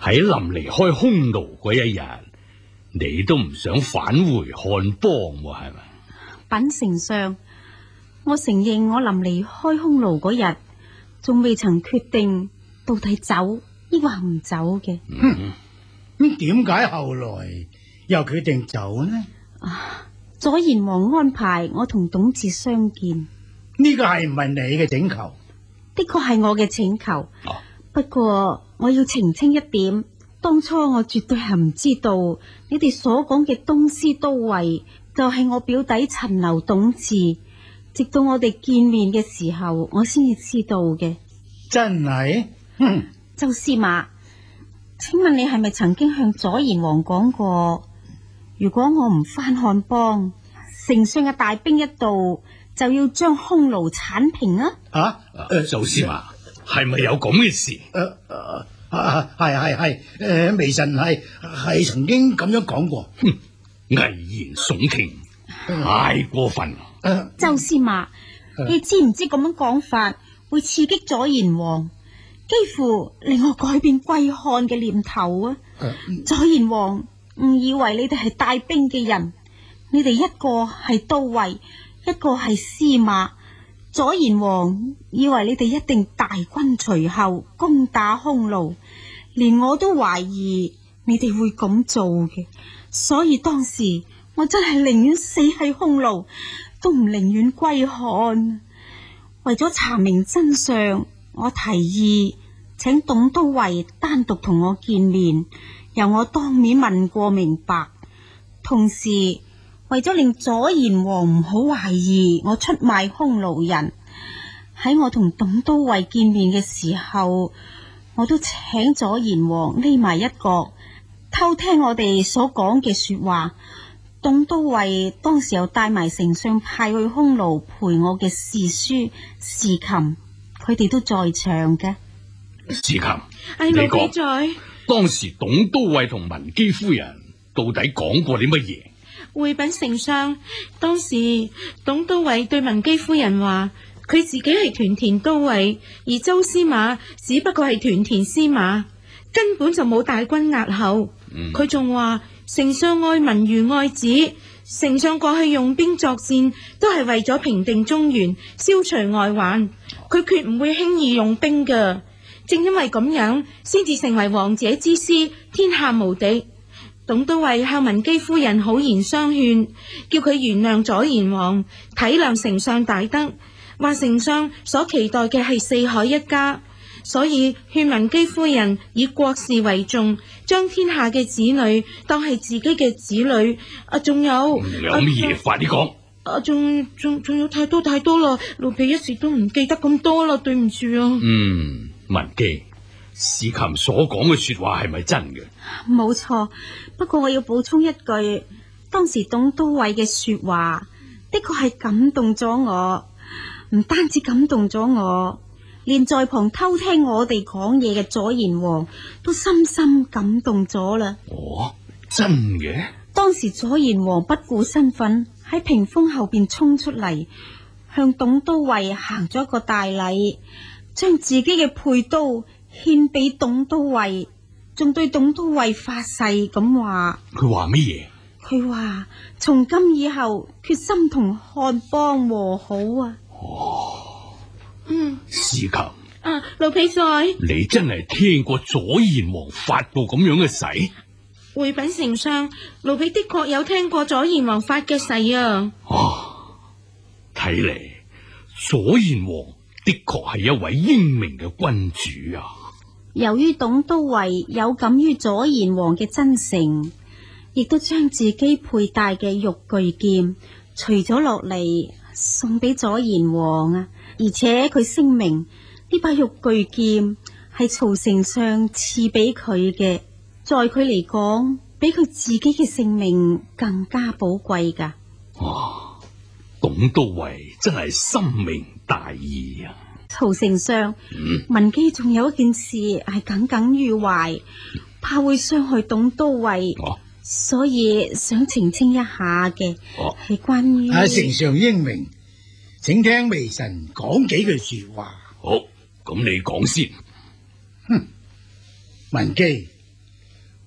喺臨離開匈奴嗰一日，你都唔想返回漢邦喎，係咪？ 稟丞相，我承認我臨離開匈奴嗰日，仲未曾決定到底走抑或唔走嘅。 嗯，咁點解後來又決定走呢？ 啊，左賢王安排我同董志相見， 呢個係唔係你嘅請求？ 的確係我嘅請求。 啊， 不過我要澄清一點，當初我絕對係唔知道你哋所講嘅東施都尉就係我表弟陳留董志，直到我哋見面嘅時候，我先至知道嘅。 真係？哼， 周司馬，請問你係咪曾經向左賢王講過，如果我唔返漢邦，丞相嘅大兵一到，就要將匈奴鏟平啊？ 啊， 周司馬，係咪有咁嘅事？ 誒誒啊，係係係，誒，微臣係係曾經咁樣講過。 哼，危言聳聽，太過分啦！ 周司馬，你知唔知咁樣講法會刺激左賢王，幾乎令我改變歸漢嘅念頭啊！左賢王誤以為你哋係帶兵嘅人，你哋一個係都尉，一個係司馬。左賢王以為你哋一定大軍隨後攻打匈奴，連我都懷疑你哋會咁做嘅，所以當時我真係寧願死喺匈奴，都唔寧願歸漢。為咗查明真相，我提議請董都尉單獨同我見面，由我當面問過明白。同時為咗令左賢王唔好懷疑我出賣匈奴人，喺我同董都尉見面嘅時候，我都請左賢王匿埋一角，偷聽我哋所講嘅說話。董都尉當時又帶埋丞相派去匈奴陪我嘅侍書侍琴，佢哋都在場嘅。 侍琴， 哎， 你老講在當時董都尉同文姬夫人到底講過啲乜嘢？ 回稟丞相，當時董都尉對文姬夫人話，佢自己係屯田都尉，而周司馬只不過係屯田司馬，根本就冇大軍壓後。佢仲話丞相愛民如愛子，丞相過去用兵作戰都係為咗平定中原，消除外患，佢決唔會輕易用兵噶。正因為咁樣，先至成為王者之師，天下無敵。董都尉向文姬夫人好言相勸，叫佢原諒左賢王，體諒丞相大德，話丞相所期待嘅係四海一家，所以勸文姬夫人以國事為重，將天下嘅子女當係自己嘅子女。啊，仲有有乜嘢？快啲講！ 啊，仲仲仲有太多太多啦，奴婢一時都唔記得咁多啦，對唔住啊。 嗯，文姬，侍琴所講嘅說話係咪真嘅？ 冇錯，不過我要補充一句，當時董都尉嘅說話的確係感動咗我，唔單止感動咗我，連在旁偷聽我哋講嘢嘅左賢王都深深感動咗啦。 哦，真嘅？ 當時左賢王不顧身份，喺屏風後邊衝出嚟，向董都尉行咗一個大禮，將自己嘅佩刀獻俾董都尉，仲對董都尉發誓咁話。 佢話乜嘢？ 佢話從今以後決心同漢邦和好啊！ 哦， 嗯， 侍琴啊，奴婢在。 你真係聽過左賢王發過咁樣嘅誓？ 回稟丞相，奴婢的確有聽過左賢王發嘅誓啊。 哦，睇嚟左賢王的確係一位英明嘅君主啊！ 由於董都尉有感於左賢王嘅真誠，亦都將自己佩戴嘅玉巨劍除咗落嚟送俾左賢王啊！而且佢聲明呢把玉巨劍係曹丞相賜俾佢嘅，在佢嚟講，比佢自己嘅性命更加寶貴噶。 哇！董都尉真係深明大義啊！ 曹丞相， 嗯、 文姬仲有一件事係耿耿於懷，怕會傷害董都尉， 啊、 所以想澄清一下嘅，係、啊、關於。 啊，丞相英明，請聽微臣講幾句說話。 好，咁你講先。 哼，文姬，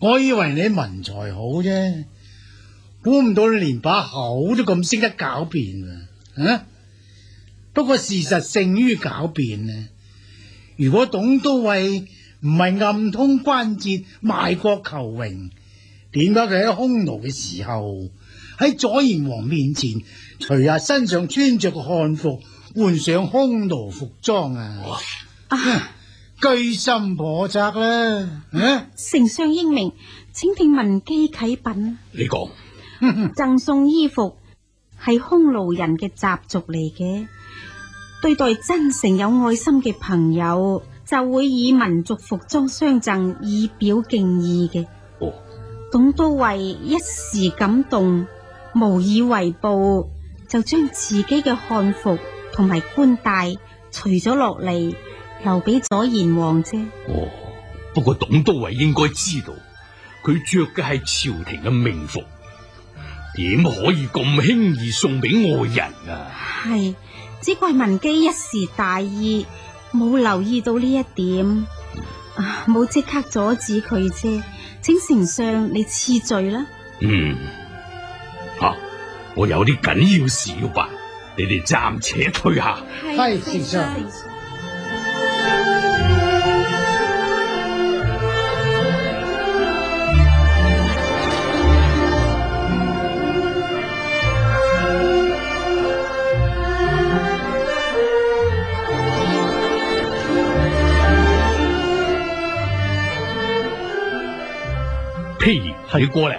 我以為你文才好啫，估唔到你連把口都咁識得狡辯啊！啊，不過事實勝於狡辯啊！如果董都尉唔係暗通關節賣國求榮，點解佢喺匈奴嘅時候喺左賢王面前除下身上穿着嘅漢服，換上匈奴服裝啊？啊居心叵測啦！啊， 丞相英明，請聽文姬啟稟。 你講， 贈送衣服係匈奴人嘅習俗嚟嘅，對待真誠有愛心嘅朋友，就會以民族服裝相贈，以表敬意嘅。 哦， 董都尉一時感動，無以為報，就將自己嘅漢服同埋冠帶除咗落嚟，留俾左賢王啫。 哦，不過董都尉應該知道，佢着嘅係朝廷嘅命服，點可以咁輕易送俾外人啊？ 係，只怪文姬一時大意，冇留意到呢一點，啊，冇即刻阻止佢啫。請丞相你賜罪啦。 嗯，吓、啊，我有啲緊要事要辦，你哋暫且退下。 係丞相。 譬如你過嚟，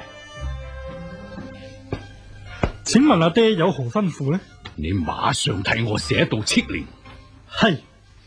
請問阿爹有何吩咐呢？ 你馬上替我寫一道敕令。 係，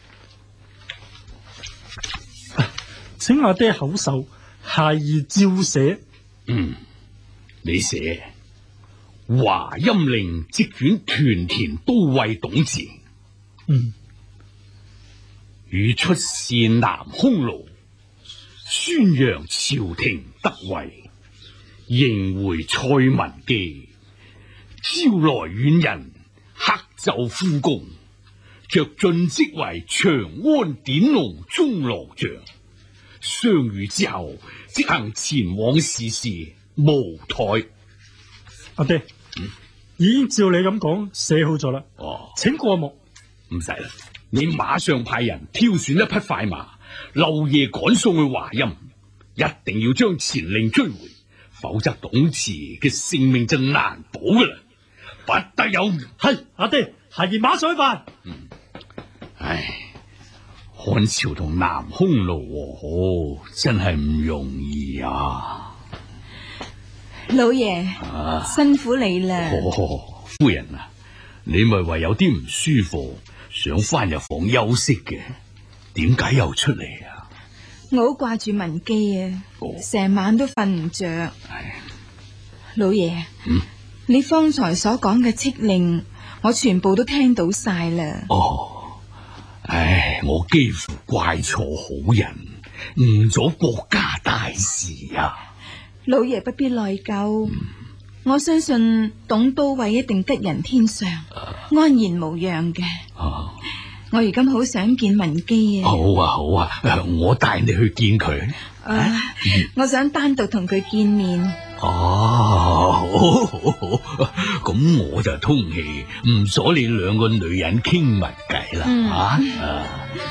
請阿爹口授，孩兒照寫。 嗯，你寫華陰令即卷屯田都尉董治。 嗯， 與出使南匈奴，宣揚朝廷德惠，迎回蔡文姬，招來遠人，克奏夫公，着晉職為長安典龍中郎將。相遇之後，即行前往試試無台。 阿爹，嗯、已經照你咁講寫好咗啦。 哦， 請過目。 唔使啦，你馬上派人挑選一匹快馬，漏夜趕送去華陰，一定要將前令追回，否則董慈嘅性命就難保噶啦，不得有誤。 係阿爹，孩兒馬上去辦。 嗯，唉，漢朝同南匈奴和好真係唔容易啊！ 老爺， 啊， 辛苦你啦。 哦，夫人啊，你咪話有啲唔舒服，想翻入房休息嘅，點解又出嚟啊？ 我好掛住文姬啊，成、哦、晚都瞓唔着。老爺， 嗯， 你方才所講嘅敕令，我全部都聽到晒啦。 哦，唉，我幾乎怪錯好人，誤咗國家大事啊！ 老爺不必內疚，嗯、我相信董都尉一定吉人天相，啊、安然無恙嘅。 啊， 我而家好想見文姬啊！ 好啊好啊，我帶你去見佢。 啊，啊嗯、我想單獨同佢見面。 哦，好好好，咁我就通氣，唔阻你兩個女人傾密偈啦。嗯、啊！啊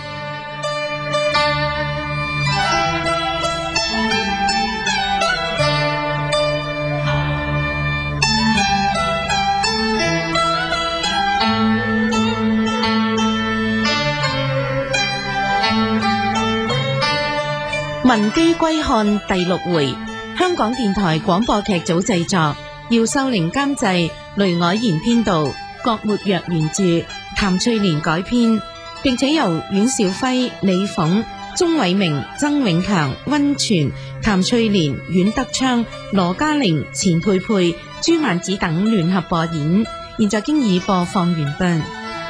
文姬歸漢第六回，香港電台廣播劇組製作，姚秀玲監製，雷凱賢編導，郭沫若原著，譚翠蓮改編，並且由阮兆輝、李鳳、鍾偉明、曾永強、溫泉、譚翠蓮、阮德昌、羅嘉玲、錢佩佩、朱曼子等聯合播演。現在經已播放完畢。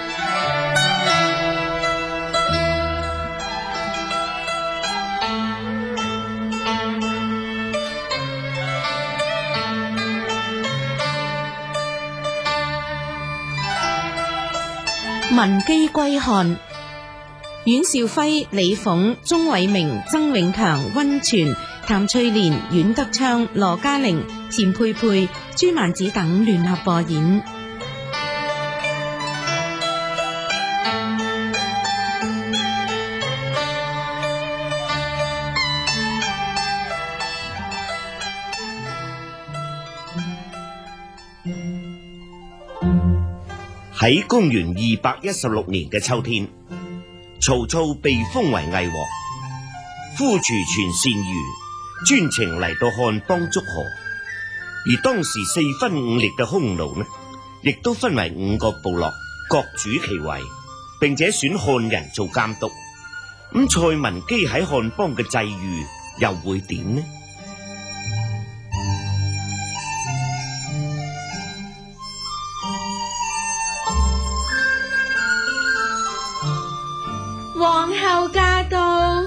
文姬歸漢，阮兆輝、李鳳、鍾偉明、曾永強、溫泉、 譚翠蓮、阮德昌、羅嘉玲、錢佩佩、朱曼子等聯合播演。 喺公元二百一十六年嘅秋天，曹操被封為魏王，夫廚全單于專程嚟到漢邦祝賀。而當時四分五裂嘅匈奴呢，亦都分為五個部落，各主其位，並且選漢人做監督。咁蔡文姬喺漢邦嘅際遇又會點呢？ 皇后駕到，啊！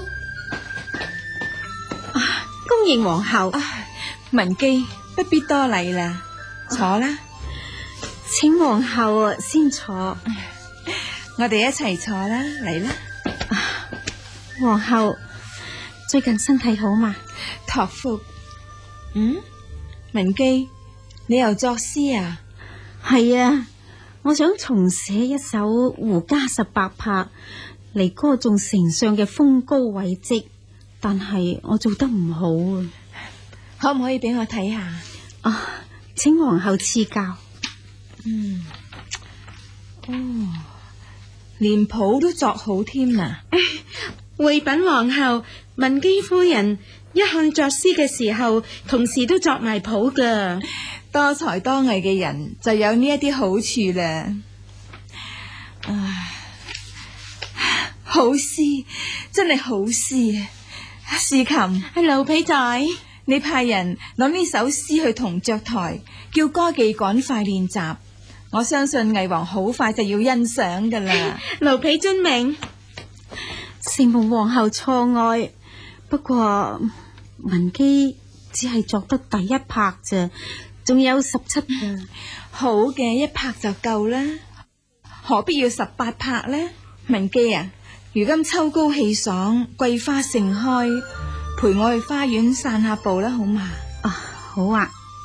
恭迎皇后。 啊，文姬不必多禮啦，坐啦。 請皇后先坐， 我哋一齊坐啦，嚟啦。 皇后最近身體好嘛？ 託福。嗯，文姬，你又作詩啊？ 係啊，我想重寫一首《胡笳十八拍》嚟歌頌丞相嘅豐功偉績，但係我做得唔好啊。 可唔可以俾我睇下？ 啊，請皇后賜教。 嗯，哦，連譜都作好添啊！ 惠稟皇后，文姬夫人一向作詩嘅時候，同時都作埋譜噶。 多才多藝嘅人就有呢一啲好處啦。唉，好詩，真係好詩啊！仕琴， 係劉皮仔， 你派人攞呢首詩去銅雀台，叫歌妓趕快練習。我相信魏王好快就要欣賞噶啦。 劉皮遵命。 承蒙皇后錯愛，不過文姬只係作得第一拍咋，仲有十七個。 好嘅，一拍就夠啦，何必要十八拍呢？文姬啊，如今秋高氣爽，桂花盛開，陪我去花園散下步啦，好嘛？ 啊，好啊。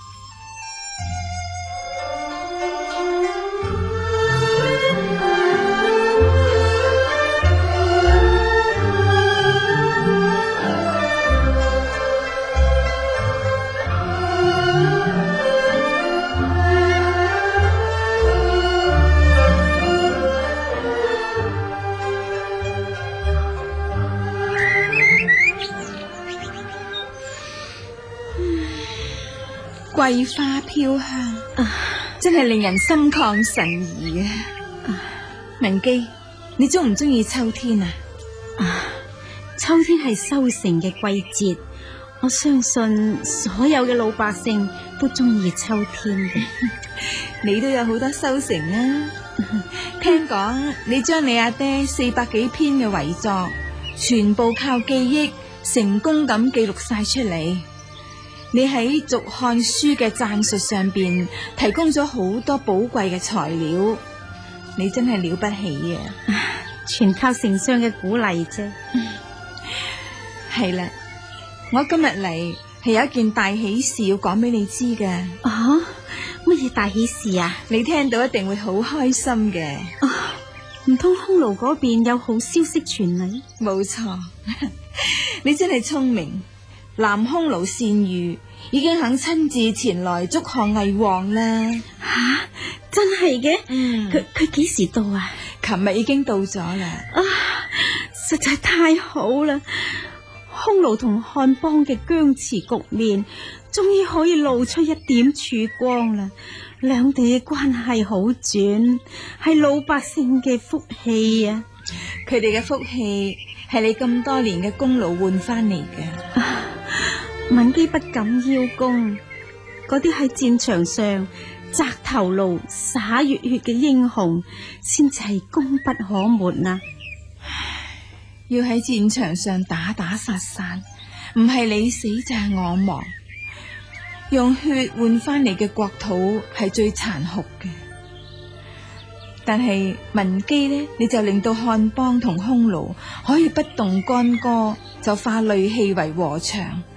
桂花飄香，啊、真係令人心曠神怡啊！啊文姬，你中唔中意秋天啊？ 啊，秋天係收成嘅季節，我相信所有嘅老百姓都中意秋天嘅。 你都有好多收成啊！聽講你將你阿爹四百幾篇嘅遺作，全部靠記憶成功咁記錄晒出嚟。你喺《續漢書》嘅讚述上邊提供咗好多寶貴嘅材料，你真係了不起啊！ 全靠丞相嘅鼓勵啫。 係啦，我今日嚟係有一件大喜事要講俾你知嘅。 啊，乜嘢大喜事啊？ 你聽到一定會好開心嘅。 啊，唔通匈奴嗰邊有好消息傳嚟？ 冇錯，你真係聰明。南匈奴單于已經肯親自前來祝賀魏王啦！ 吓、啊，真係嘅？ 嗯， 佢佢幾時到啊？ 琴日已經到咗啦！ 啊，實在太好啦！匈奴同漢邦嘅僵持局面，終於可以露出一點曙光啦！兩地嘅關係好轉，係老百姓嘅福氣啊！ 佢哋嘅福氣係你咁多年嘅功勞換翻嚟嘅。 啊，文姬不敢邀功，嗰啲喺戰場上擲頭顱灑熱血嘅英雄，先至係功不可沒啊！ 要喺戰場上打打殺殺，唔係你死就係我亡，用血換翻嚟嘅國土係最殘酷嘅。但係文姬呢，你就令到漢邦同匈奴可以不動干戈，就化戾氣為禾場，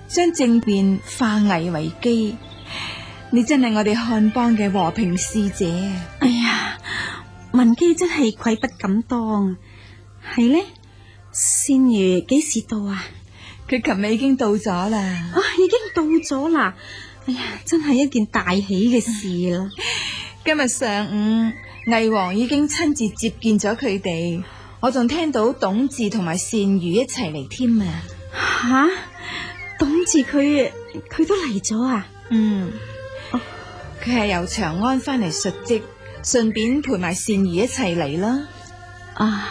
將政變化危為機。你真係我哋漢邦嘅和平使者啊！ 哎呀，文姬真係愧不敢當。係呢，善如幾時到啊？ 佢琴日已經到咗啦。 啊，已經到咗啦！哎呀，真係一件大喜嘅事啦！ 今日上午，魏王已經親自接見咗佢哋，我仲聽到董治同埋單于一齊嚟添啊！ 吓，董治佢佢都嚟咗啊？ 嗯，佢係由長安翻嚟述職，順便陪埋單于一齊嚟啦。 啊，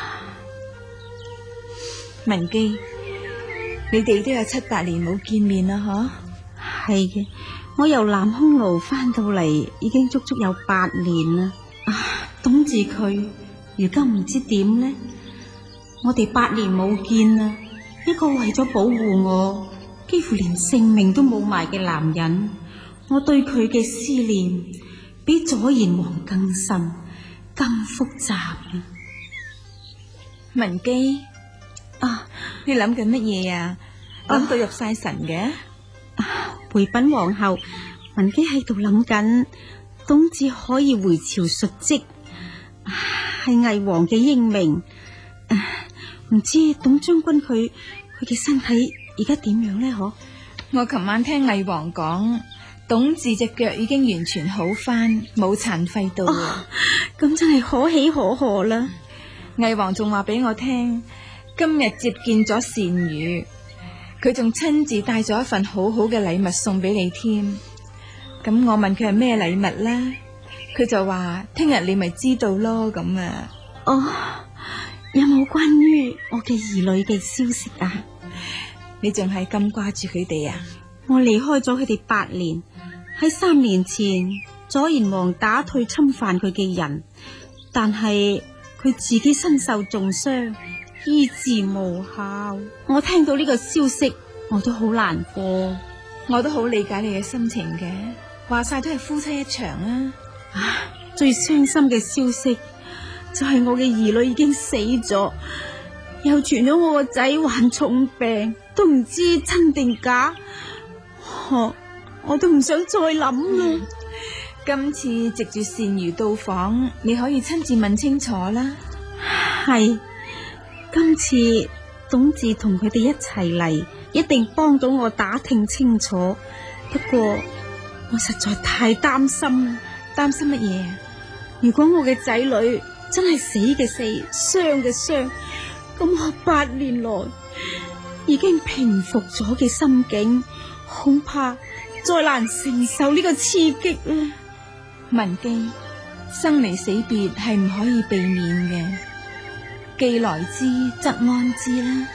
文姬，你哋都有七八年冇見面啦， 嗬？係嘅，我由南匈奴翻到嚟已經足足有八年啦。啊，董治佢如今唔知點呢？我哋八年冇見啦，一個為咗保護我，幾乎連性命都冇埋嘅男人，我對佢嘅思念比左賢王更深、更複雜啊！ 文姬， 啊， 你諗緊乜嘢啊？諗到入晒神嘅？ 回稟皇后，文姬喺度諗緊，董治可以回朝述職，係魏王嘅英明。唔知董將軍佢佢嘅身體而家點樣呢？嗬？ 我琴晚聽魏王講，董治隻腳已經完全好翻，冇殘廢到啊！ 咁真係可喜可賀啦！ 魏王仲話俾我聽，今日接見咗單于，佢仲親自帶咗一份好好嘅禮物送俾你添。咁我問佢係咩禮物啦，佢就話聽日你咪知道咯。咁啊， 哦，有冇關於我嘅兒女嘅消息啊？ 你仲係咁掛住佢哋啊？ 我離開咗佢哋八年，喺三年前左賢王打退侵犯佢嘅人，但係佢自己身受重傷，醫治無效。我聽到呢個消息，我都好難過。 我都好理解你嘅心情嘅，話晒都係夫妻一場啊！ 啊，最傷心嘅消息就係我嘅兒女已經死咗，又傳咗我個仔患重病，都唔知真定假。我我都唔想再諗啦。 嗯，今次藉住單于到訪，你可以親自問清楚啦。 係，今次董治同佢哋一齊嚟，一定幫到我打聽清楚。不過我實在太擔心啦。 擔心乜嘢啊？ 如果我嘅仔女真係死嘅死，傷嘅傷，咁我八年來已經平復咗嘅心境，恐怕再難承受呢個刺激啦。 文姬，生離死別係唔可以避免嘅，既來之則安之啦。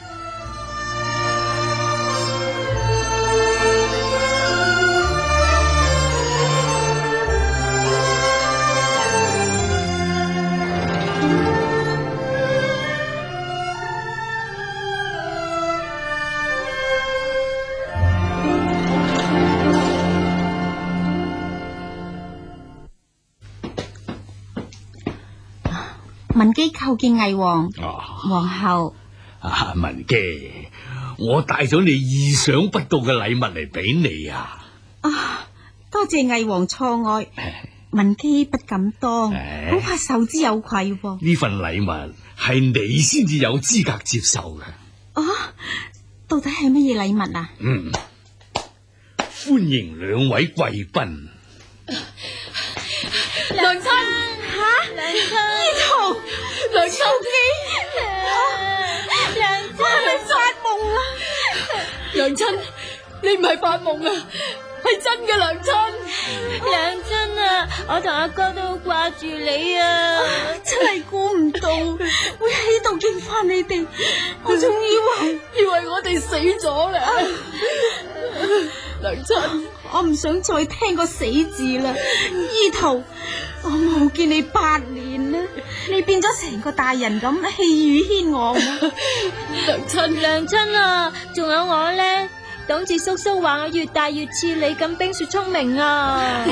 文姬叩見魏王、 啊、 皇后。 啊，文姬，我帶咗你意想不到嘅禮物嚟俾你啊！ 啊，多謝魏王錯愛，文姬不敢當，恐怕受之有愧喎。 呢份禮物係你先至有資格接受嘅。 啊，到底係乜嘢禮物啊？ 嗯，歡迎兩位貴賓。 娘親，吓，娘親， 醫徒， 娘親， 娘親，我係咪發夢啊？ 娘親，你唔係發夢啊，係真嘅，娘親。 娘親啊，我同阿哥都好掛住你啊， 真係估唔到會喺度見翻你哋，我仲以為以為我哋死咗啦。娘親， 我唔想再聽個死字啦。醫徒，我冇見你八年啦，你變咗成個大人咁氣宇軒昂啊！ 娘親， 娘親啊，仲有我咧，董治叔叔話我越大越似你咁冰雪聰明啊！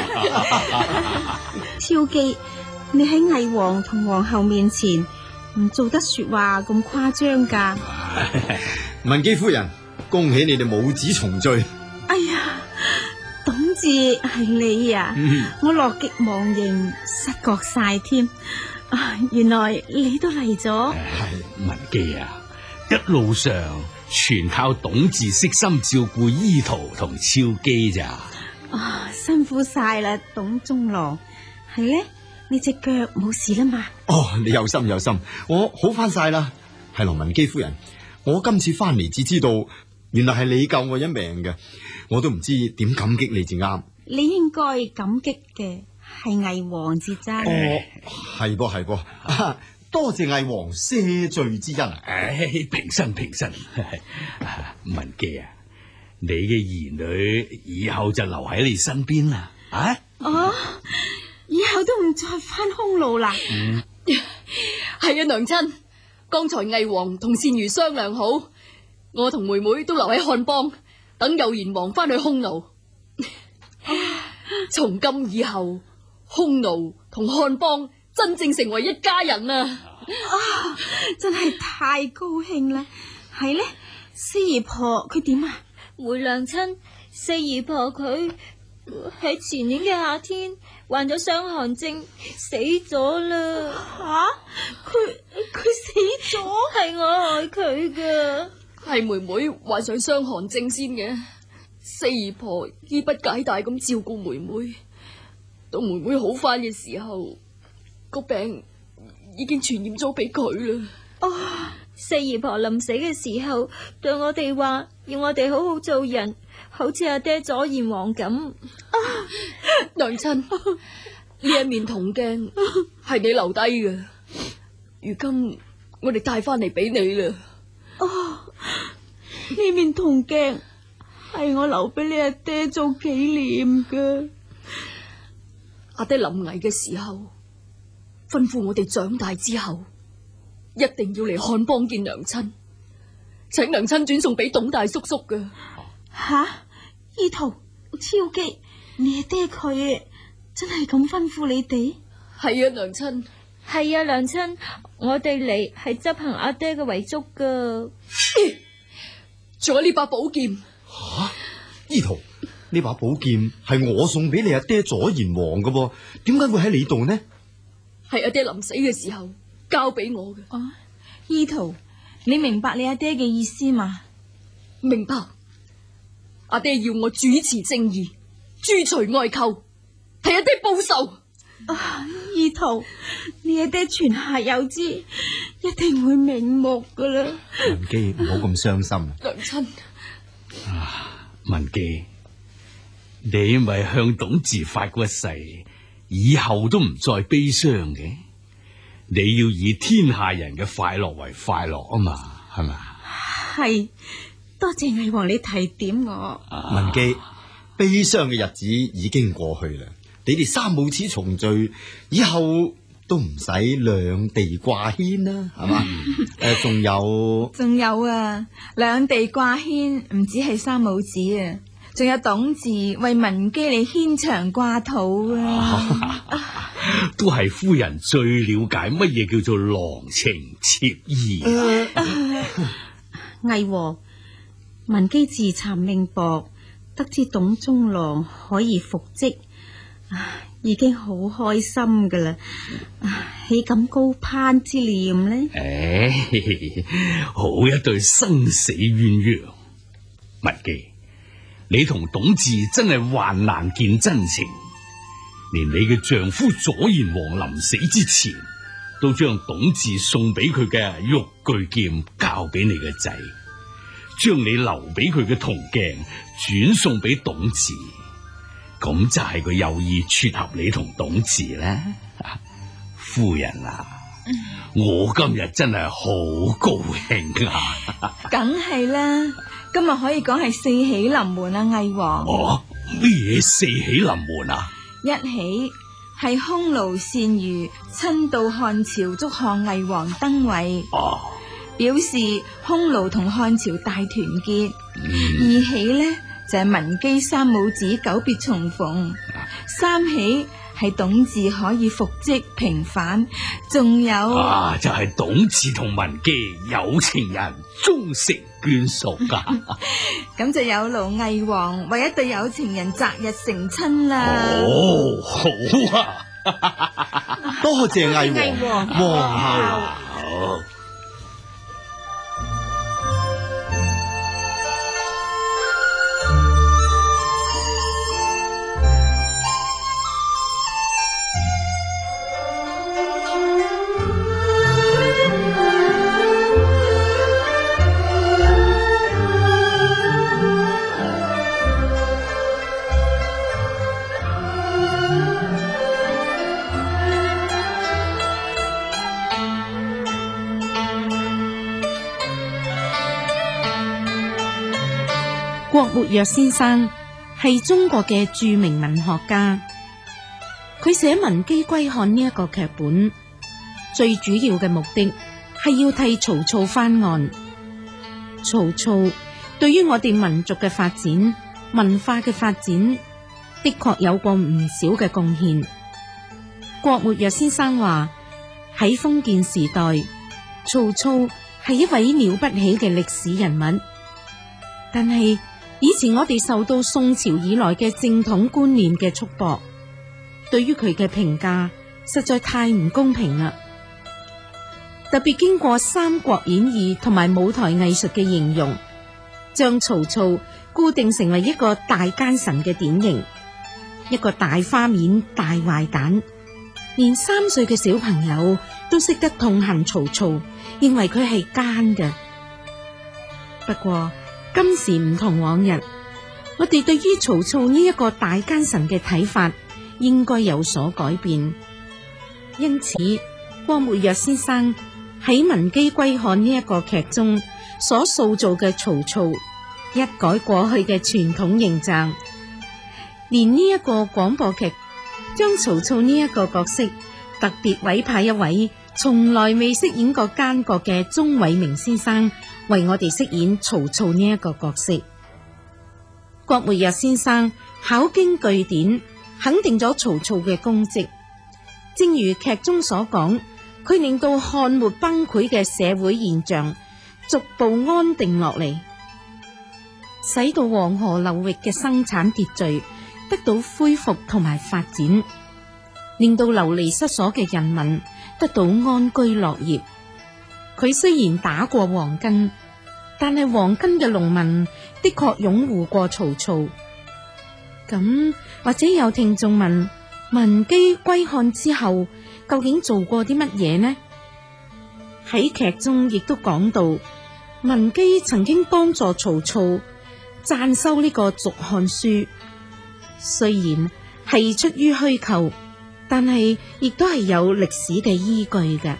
超姬，你喺魏王同皇后面前唔做得說話咁誇張噶。 文姬夫人， 恭喜你哋母子重聚。 哎呀，董志係你啊！ 嗯、 我樂極忘形，失覺晒添。啊，原來你都嚟咗。 係文姬啊，一路上全靠董志悉心照顧醫徒同超基咋。 啊，辛苦晒啦，董中郎。係咧，你隻腳冇事啦嘛？ 哦，你有心有心，我好翻晒啦。係羅文姬夫人，我今次翻嚟至知道，原來係你救我一命嘅，我都唔知點感激你至啱。 你應該感激嘅係魏王至真。 哦，係噃係噃，多謝魏王赦罪之恩。 唉，平身平身，文姬啊，你嘅兒女以後就留喺你身邊啦。啊？ 哦，以後都唔再翻匈奴啦。 嗯，係啊，娘親。剛才魏王同單於商量好，我同妹妹都留喺漢邦，等右賢王翻去匈奴。從今以後，匈奴同漢邦真正成為一家人啊！ 啊，真係太高興啦！係咧，四姨婆佢點啊？ 回娘親，四姨婆佢喺前年嘅夏天患咗傷寒症，死咗啦。 吓，佢佢死咗？ 係我害佢噶。 係妹妹患上傷寒症先嘅，四姨婆衣不解帶咁照顧妹妹，到妹妹好翻嘅時候，個病已經傳染咗俾佢啦。 哦，四姨婆臨死嘅時候對我哋話，要我哋好好做人，好似阿爹左賢王咁。 娘親，呢一面銅鏡係你留低嘅，如今我哋帶翻嚟俾你啦。 哦，呢面銅鏡係我留俾你阿爹做紀念嘅。 阿爹臨危嘅時候，吩咐我哋長大之後一定要嚟漢邦見娘親，請娘親轉送俾董大叔叔嘅。 吓，醫徒超基，你阿爹佢真係咁吩咐你哋？ 係啊，娘親。 係啊，娘親，我哋嚟係執行阿爹嘅遺囑噶。 仲有呢把寶劍。 吓，醫徒，呢把寶劍係我送俾你阿爹左賢王嘅噃，點解會喺你度呢？ 係阿爹臨死嘅時候交俾我嘅。 啊，醫徒，你明白你阿爹嘅意思嘛？ 明白。阿爹要我主持正義，誅除外寇，替阿爹報仇。 啊，醫徒，你阿爹泉下有知，一定會瞑目噶啦。 文姬，唔好咁傷心。 娘親， 啊，文姬，你咪向董志發過誓，以後都唔再悲傷嘅。你要以天下人嘅快樂為快樂啊嘛，係咪？ 係，多謝魏王你提點我。 啊、文姬，悲傷嘅日子已經過去啦。你哋三母子重聚，以後都唔使兩地掛牽啦，係嘛？誒，仲有， 仲有啊，兩地掛牽唔止係三母子啊，仲有董志為文姬嚟牽腸掛肚啊， 都係夫人最了解乜嘢叫做郎情妾意。 魏王，文姬自尋命薄，得知董中郎可以復職。已經好開心噶啦，豈敢高攀之念呢？ 唉，好一對生死鴛鴦。文姬，你同董志真係患難見真情，連你嘅丈夫左賢王臨死之前，都將董志送俾佢嘅玉巨劍交俾你嘅仔，將你留俾佢嘅銅鏡轉送俾董志。咁就係佢有意撮合你同董志啦，夫人啊，嗯、我今日真係好高興啊！ 梗係啦，今日可以講係四喜臨門啊，魏王。 哦，咩嘢四喜臨門啊？ 一喜係匈奴單於親到漢朝祝賀魏王登位， 哦， 表示匈奴同漢朝大團結。嗯、二喜呢？就係文姬三母子久別重逢，三喜係董志可以復職平反，仲有啊就係、是、董志同文姬有情人終成眷屬噶。 咁就有勞魏王為一對有情人擇日成親啦。 哦，好啊， 多謝魏王王皇后。 好。 郭沫若先生係中國嘅著名文學家，佢寫《文姬歸漢》呢一個劇本，最主要嘅目的係要替曹操翻案。曹操對於我哋民族嘅發展、文化嘅發展，的確有過唔少嘅貢獻。郭沫若先生話喺封建時代，曹操係一位了不起嘅歷史人物，但係以前我哋受到宋朝以來嘅正統觀念嘅束縛，對於佢嘅評價實在太唔公平啦。特別經過《三國演義》同埋舞台藝術嘅形容，將曹操固定成為一個大奸臣嘅典型，一個大花面、大壞蛋，連三歲嘅小朋友都識得痛恨曹操，認為佢係奸嘅。不過今時唔同往日，我哋對於曹操呢一個大奸臣嘅睇法應該有所改變。因此，郭沫若先生喺《文姬歸漢》呢一個劇中所塑造嘅曹操，一改過去嘅傳統形象，連呢一個廣播劇將曹操呢一個角色特別委派一位從來未飾演過奸角嘅鍾偉明先生為我哋飾演曹操呢一個角色。郭沫若先生考經據典，肯定咗曹操嘅功績。正如劇中所講，佢令到漢末崩潰嘅社會現象逐步安定落嚟，使到黃河流域嘅生產秩序得到恢復同埋發展，令到流離失所嘅人民得到安居樂業。佢雖然打過黃巾，但係黃巾嘅農民的確擁護過曹操。咁或者有聽眾問，文姬歸漢之後究竟做過啲乜嘢呢？喺劇中亦都講到，文姬曾經幫助曹操撰修呢個續漢書，雖然係出於虛構，但係亦都係有歷史嘅依據嘅。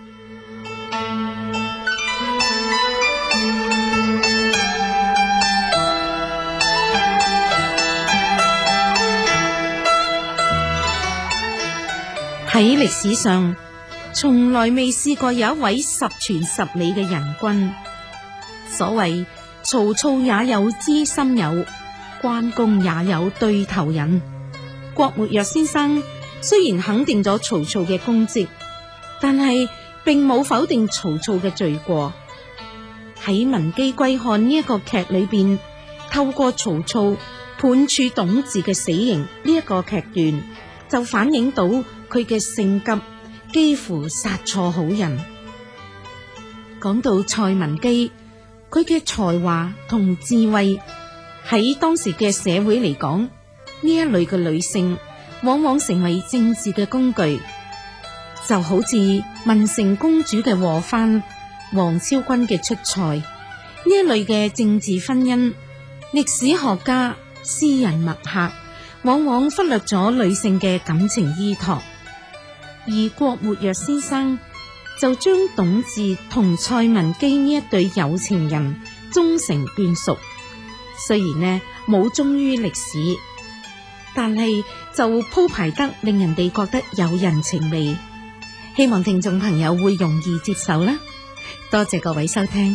喺歷史上，從來未試過有一位十全十美嘅人君。所謂曹操也有知心友，關公也有對頭人。郭沫若先生雖然肯定咗曹操嘅功績，但係並冇否定曹操嘅罪過。喺《文姬歸漢》呢一個劇裏邊，透過曹操判處董治嘅死刑呢一個劇段，就反映到佢嘅性急，幾乎殺錯好人。講到蔡文姬，佢嘅才華同智慧喺當時嘅社會嚟講，呢一類嘅女性往往成為政治嘅工具，就好似文成公主嘅和番、王昭君嘅出塞呢一類嘅政治婚姻，歷史學家、詩人墨客往往忽略咗女性嘅感情依託。而郭沫若先生就將董治同蔡文姬呢一對有情人終成眷屬，雖然呢冇忠於歷史，但係就鋪排得令人哋覺得有人情味，希望聽眾朋友會容易接受啦。多謝各位收聽。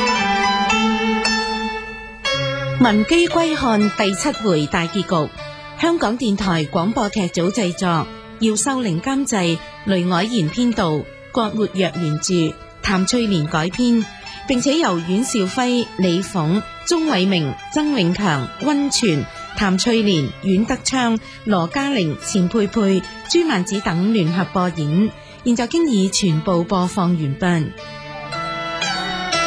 文姬歸漢第七回大結局， 香港電台廣播劇組製作，姚秀玲監製，雷凱賢編導，郭沫若原著，譚翠蓮改編，並且由阮兆輝、李鳳、鍾偉明、曾永強、溫泉、譚翠蓮、阮德昌、羅嘉玲、錢佩佩、朱曼子等聯合播演。現在經已全部播放完畢。